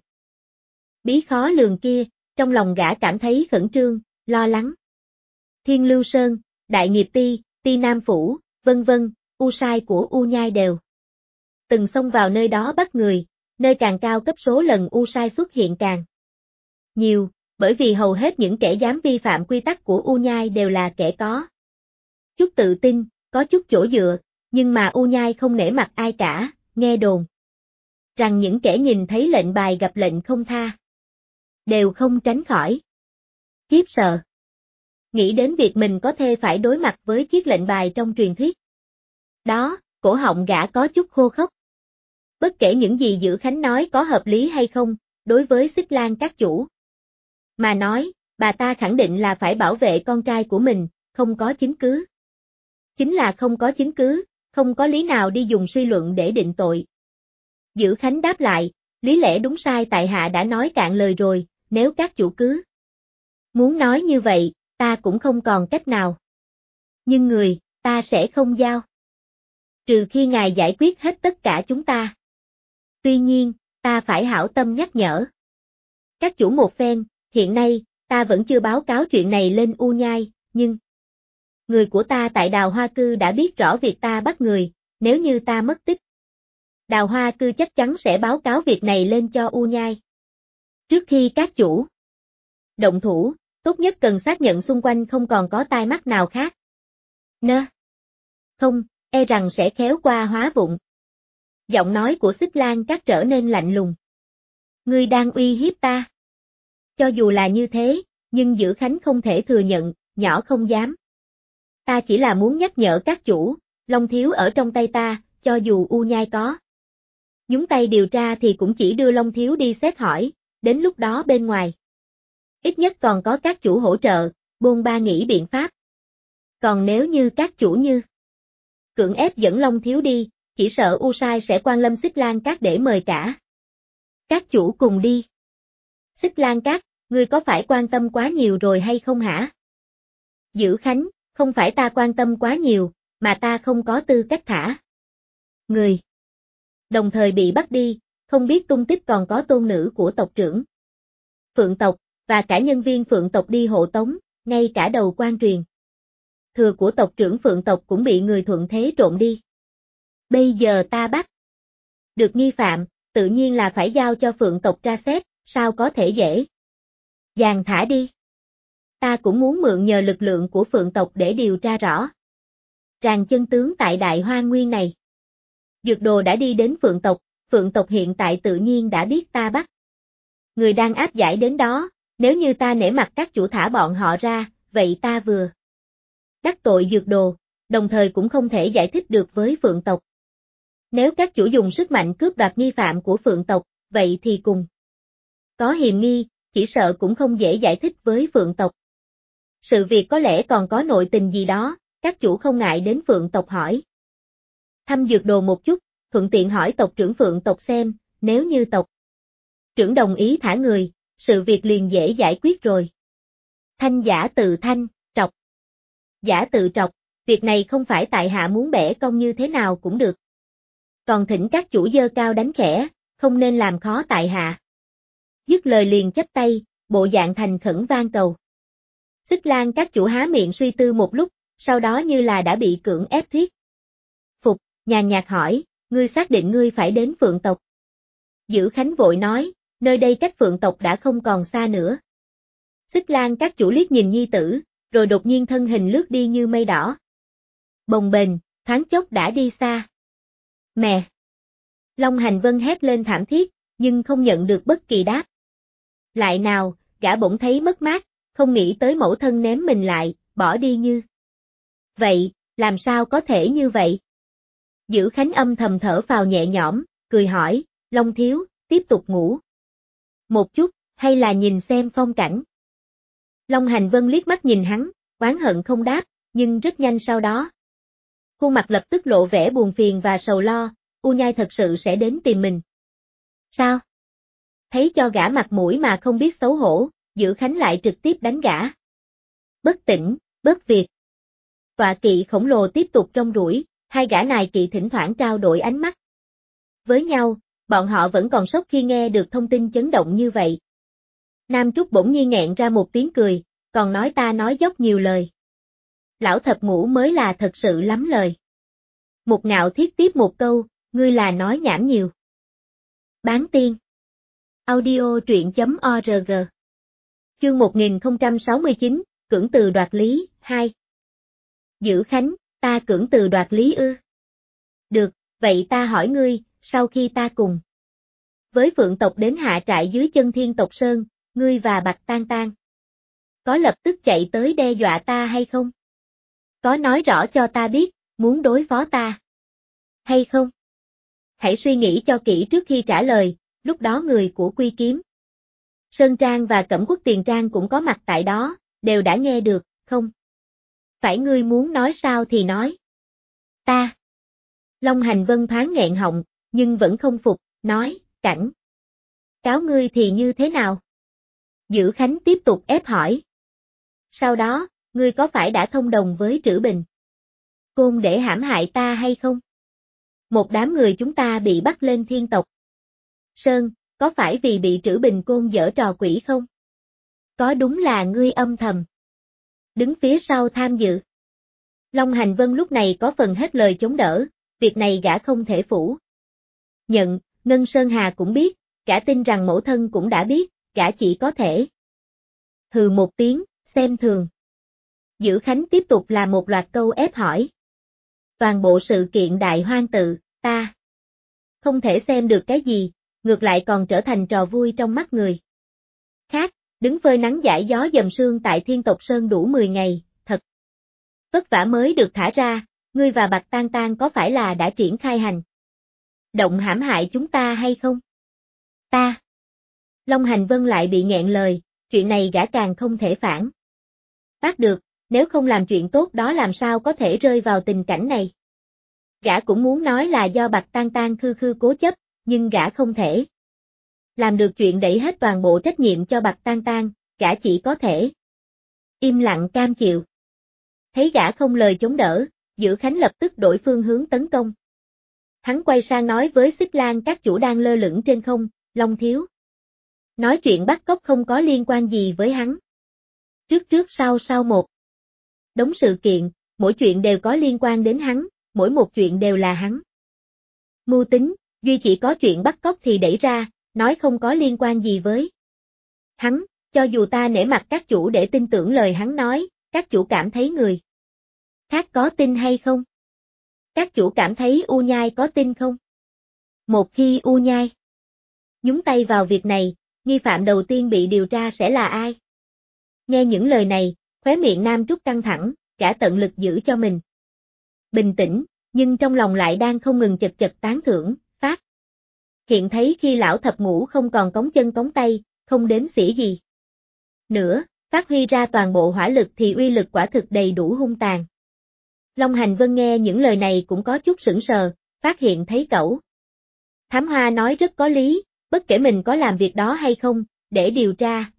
bí khó lường kia, trong lòng gã cảm thấy khẩn trương, lo lắng. Thiên Lưu Sơn, Đại Nghiệp Ti, Ti Nam Phủ, vân vân, U Sai của U Nhai đều từng xông vào nơi đó bắt người, nơi càng cao cấp số lần U Sai xuất hiện càng nhiều, bởi vì hầu hết những kẻ dám vi phạm quy tắc của U Nhai đều là kẻ có chút tự tin, có chút chỗ dựa, nhưng mà U Nhai không nể mặt ai cả, nghe đồn rằng những kẻ nhìn thấy lệnh bài gặp lệnh không tha đều không tránh khỏi khiếp sợ. Nghĩ đến việc mình có thể phải đối mặt với chiếc lệnh bài trong truyền thuyết đó, cổ họng gã có chút khô khốc. Bất kể những gì Dữ Khánh nói có hợp lý hay không, đối với Xích Lan các chủ mà nói, bà ta khẳng định là phải bảo vệ con trai của mình, không có chứng cứ. Chính là không có chứng cứ, không có lý nào đi dùng suy luận để định tội. Dữ Khánh đáp lại, lý lẽ đúng sai tại hạ đã nói cạn lời rồi, nếu các chủ cứ muốn nói như vậy, ta cũng không còn cách nào. Nhưng người, ta sẽ không giao. Trừ khi ngài giải quyết hết tất cả chúng ta. Tuy nhiên, ta phải hảo tâm nhắc nhở. Các chủ một phen, hiện nay, ta vẫn chưa báo cáo chuyện này lên U Nhai, nhưng người của ta tại Đào Hoa Cư đã biết rõ việc ta bắt người, nếu như ta mất tích. Đào Hoa Cư chắc chắn sẽ báo cáo việc này lên cho U Nhai. Trước khi các chủ động thủ, tốt nhất cần xác nhận xung quanh không còn có tai mắt nào khác. Không, e rằng sẽ khéo qua hóa vụng. Giọng nói của Xích Lan Cát trở nên lạnh lùng. Ngươi đang uy hiếp ta. Cho dù là như thế, nhưng Dữ Khánh không thể thừa nhận, nhỏ không dám. Ta chỉ là muốn nhắc nhở các chủ, Long Thiếu ở trong tay ta, cho dù U Nhai có nhúng tay điều tra thì cũng chỉ đưa Long Thiếu đi xét hỏi, đến lúc đó bên ngoài. Ít nhất còn có các chủ hỗ trợ, bôn ba nghĩ biện pháp. Còn nếu như các chủ như cưỡng ép dẫn Long Thiếu đi, chỉ sợ U Sai sẽ quan lâm Xích Lan Cát để mời cả các chủ cùng đi. Xích Lan Cát, ngươi có phải quan tâm quá nhiều rồi hay không hả? Dữ Khánh, không phải ta quan tâm quá nhiều, mà ta không có tư cách thả người. Đồng thời bị bắt đi, không biết tung tích còn có tôn nữ của tộc trưởng Phượng tộc, và cả nhân viên Phượng tộc đi hộ tống, ngay cả đầu quan truyền thừa của tộc trưởng Phượng tộc cũng bị người thuận thế trộm đi. Bây giờ ta bắt được nghi phạm, tự nhiên là phải giao cho Phượng tộc tra xét, sao có thể dễ dàng thả đi. Ta cũng muốn mượn nhờ lực lượng của Phượng tộc để điều tra rõ ràng chân tướng tại Đại Hoang Nguyên này. Dược Đồ đã đi đến Phượng tộc hiện tại tự nhiên đã biết ta bắt người đang áp giải đến đó, nếu như ta nể mặt các chủ thả bọn họ ra, vậy ta vừa đắc tội Dược Đồ, đồng thời cũng không thể giải thích được với Phượng tộc. Nếu các chủ dùng sức mạnh cướp đoạt nghi phạm của Phượng tộc, vậy thì cùng có hiềm nghi, chỉ sợ cũng không dễ giải thích với Phượng tộc. Sự việc có lẽ còn có nội tình gì đó, các chủ không ngại đến Phượng tộc hỏi thăm Dược Đồ một chút, thuận tiện hỏi tộc trưởng Phượng tộc xem, nếu như tộc trưởng đồng ý thả người, sự việc liền dễ giải quyết rồi. Thanh giả tự thanh, trọc. Giả tự trọc, việc này không phải tại hạ muốn bẻ cong như thế nào cũng được. Còn thỉnh các chủ dơ cao đánh khẽ, không nên làm khó tại hạ. Dứt lời liền chắp tay, bộ dạng thành khẩn van cầu. Xích Lan các chủ há miệng suy tư một lúc, sau đó như là đã bị cưỡng ép thuyết phục, nhàn nhạt hỏi, ngươi xác định ngươi phải đến Phượng tộc. Dữ Khánh vội nói, nơi đây cách Phượng tộc đã không còn xa nữa. Xích Lan các chủ liếc nhìn nhi tử, rồi đột nhiên thân hình lướt đi như mây đỏ. Bồng bềnh, thoáng chốc đã đi xa. Mẹ! Long Hành Vân hét lên thảm thiết, nhưng không nhận được bất kỳ đáp. Lại nào, gã bỗng thấy mất mát, không nghĩ tới mẫu thân ném mình lại, bỏ đi như vậy, làm sao có thể như vậy? Dữ Khánh âm thầm thở phào nhẹ nhõm, cười hỏi, Long Thiếu, tiếp tục ngủ một chút, hay là nhìn xem phong cảnh? Long Hành Vân liếc mắt nhìn hắn, oán hận không đáp, nhưng rất nhanh sau đó. Khuôn mặt lập tức lộ vẻ buồn phiền và sầu lo, U Nhai thật sự sẽ đến tìm mình. Sao? Thấy cho gã mặt mũi mà không biết xấu hổ, Dữ Khánh lại trực tiếp đánh gã. Bất tỉnh, bất việt. Tọa kỵ khổng lồ tiếp tục rong ruổi, hai gã nài kỵ thỉnh thoảng trao đổi ánh mắt với nhau, bọn họ vẫn còn sốc khi nghe được thông tin chấn động như vậy. Nam Trúc bỗng nhiên nghẹn ra một tiếng cười, còn nói ta nói dốc nhiều lời. Lão thập ngũ mới là thật sự lắm lời. Một Ngạo Thiết tiếp một câu, ngươi là nói nhảm nhiều. Bán tiên. Audio truyện.org. Chương 1069, cưỡng từ đoạt lý, 2. Dữ Khánh, ta cưỡng từ đoạt lý ư? Được, vậy ta hỏi ngươi, sau khi ta cùng với Phượng tộc đến hạ trại dưới chân Thiên tộc Sơn, ngươi và Bạch Tan Tan có lập tức chạy tới đe dọa ta hay không? Có nói rõ cho ta biết, muốn đối phó ta hay không? Hãy suy nghĩ cho kỹ trước khi trả lời, lúc đó người của Quy Kiếm Sơn Trang và Cẩm Quốc Tiền Trang cũng có mặt tại đó, đều đã nghe được, không? Phải ngươi muốn nói sao thì nói. Ta. Long Hành Vân thoáng nghẹn họng, nhưng vẫn không phục, nói, cảnh cáo ngươi thì như thế nào? Dữ Khánh tiếp tục ép hỏi. Sau đó, ngươi có phải đã thông đồng với Trữ Bình Côn để hãm hại ta hay không? Một đám người chúng ta bị bắt lên Thiên tộc Sơn, có phải vì bị Trữ Bình Côn giở trò quỷ không? Có đúng là ngươi âm thầm đứng phía sau tham dự? Long Hành Vân lúc này có phần hết lời chống đỡ, việc này gã không thể phủ nhận, Ngân Sơn Hà cũng biết, gã tin rằng mẫu thân cũng đã biết, gã chỉ có thể hừ một tiếng, xem thường. Dữ Khánh tiếp tục là một loạt câu ép hỏi. Toàn bộ sự kiện Đại Hoang tự, ta không thể xem được cái gì, ngược lại còn trở thành trò vui trong mắt người khác, đứng phơi nắng dãi gió dầm sương tại Thiên Tộc Sơn đủ 10 ngày, thật vất vả mới được thả ra, ngươi và Bạch Tang Tang có phải là đã triển khai hành động hãm hại chúng ta hay không? Ta. Long Hành Vân lại bị nghẹn lời, chuyện này gã càng không thể phản bác được, nếu không làm chuyện tốt đó làm sao có thể rơi vào tình cảnh này. Gã cũng muốn nói là do Bạch Tang Tang khư khư cố chấp, nhưng gã không thể làm được chuyện đẩy hết toàn bộ trách nhiệm cho Bạch Tang Tang, gã chỉ có thể im lặng cam chịu. Thấy gã không lời chống đỡ, Dữ Khánh lập tức đổi phương hướng tấn công. Hắn quay sang nói với Xích Lan các chủ đang lơ lửng trên không, Long Thiếu. Nói chuyện bắt cóc không có liên quan gì với hắn. Trước sau một đống sự kiện, mỗi chuyện đều có liên quan đến hắn, mỗi một chuyện đều là hắn mưu tính, duy chỉ có chuyện bắt cóc thì đẩy ra, nói không có liên quan gì với hắn, cho dù ta nể mặt các chủ để tin tưởng lời hắn nói, các chủ cảm thấy người khác có tin hay không? Các chủ cảm thấy U Nhai có tin không? Một khi U Nhai nhúng tay vào việc này, nghi phạm đầu tiên bị điều tra sẽ là ai? Nghe những lời này, khóe miệng Nam Trúc căng thẳng, gã tận lực giữ cho mình bình tĩnh, nhưng trong lòng lại đang không ngừng chật chật tán thưởng, phát hiện thấy khi lão thập ngũ không còn cống chân cống tay, không đếm xỉa gì nữa, phát huy ra toàn bộ hỏa lực thì uy lực quả thực đầy đủ hung tàn. Long Hành Vân nghe những lời này cũng có chút sững sờ, phát hiện thấy cẩu Thám Hoa nói rất có lý, bất kể mình có làm việc đó hay không, để điều tra,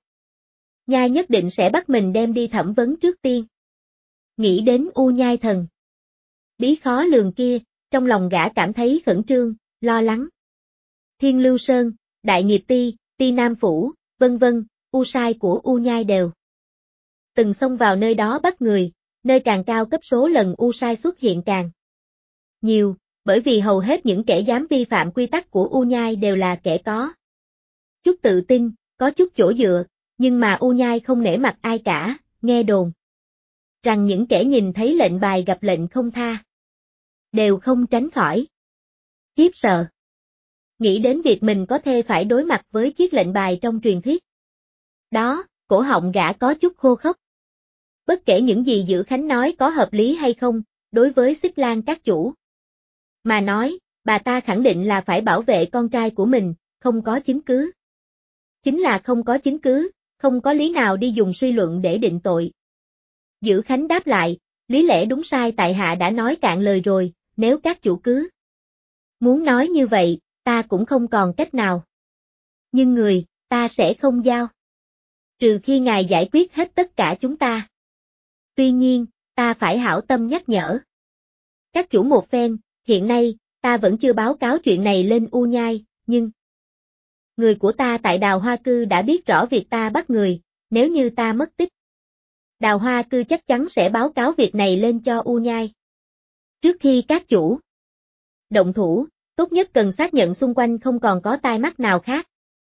Nhai nhất định sẽ bắt mình đem đi thẩm vấn trước tiên. Nghĩ đến U Nhai thần bí khó lường kia, trong lòng gã cảm thấy khẩn trương, lo lắng. Thiên Lưu Sơn, Đại Nghiệp Ti, Ti Nam Phủ, vân vân, U Sai của U Nhai đều từng xông vào nơi đó bắt người, nơi càng cao cấp số lần U Sai xuất hiện càng nhiều, bởi vì hầu hết những kẻ dám vi phạm quy tắc của U Nhai đều là kẻ có chút tự tin, có chút chỗ dựa, nhưng mà U Nhai không nể mặt ai cả, nghe đồn rằng những kẻ nhìn thấy lệnh bài gặp lệnh không tha đều không tránh khỏi khiếp sợ. Nghĩ đến việc mình có thể phải đối mặt với chiếc lệnh bài trong truyền thuyết đó, cổ họng gã có chút khô khốc. Bất kể những gì Dữ Khánh nói có hợp lý hay không, đối với Xích Lan các chủ mà nói, bà ta khẳng định là phải bảo vệ con trai của mình, không có chứng cứ. Chính là không có chứng cứ, không có lý nào đi dùng suy luận để định tội. Dữ Khánh đáp lại, lý lẽ đúng sai tại hạ đã nói cạn lời rồi, nếu các chủ cứ muốn nói như vậy, ta cũng không còn cách nào. Nhưng người, ta sẽ không giao. Trừ khi ngài giải quyết hết tất cả chúng ta. Tuy nhiên, ta phải hảo tâm nhắc nhở. Các chủ một phen, hiện nay, ta vẫn chưa báo cáo chuyện này lên U Nhai, nhưng người của ta tại Đào Hoa Cư đã biết rõ việc ta bắt người, nếu như ta mất tích. Đào Hoa Cư chắc chắn sẽ báo cáo việc này lên cho U Nhai. Trước khi các chủ động thủ, tốt nhất cần xác nhận xung quanh không còn có tai mắt nào khác.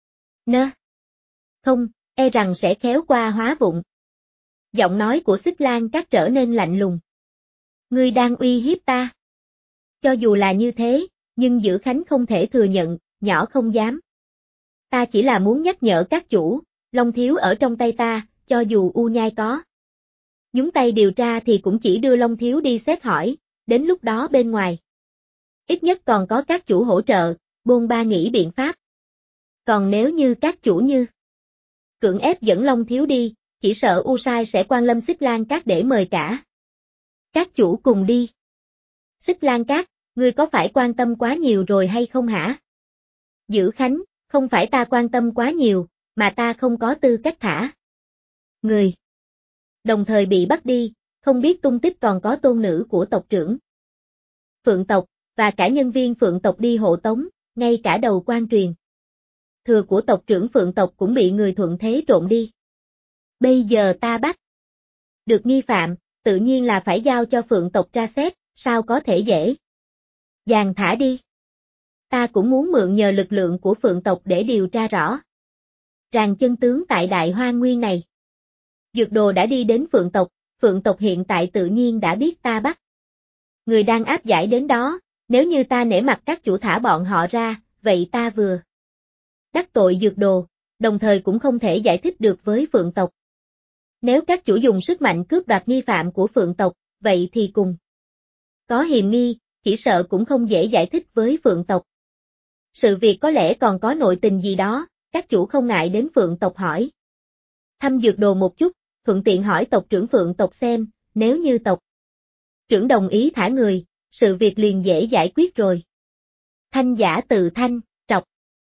Không, e rằng sẽ khéo qua hóa vụng. Giọng nói của Xích Lan các trở nên lạnh lùng. Ngươi đang uy hiếp ta. Cho dù là như thế, nhưng Dữ Khánh không thể thừa nhận, nhỏ không dám. Ta chỉ là muốn nhắc nhở các chủ, Long Thiếu ở trong tay ta, cho dù U Nhai có nhúng tay điều tra thì cũng chỉ đưa Long Thiếu đi xét hỏi, đến lúc đó bên ngoài ít nhất còn có các chủ hỗ trợ, bôn ba nghĩ biện pháp. Còn nếu như các chủ như cưỡng ép dẫn Long Thiếu đi, chỉ sợ U Sai sẽ quan lâm Xích Lan Các để mời cả các chủ cùng đi. Xích Lan Các, ngươi có phải quan tâm quá nhiều rồi hay không hả? Dữ Khánh, không phải ta quan tâm quá nhiều, mà ta không có tư cách thả người. Đồng thời bị bắt đi, không biết tung tích còn có tôn nữ của tộc trưởng Phượng tộc, và cả nhân viên Phượng tộc đi hộ tống, ngay cả đầu quan truyền thừa của tộc trưởng Phượng tộc cũng bị người thuận thế trộn đi. Bây giờ ta bắt được nghi phạm, tự nhiên là phải giao cho Phượng tộc tra xét, sao có thể dễ dàng thả đi. Ta cũng muốn mượn nhờ lực lượng của Phượng tộc để điều tra rõ ràng chân tướng tại Đại Hoang Nguyên này. Dược Đồ đã đi đến Phượng tộc hiện tại tự nhiên đã biết ta bắt người đang áp giải đến đó, nếu như ta nể mặt các chủ thả bọn họ ra, vậy ta vừa đắc tội dược đồ, đồng thời cũng không thể giải thích được với Phượng tộc. Nếu các chủ dùng sức mạnh cướp đoạt nghi phạm của Phượng tộc, vậy thì cùng có hiềm nghi, chỉ sợ cũng không dễ giải thích với Phượng tộc. Sự việc có lẽ còn có nội tình gì đó, các chủ không ngại đến Phượng tộc hỏi thăm dược đồ một chút, thuận tiện hỏi tộc trưởng Phượng tộc xem, nếu như tộc trưởng đồng ý thả người, sự việc liền dễ giải quyết rồi. Thanh giả tự thanh, trọc.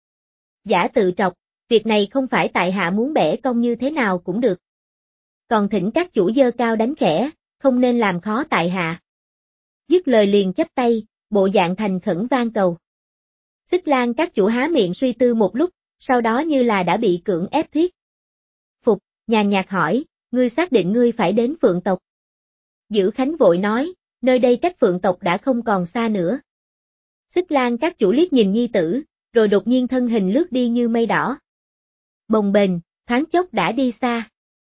Giả tự trọc, việc này không phải tại hạ muốn bẻ cong như thế nào cũng được. Còn thỉnh các chủ giơ cao đánh khẽ, không nên làm khó tại hạ. Dứt lời liền chắp tay, bộ dạng thành khẩn van cầu. Xích Lang các chủ há miệng suy tư một lúc, sau đó như là đã bị cưỡng ép thuyết phục, nhàn nhạt hỏi, ngươi xác định ngươi phải đến Phượng tộc. Dữ Khánh vội nói, nơi đây cách Phượng tộc đã không còn xa nữa. Xích Lang các chủ liếc nhìn nhi tử, rồi đột nhiên thân hình lướt đi như mây đỏ. Bồng bềnh, thoáng chốc đã đi xa.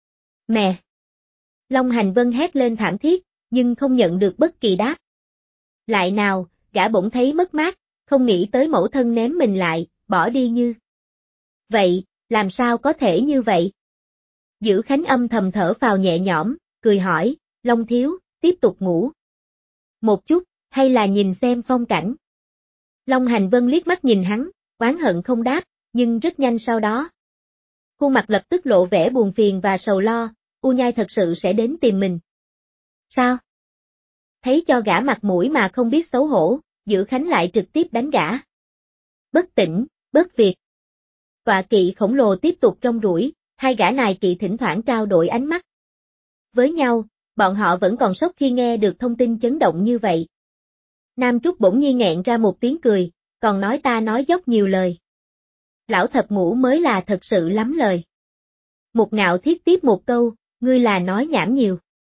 Mẹ! Long Hành Vân hét lên thảm thiết, nhưng không nhận được bất kỳ đáp. Lại nào, gã bỗng thấy mất mát, không nghĩ tới mẫu thân ném mình lại, bỏ đi như vậy, làm sao có thể như vậy? Dữ Khánh âm thầm thở phào nhẹ nhõm, cười hỏi, Long thiếu, tiếp tục ngủ một chút, hay là nhìn xem phong cảnh? Long Hành Vân liếc mắt nhìn hắn, oán hận không đáp, nhưng rất nhanh sau đó. Khuôn mặt lập tức lộ vẻ buồn phiền và sầu lo, U Nhai thật sự sẽ đến tìm mình. Sao? Thấy cho gã mặt mũi mà không biết xấu hổ, Dữ Khánh lại trực tiếp đánh gã. Bất tỉnh, bất việt. Tọa kỵ khổng lồ tiếp tục rong ruổi, hai gã nài kỵ thỉnh thoảng trao đổi ánh mắt với nhau, bọn họ vẫn còn sốc khi nghe được thông tin chấn động như vậy. Nam Trúc bỗng nhiên nghẹn ra một tiếng cười, còn nói ta nói dốc nhiều lời. Lão thập ngũ mới là thật sự lắm lời. Một Ngạo Thiết tiếp một câu, ngươi là nói nhảm nhiều.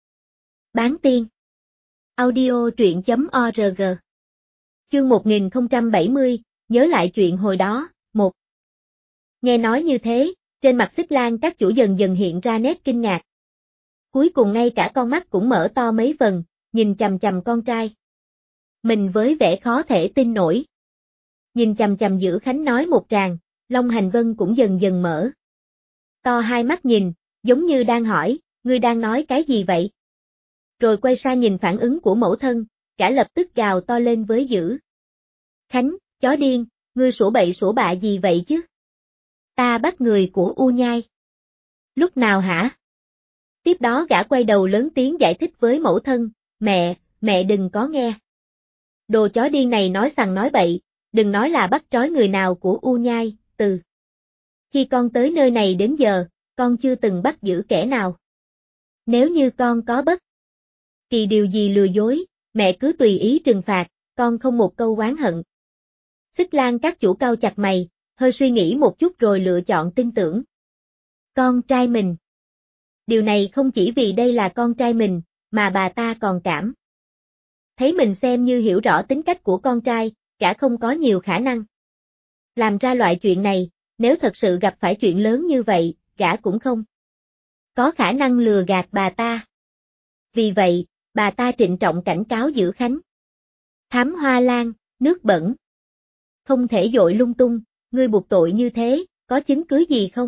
Bán tiên. Audio truyện.org. Chương 1070, nhớ lại chuyện hồi đó, 1. Nghe nói như thế, trên mặt Xích Lang các chủ dần dần hiện ra nét kinh ngạc. Cuối cùng ngay cả con mắt cũng mở to mấy phần, nhìn chằm chằm con trai. Mình với vẻ khó thể tin nổi. Nhìn chằm chằm Dữ Khánh nói một tràng, Long Hành Vân cũng dần dần mở to hai mắt nhìn, giống như đang hỏi, ngươi đang nói cái gì vậy? Rồi quay sang nhìn phản ứng của mẫu thân, cả lập tức gào to lên với Dữ Khánh, chó điên, ngươi sủa bậy sủa bạ gì vậy chứ? Ta bắt người của U Nhai. Lúc nào hả? Tiếp đó gã quay đầu lớn tiếng giải thích với mẫu thân, mẹ đừng có nghe. Đồ chó điên này nói sằng nói bậy, đừng nói là bắt trói người nào của U Nhai, từ khi con tới nơi này đến giờ, con chưa từng bắt giữ kẻ nào. Nếu như con có bất kỳ điều gì lừa dối, mẹ cứ tùy ý trừng phạt, con không một câu oán hận. Xích Lang các chủ cau chặt mày, hơi suy nghĩ một chút rồi lựa chọn tin tưởng. Con trai mình. Điều này không chỉ vì đây là con trai mình, mà bà ta còn cảm thấy mình xem như hiểu rõ tính cách của con trai, cả không có nhiều khả năng làm ra loại chuyện này, nếu thật sự gặp phải chuyện lớn như vậy, gã cũng không có khả năng lừa gạt bà ta. Vì vậy, bà ta trịnh trọng cảnh cáo Dữ Khánh. Thám hoa lan, nước bẩn. Không thể dội lung tung, ngươi buộc tội như thế, có chứng cứ gì không?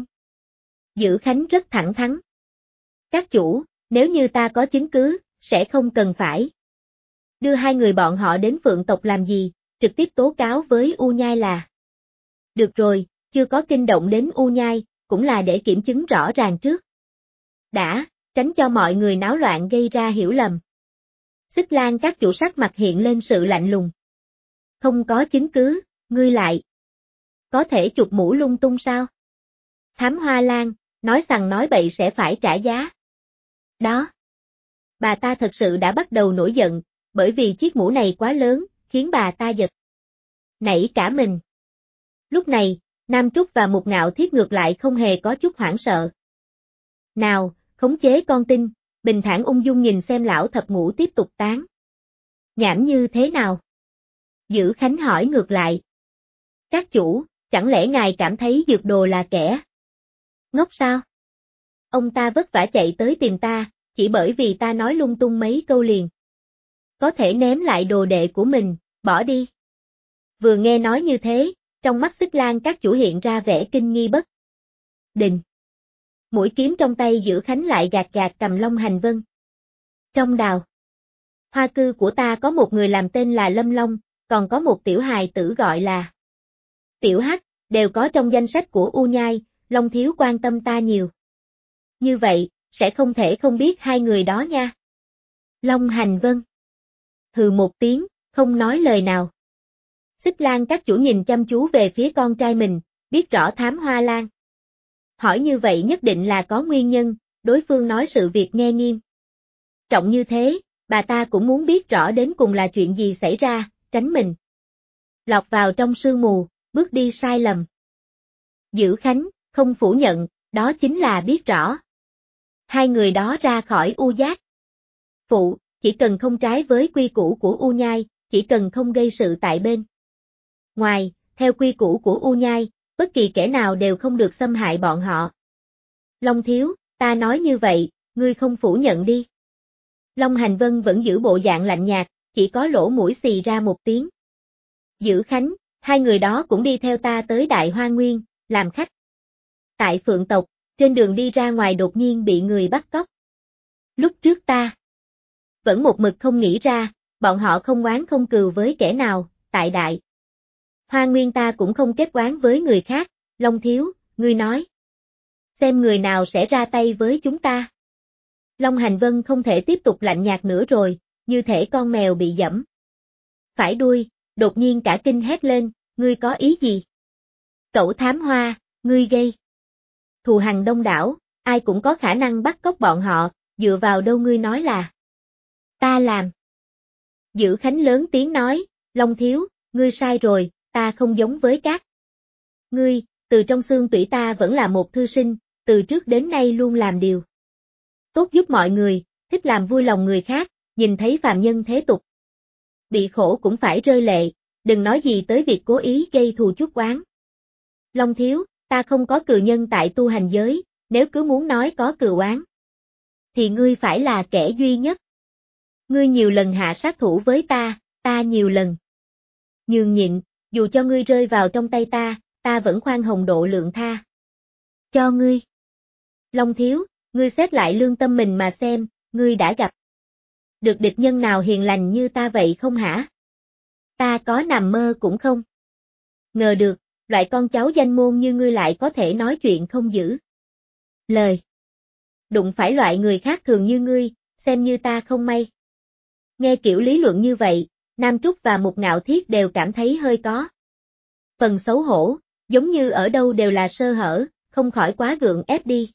Dữ Khánh rất thẳng thắn. Các chủ, nếu như ta có chứng cứ, sẽ không cần phải đưa hai người bọn họ đến Phượng tộc làm gì, trực tiếp tố cáo với U Nhai là. Được rồi, chưa có kinh động đến U Nhai, cũng là để kiểm chứng rõ ràng trước. Đã, tránh cho mọi người náo loạn gây ra hiểu lầm. Xích Lang các chủ sắc mặt hiện lên sự lạnh lùng. Không có chứng cứ, ngươi lại có thể chụp mũ lung tung sao? Thám hoa lan, nói sằng nói bậy sẽ phải trả giá. Đó. Bà ta thật sự đã bắt đầu nổi giận, bởi vì chiếc mũ này quá lớn, khiến bà ta giật nảy cả mình. Lúc này, Nam Trúc và Một Ngạo Thiết ngược lại không hề có chút hoảng sợ. Nào, khống chế con tin, bình thản ung dung nhìn xem lão thập ngũ tiếp tục tán nhảm như thế nào? Dữ Khánh hỏi ngược lại. Các chủ, chẳng lẽ ngài cảm thấy dược đồ là kẻ ngốc sao? Ông ta vất vả chạy tới tìm ta, chỉ bởi vì ta nói lung tung mấy câu liền. Có thể ném lại đồ đệ của mình, bỏ đi. Vừa nghe nói như thế, trong mắt Xích Lan các chủ hiện ra vẻ kinh nghi bất định. Mũi kiếm trong tay Dữ Khánh lại gạt gạt cầm Long Hành Vân. Trong đào hoa cư của ta có một người làm tên là Lâm Long, còn có một tiểu hài tử gọi là Tiểu Hắc, đều có trong danh sách của U Nhai, Long thiếu quan tâm ta nhiều. Như vậy, sẽ không thể không biết hai người đó nha. Long Hành Vân hừ một tiếng, không nói lời nào. Xích Lan các chủ nhìn chăm chú về phía con trai mình, biết rõ Thám Hoa Lan hỏi như vậy nhất định là có nguyên nhân, đối phương nói sự việc nghe nghiêm trọng như thế, bà ta cũng muốn biết rõ đến cùng là chuyện gì xảy ra, tránh mình lọt vào trong sương mù, bước đi sai lầm. Dữ Khánh không phủ nhận, đó chính là biết rõ. Hai người đó ra khỏi U Giác Phụ, chỉ cần không trái với quy củ của U Nhai, chỉ cần không gây sự tại bên ngoài, theo quy củ của U Nhai, bất kỳ kẻ nào đều không được xâm hại bọn họ. Long thiếu, ta nói như vậy, ngươi không phủ nhận đi. Long Hành Vân vẫn giữ bộ dạng lạnh nhạt, chỉ có lỗ mũi xì ra một tiếng. Dữ Khánh, hai người đó cũng đi theo ta tới Đại Hoa Nguyên, làm khách. Tại Phượng tộc, trên đường đi ra ngoài đột nhiên bị người bắt cóc. Lúc trước ta vẫn một mực không nghĩ ra, bọn họ không oán không cừu với kẻ nào, tại Đại Hoa Nguyên ta cũng không kết oán với người khác, Long thiếu, ngươi nói. Xem người nào sẽ ra tay với chúng ta. Long Hành Vân không thể tiếp tục lạnh nhạt nữa rồi, như thể con mèo bị giẫm phải đuôi, đột nhiên cả kinh hét lên, ngươi có ý gì? Cẩu thám hoa, ngươi gây thù hằn đông đảo, ai cũng có khả năng bắt cóc bọn họ, dựa vào đâu ngươi nói là ta làm. Dữ Khánh lớn tiếng nói, Long thiếu, ngươi sai rồi, ta không giống với các ngươi, từ trong xương tủy ta vẫn là một thư sinh, từ trước đến nay luôn làm điều tốt giúp mọi người, thích làm vui lòng người khác, nhìn thấy phàm nhân thế tục bị khổ cũng phải rơi lệ, đừng nói gì tới việc cố ý gây thù chuốc oán. Long thiếu, ta không có cừu nhân tại tu hành giới, nếu cứ muốn nói có cừu oán, thì ngươi phải là kẻ duy nhất. Ngươi nhiều lần hạ sát thủ với ta nhiều lần nhường nhịn, dù cho ngươi rơi vào trong tay ta vẫn khoan hồng độ lượng tha cho ngươi. Long thiếu, ngươi xét lại lương tâm mình mà xem, ngươi đã gặp được địch nhân nào hiền lành như ta vậy không hả? Ta có nằm mơ cũng không ngờ được, loại con cháu danh môn như ngươi lại có thể nói chuyện không giữ lời. Đụng phải loại người khác thường như ngươi, xem như ta không may. Nghe kiểu lý luận như vậy, Nam Trúc và Mục Ngạo Thiết đều cảm thấy hơi có phần xấu hổ, giống như ở đâu đều là sơ hở, không khỏi quá gượng ép đi.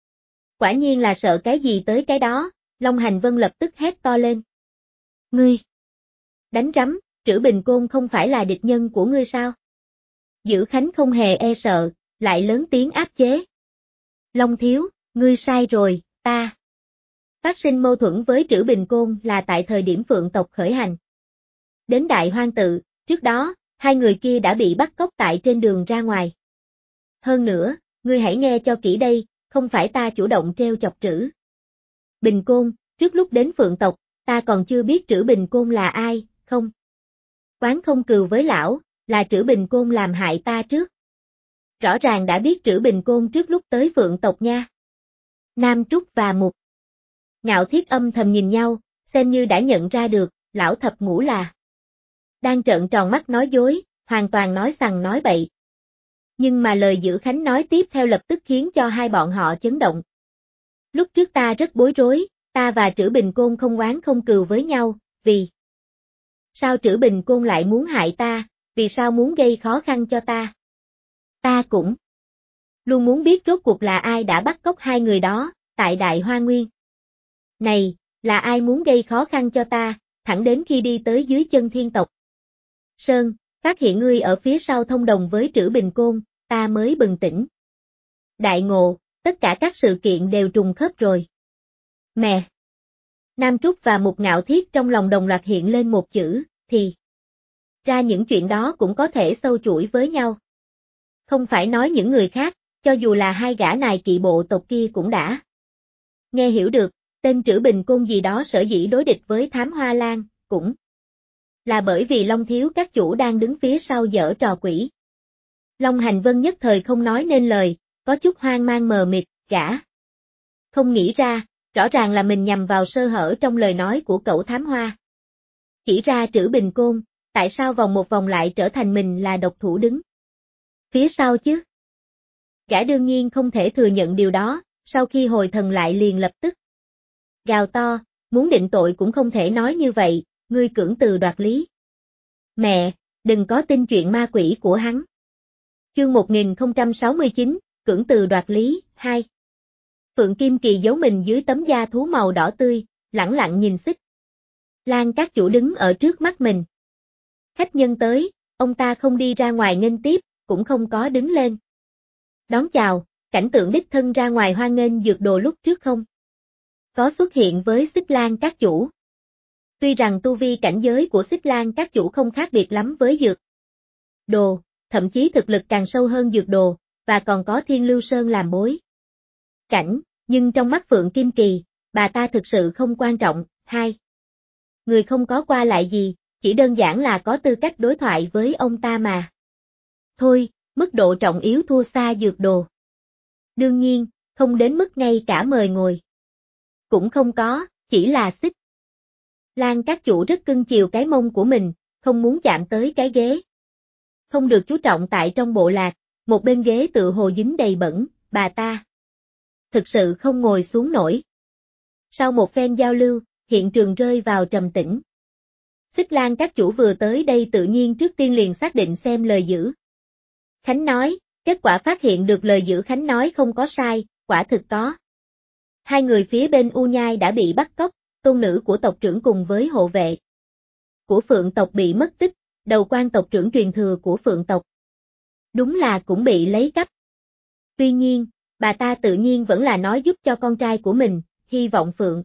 Quả nhiên là sợ cái gì tới cái đó, Long Hành Vân lập tức hét to lên. Ngươi đánh rắm, Trử Bình Côn không phải là địch nhân của ngươi sao? Dữ Khánh không hề e sợ, lại lớn tiếng áp chế. Long thiếu, ngươi sai rồi, ta phát sinh mâu thuẫn với Trử Bình Côn là tại thời điểm Phượng tộc khởi hành đến Đại Hoang tự, trước đó, hai người kia đã bị bắt cóc tại trên đường ra ngoài. Hơn nữa, ngươi hãy nghe cho kỹ đây, không phải ta chủ động treo chọc Trử Bình Côn, trước lúc đến Phượng tộc, ta còn chưa biết Trử Bình Côn là ai, không oán không cừu với lão, là Trử Bình Côn làm hại ta trước. Rõ ràng đã biết Trử Bình Côn trước lúc tới Phượng tộc nha. Nam Trúc và Mục Ngạo Thiết âm thầm nhìn nhau, xem như đã nhận ra được, lão thập ngũ là đang trợn tròn mắt nói dối, hoàn toàn nói sằng nói bậy. Nhưng mà lời Dữ Khánh nói tiếp theo lập tức khiến cho hai bọn họ chấn động. Lúc trước ta rất bối rối, ta và Trử Bình Côn không oán không cừu với nhau, vì sao Trử Bình Côn lại muốn hại ta, vì sao muốn gây khó khăn cho ta? Ta cũng luôn muốn biết rốt cuộc là ai đã bắt cóc hai người đó, tại Đại Hoa Nguyên. Này, là ai muốn gây khó khăn cho ta, thẳng đến khi đi tới dưới chân Thiên tộc Sơn, phát hiện ngươi ở phía sau thông đồng với Trử Bình Côn, ta mới bừng tỉnh. Đại ngộ, tất cả các sự kiện đều trùng khớp rồi. Mẹ! Nam Trúc và Mục Ngạo Thiết trong lòng đồng loạt hiện lên một chữ, thì ra những chuyện đó cũng có thể sâu chuỗi với nhau. Không phải nói những người khác, cho dù là hai gã nài kỵ bộ tộc kia cũng đã nghe hiểu được, tên Trử Bình Côn gì đó sở dĩ đối địch với Thám Hoa Lan, cũng Là bởi vì Long thiếu các chủ đang đứng phía sau giở trò quỷ. Long Hành Vân nhất thời không nói nên lời, có chút hoang mang mờ mịt, gã không nghĩ ra, rõ ràng là mình nhằm vào sơ hở trong lời nói của cậu thám hoa. Chỉ ra Trữ Bình Côn, tại sao vòng một vòng lại trở thành mình là độc thủ đứng phía sau chứ? Gã đương nhiên không thể thừa nhận điều đó, sau khi hồi thần lại liền lập tức gào to, muốn định tội cũng không thể nói như vậy, ngươi cưỡng từ đoạt lý. Mẹ, đừng có tin chuyện ma quỷ của hắn. Chương 1069, cưỡng từ đoạt lý, 2. Phượng Kim Kỳ giấu mình dưới tấm da thú màu đỏ tươi, lẳng lặng nhìn Xích Lan các chủ đứng ở trước mắt mình. Khách nhân tới, ông ta không đi ra ngoài nghênh tiếp, cũng không có đứng lên đón chào, cảnh tượng đích thân ra ngoài hoan nghênh dược đồ lúc trước không có xuất hiện với Xích Lan các chủ. Tuy rằng tu vi cảnh giới của Xích Lan các chủ không khác biệt lắm với dược đồ, thậm chí thực lực càng sâu hơn dược đồ, và còn có Thiên Lưu Sơn làm bối cảnh, nhưng trong mắt Phượng Kim Kỳ, bà ta thực sự không quan trọng. Hai người không có qua lại gì, chỉ đơn giản là có tư cách đối thoại với ông ta mà. Thôi, mức độ trọng yếu thua xa dược đồ. Đương nhiên, không đến mức ngay cả mời ngồi. Cũng không có, chỉ là Xích Lan các chủ rất cưng chiều cái mông của mình, không muốn chạm tới cái ghế. Không được chú trọng tại trong bộ lạc, một bên ghế tự hồ dính đầy bẩn, bà ta thực sự không ngồi xuống nổi. Sau một phen giao lưu, hiện trường rơi vào trầm tĩnh. Xích Lan các chủ vừa tới đây tự nhiên trước tiên liền xác định xem lời giữ Khánh nói, kết quả phát hiện được lời giữ Khánh nói không có sai, quả thực có. Hai người phía bên U Nhai đã bị bắt cóc, tôn nữ của tộc trưởng cùng với hộ vệ của Phượng tộc bị mất tích, đầu quan tộc trưởng truyền thừa của Phượng tộc đúng là cũng bị lấy cắp. Tuy nhiên, bà ta tự nhiên vẫn là nói giúp cho con trai của mình, hy vọng Phượng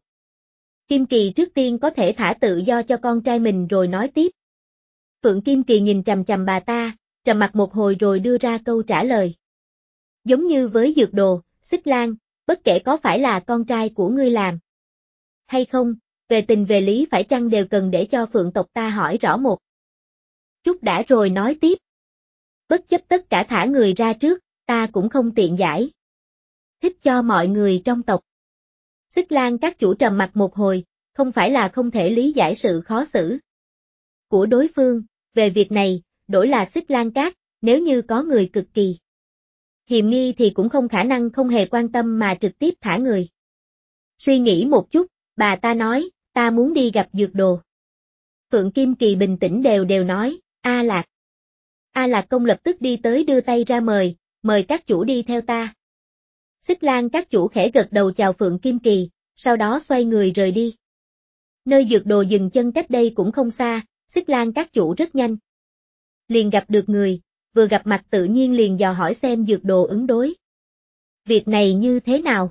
Kim Kỳ trước tiên có thể thả tự do cho con trai mình rồi nói tiếp. Phượng Kim Kỳ nhìn chằm chằm bà ta, trầm mặc một hồi rồi đưa ra câu trả lời. Giống như với dược đồ, Xích Lan, bất kể có phải là con trai của ngươi làm hay không, về tình về lý phải chăng đều cần để cho Phượng tộc ta hỏi rõ một chút đã rồi nói tiếp. Bất chấp tất cả thả người ra trước, ta cũng không tiện giải thích cho mọi người trong tộc. Xích Lan các chủ trầm mặt một hồi, không phải là không thể lý giải sự khó xử của đối phương, về việc này, đổi là Xích Lan Các, nếu như có người cực kỳ hiềm nghi thì cũng không khả năng không hề quan tâm mà trực tiếp thả người. Suy nghĩ một chút, bà ta nói, ta muốn đi gặp dược đồ. Phượng Kim Kỳ bình tĩnh đều nói, A Lạc. A Lạc công lập tức đi tới đưa tay ra mời các chủ đi theo ta. Xích Lan các chủ khẽ gật đầu chào Phượng Kim Kỳ, sau đó xoay người rời đi. Nơi dược đồ dừng chân cách đây cũng không xa, Xích Lan các chủ rất nhanh liền gặp được người, vừa gặp mặt tự nhiên liền dò hỏi xem dược đồ ứng đối việc này như thế nào.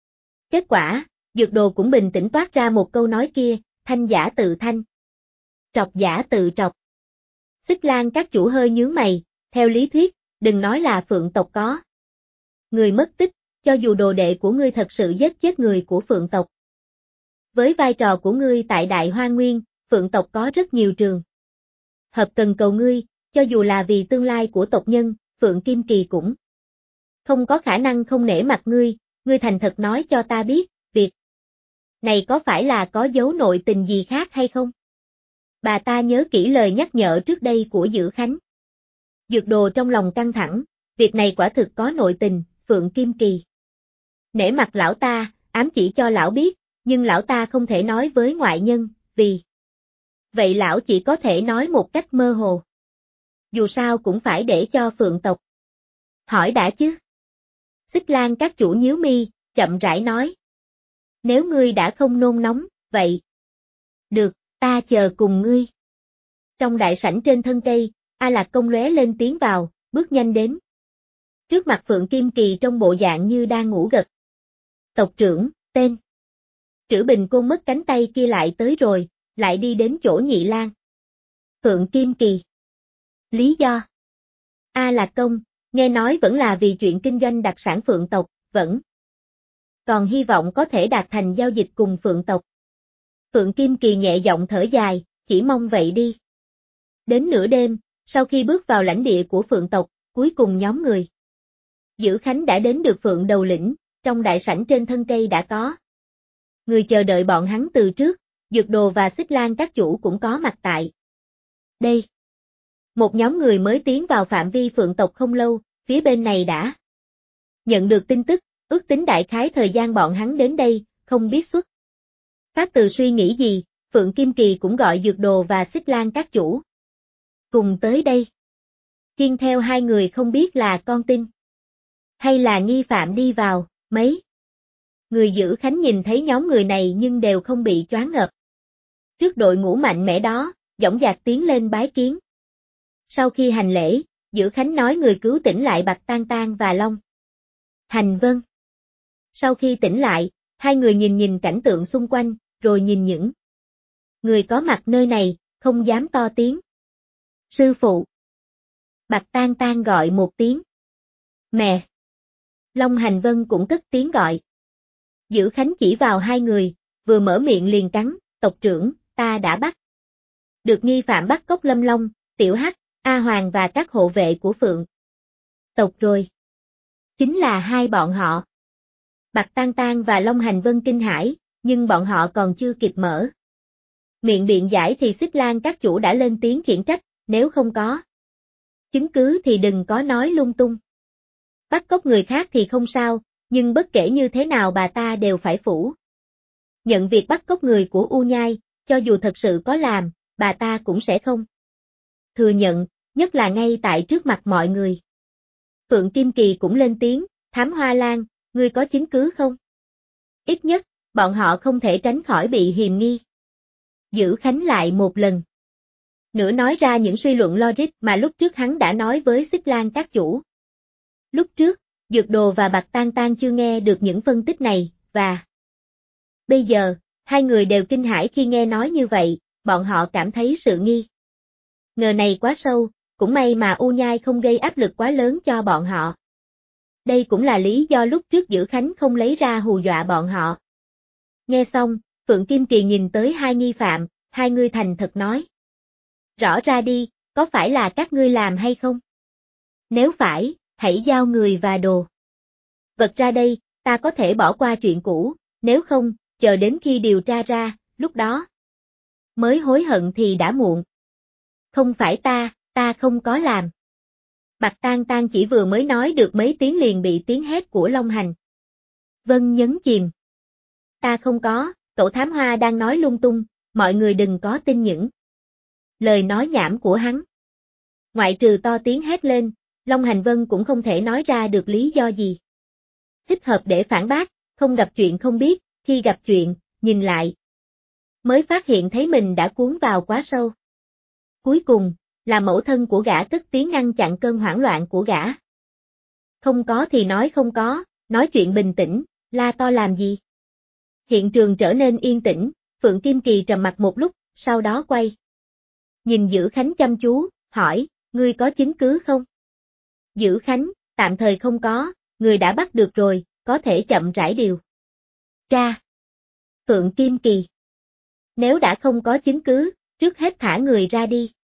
Kết quả, dược đồ cũng bình tĩnh toát ra một câu nói kia, thanh giả tự thanh, trọc giả tự trọc. Xích Lan các chủ hơi nhướng mày, theo lý thuyết, đừng nói là Phượng tộc có người mất tích, cho dù đồ đệ của ngươi thật sự giết chết người của Phượng tộc. Với vai trò của ngươi tại Đại Hoa Nguyên, Phượng tộc có rất nhiều trường hợp cần cầu ngươi, cho dù là vì tương lai của tộc nhân, Phượng Kim Kỳ cũng không có khả năng không nể mặt ngươi thành thật nói cho ta biết, việc này có phải là có dấu nội tình gì khác hay không? Bà ta nhớ kỹ lời nhắc nhở trước đây của Dữ Khánh. Dược đồ trong lòng căng thẳng, việc này quả thực có nội tình, Phượng Kim Kỳ nể mặt lão ta, ám chỉ cho lão biết, nhưng lão ta không thể nói với ngoại nhân, vì vậy lão chỉ có thể nói một cách mơ hồ. Dù sao cũng phải để cho Phượng tộc hỏi đã chứ. Xích Lan các chủ nhíu mi, chậm rãi nói. Nếu ngươi đã không nôn nóng, vậy được, ta chờ cùng ngươi. Trong đại sảnh trên thân cây, A Lạc công lóe lên tiến vào, bước nhanh đến trước mặt Phượng Kim Kỳ trong bộ dạng như đang ngủ gật. Tộc trưởng, tên Trữ Bình Côn mất cánh tay kia lại tới rồi, lại đi đến chỗ Nhị Lang. Phượng Kim Kỳ. Lý do? A Lạc công, nghe nói vẫn là vì chuyện kinh doanh đặc sản Phượng tộc, vẫn còn hy vọng có thể đạt thành giao dịch cùng Phượng tộc. Phượng Kim Kỳ nhẹ giọng thở dài, chỉ mong vậy đi. Đến nửa đêm, sau khi bước vào lãnh địa của Phượng tộc, cuối cùng nhóm người Dữ Khánh đã đến được Phượng đầu lĩnh, trong đại sảnh trên thân cây đã có người chờ đợi bọn hắn từ trước, Dược Đồ và Xích Lan các chủ cũng có mặt tại đây. Một nhóm người mới tiến vào phạm vi Phượng tộc không lâu, phía bên này đã nhận được tin tức, ước tính đại khái thời gian bọn hắn đến đây, không biết xuất phát từ suy nghĩ gì, Phượng Kim Kỳ cũng gọi Dược Đồ và Xích Lan các chủ cùng tới đây. Khiêng theo hai người không biết là con tin hay là nghi phạm đi vào, mấy người Dữ Khánh nhìn thấy nhóm người này nhưng đều không bị choáng ngợp. Trước đội ngũ mạnh mẽ đó, dõng dạc tiến lên bái kiến. Sau khi hành lễ, Dữ Khánh nói người cứu tỉnh lại Bạch Tan Tan và Long Hành Vân. Sau khi tỉnh lại, hai người nhìn cảnh tượng xung quanh, rồi nhìn những người có mặt nơi này, không dám to tiếng. Sư phụ. Bạch Tan Tan gọi một tiếng. Mẹ. Long Hành Vân cũng cất tiếng gọi. Dữ Khánh chỉ vào hai người, vừa mở miệng liền cắn, tộc trưởng, ta đã bắt được nghi phạm bắt cóc Lâm Long, Tiểu Hắc, A Hoàng và các hộ vệ của Phượng tộc rồi. Chính là hai bọn họ. Bạch Tan Tan và Long Hành Vân kinh hãi, nhưng bọn họ còn chưa kịp mở miệng biện giải thì Xích Lan các chủ đã lên tiếng khiển trách, nếu không có chứng cứ thì đừng có nói lung tung. Bắt cóc người khác thì không sao, nhưng bất kể như thế nào bà ta đều phải phủ nhận việc bắt cóc người của U Nhai, cho dù thật sự có làm, bà ta cũng sẽ không thừa nhận, nhất là ngay tại trước mặt mọi người. Phượng Kim Kỳ cũng lên tiếng, Thám Hoa Lan, ngươi có chứng cứ không? Ít nhất, bọn họ không thể tránh khỏi bị hiềm nghi. Dữ Khánh lại một lần nữa nói ra những suy luận logic mà lúc trước hắn đã nói với Xích Lan các chủ. Lúc trước, Dược Đồ và Bạch Tan Tan chưa nghe được những phân tích này, và bây giờ, hai người đều kinh hãi khi nghe nói như vậy, bọn họ cảm thấy sự nghi ngờ này quá sâu, cũng may mà U Nhai không gây áp lực quá lớn cho bọn họ. Đây cũng là lý do lúc trước Dữ Khánh không lấy ra hù dọa bọn họ. Nghe xong, Phượng Kim Kỳ nhìn tới hai nghi phạm, hai người thành thật nói. Rõ ra đi, có phải là các ngươi làm hay không? Nếu phải, hãy giao người và đồ vật ra đây, ta có thể bỏ qua chuyện cũ, nếu không, chờ đến khi điều tra ra, lúc đó mới hối hận thì đã muộn. Không phải ta không có làm. Bạch Tan Tan chỉ vừa mới nói được mấy tiếng liền bị tiếng hét của Long Hành Vân nhấn chìm. Ta không có, cậu thám hoa đang nói lung tung, mọi người đừng có tin những lời nói nhảm của hắn. Ngoại trừ to tiếng hét lên, Long Hành Vân cũng không thể nói ra được lý do gì thích hợp để phản bác, không gặp chuyện không biết, khi gặp chuyện, nhìn lại mới phát hiện thấy mình đã cuốn vào quá sâu. Cuối cùng, là mẫu thân của gã cất tiếng ngăn chặn cơn hoảng loạn của gã. Không có thì nói không có, nói chuyện bình tĩnh, la to làm gì? Hiện trường trở nên yên tĩnh, Phượng Kim Kỳ trầm mặc một lúc, sau đó quay. Nhìn Dữ Khánh chăm chú, hỏi, ngươi có chứng cứ không? Dữ Khánh, tạm thời không có, người đã bắt được rồi, có thể chậm rãi điều tra. Phượng Kim Kỳ, nếu đã không có chứng cứ, trước hết thả người ra đi.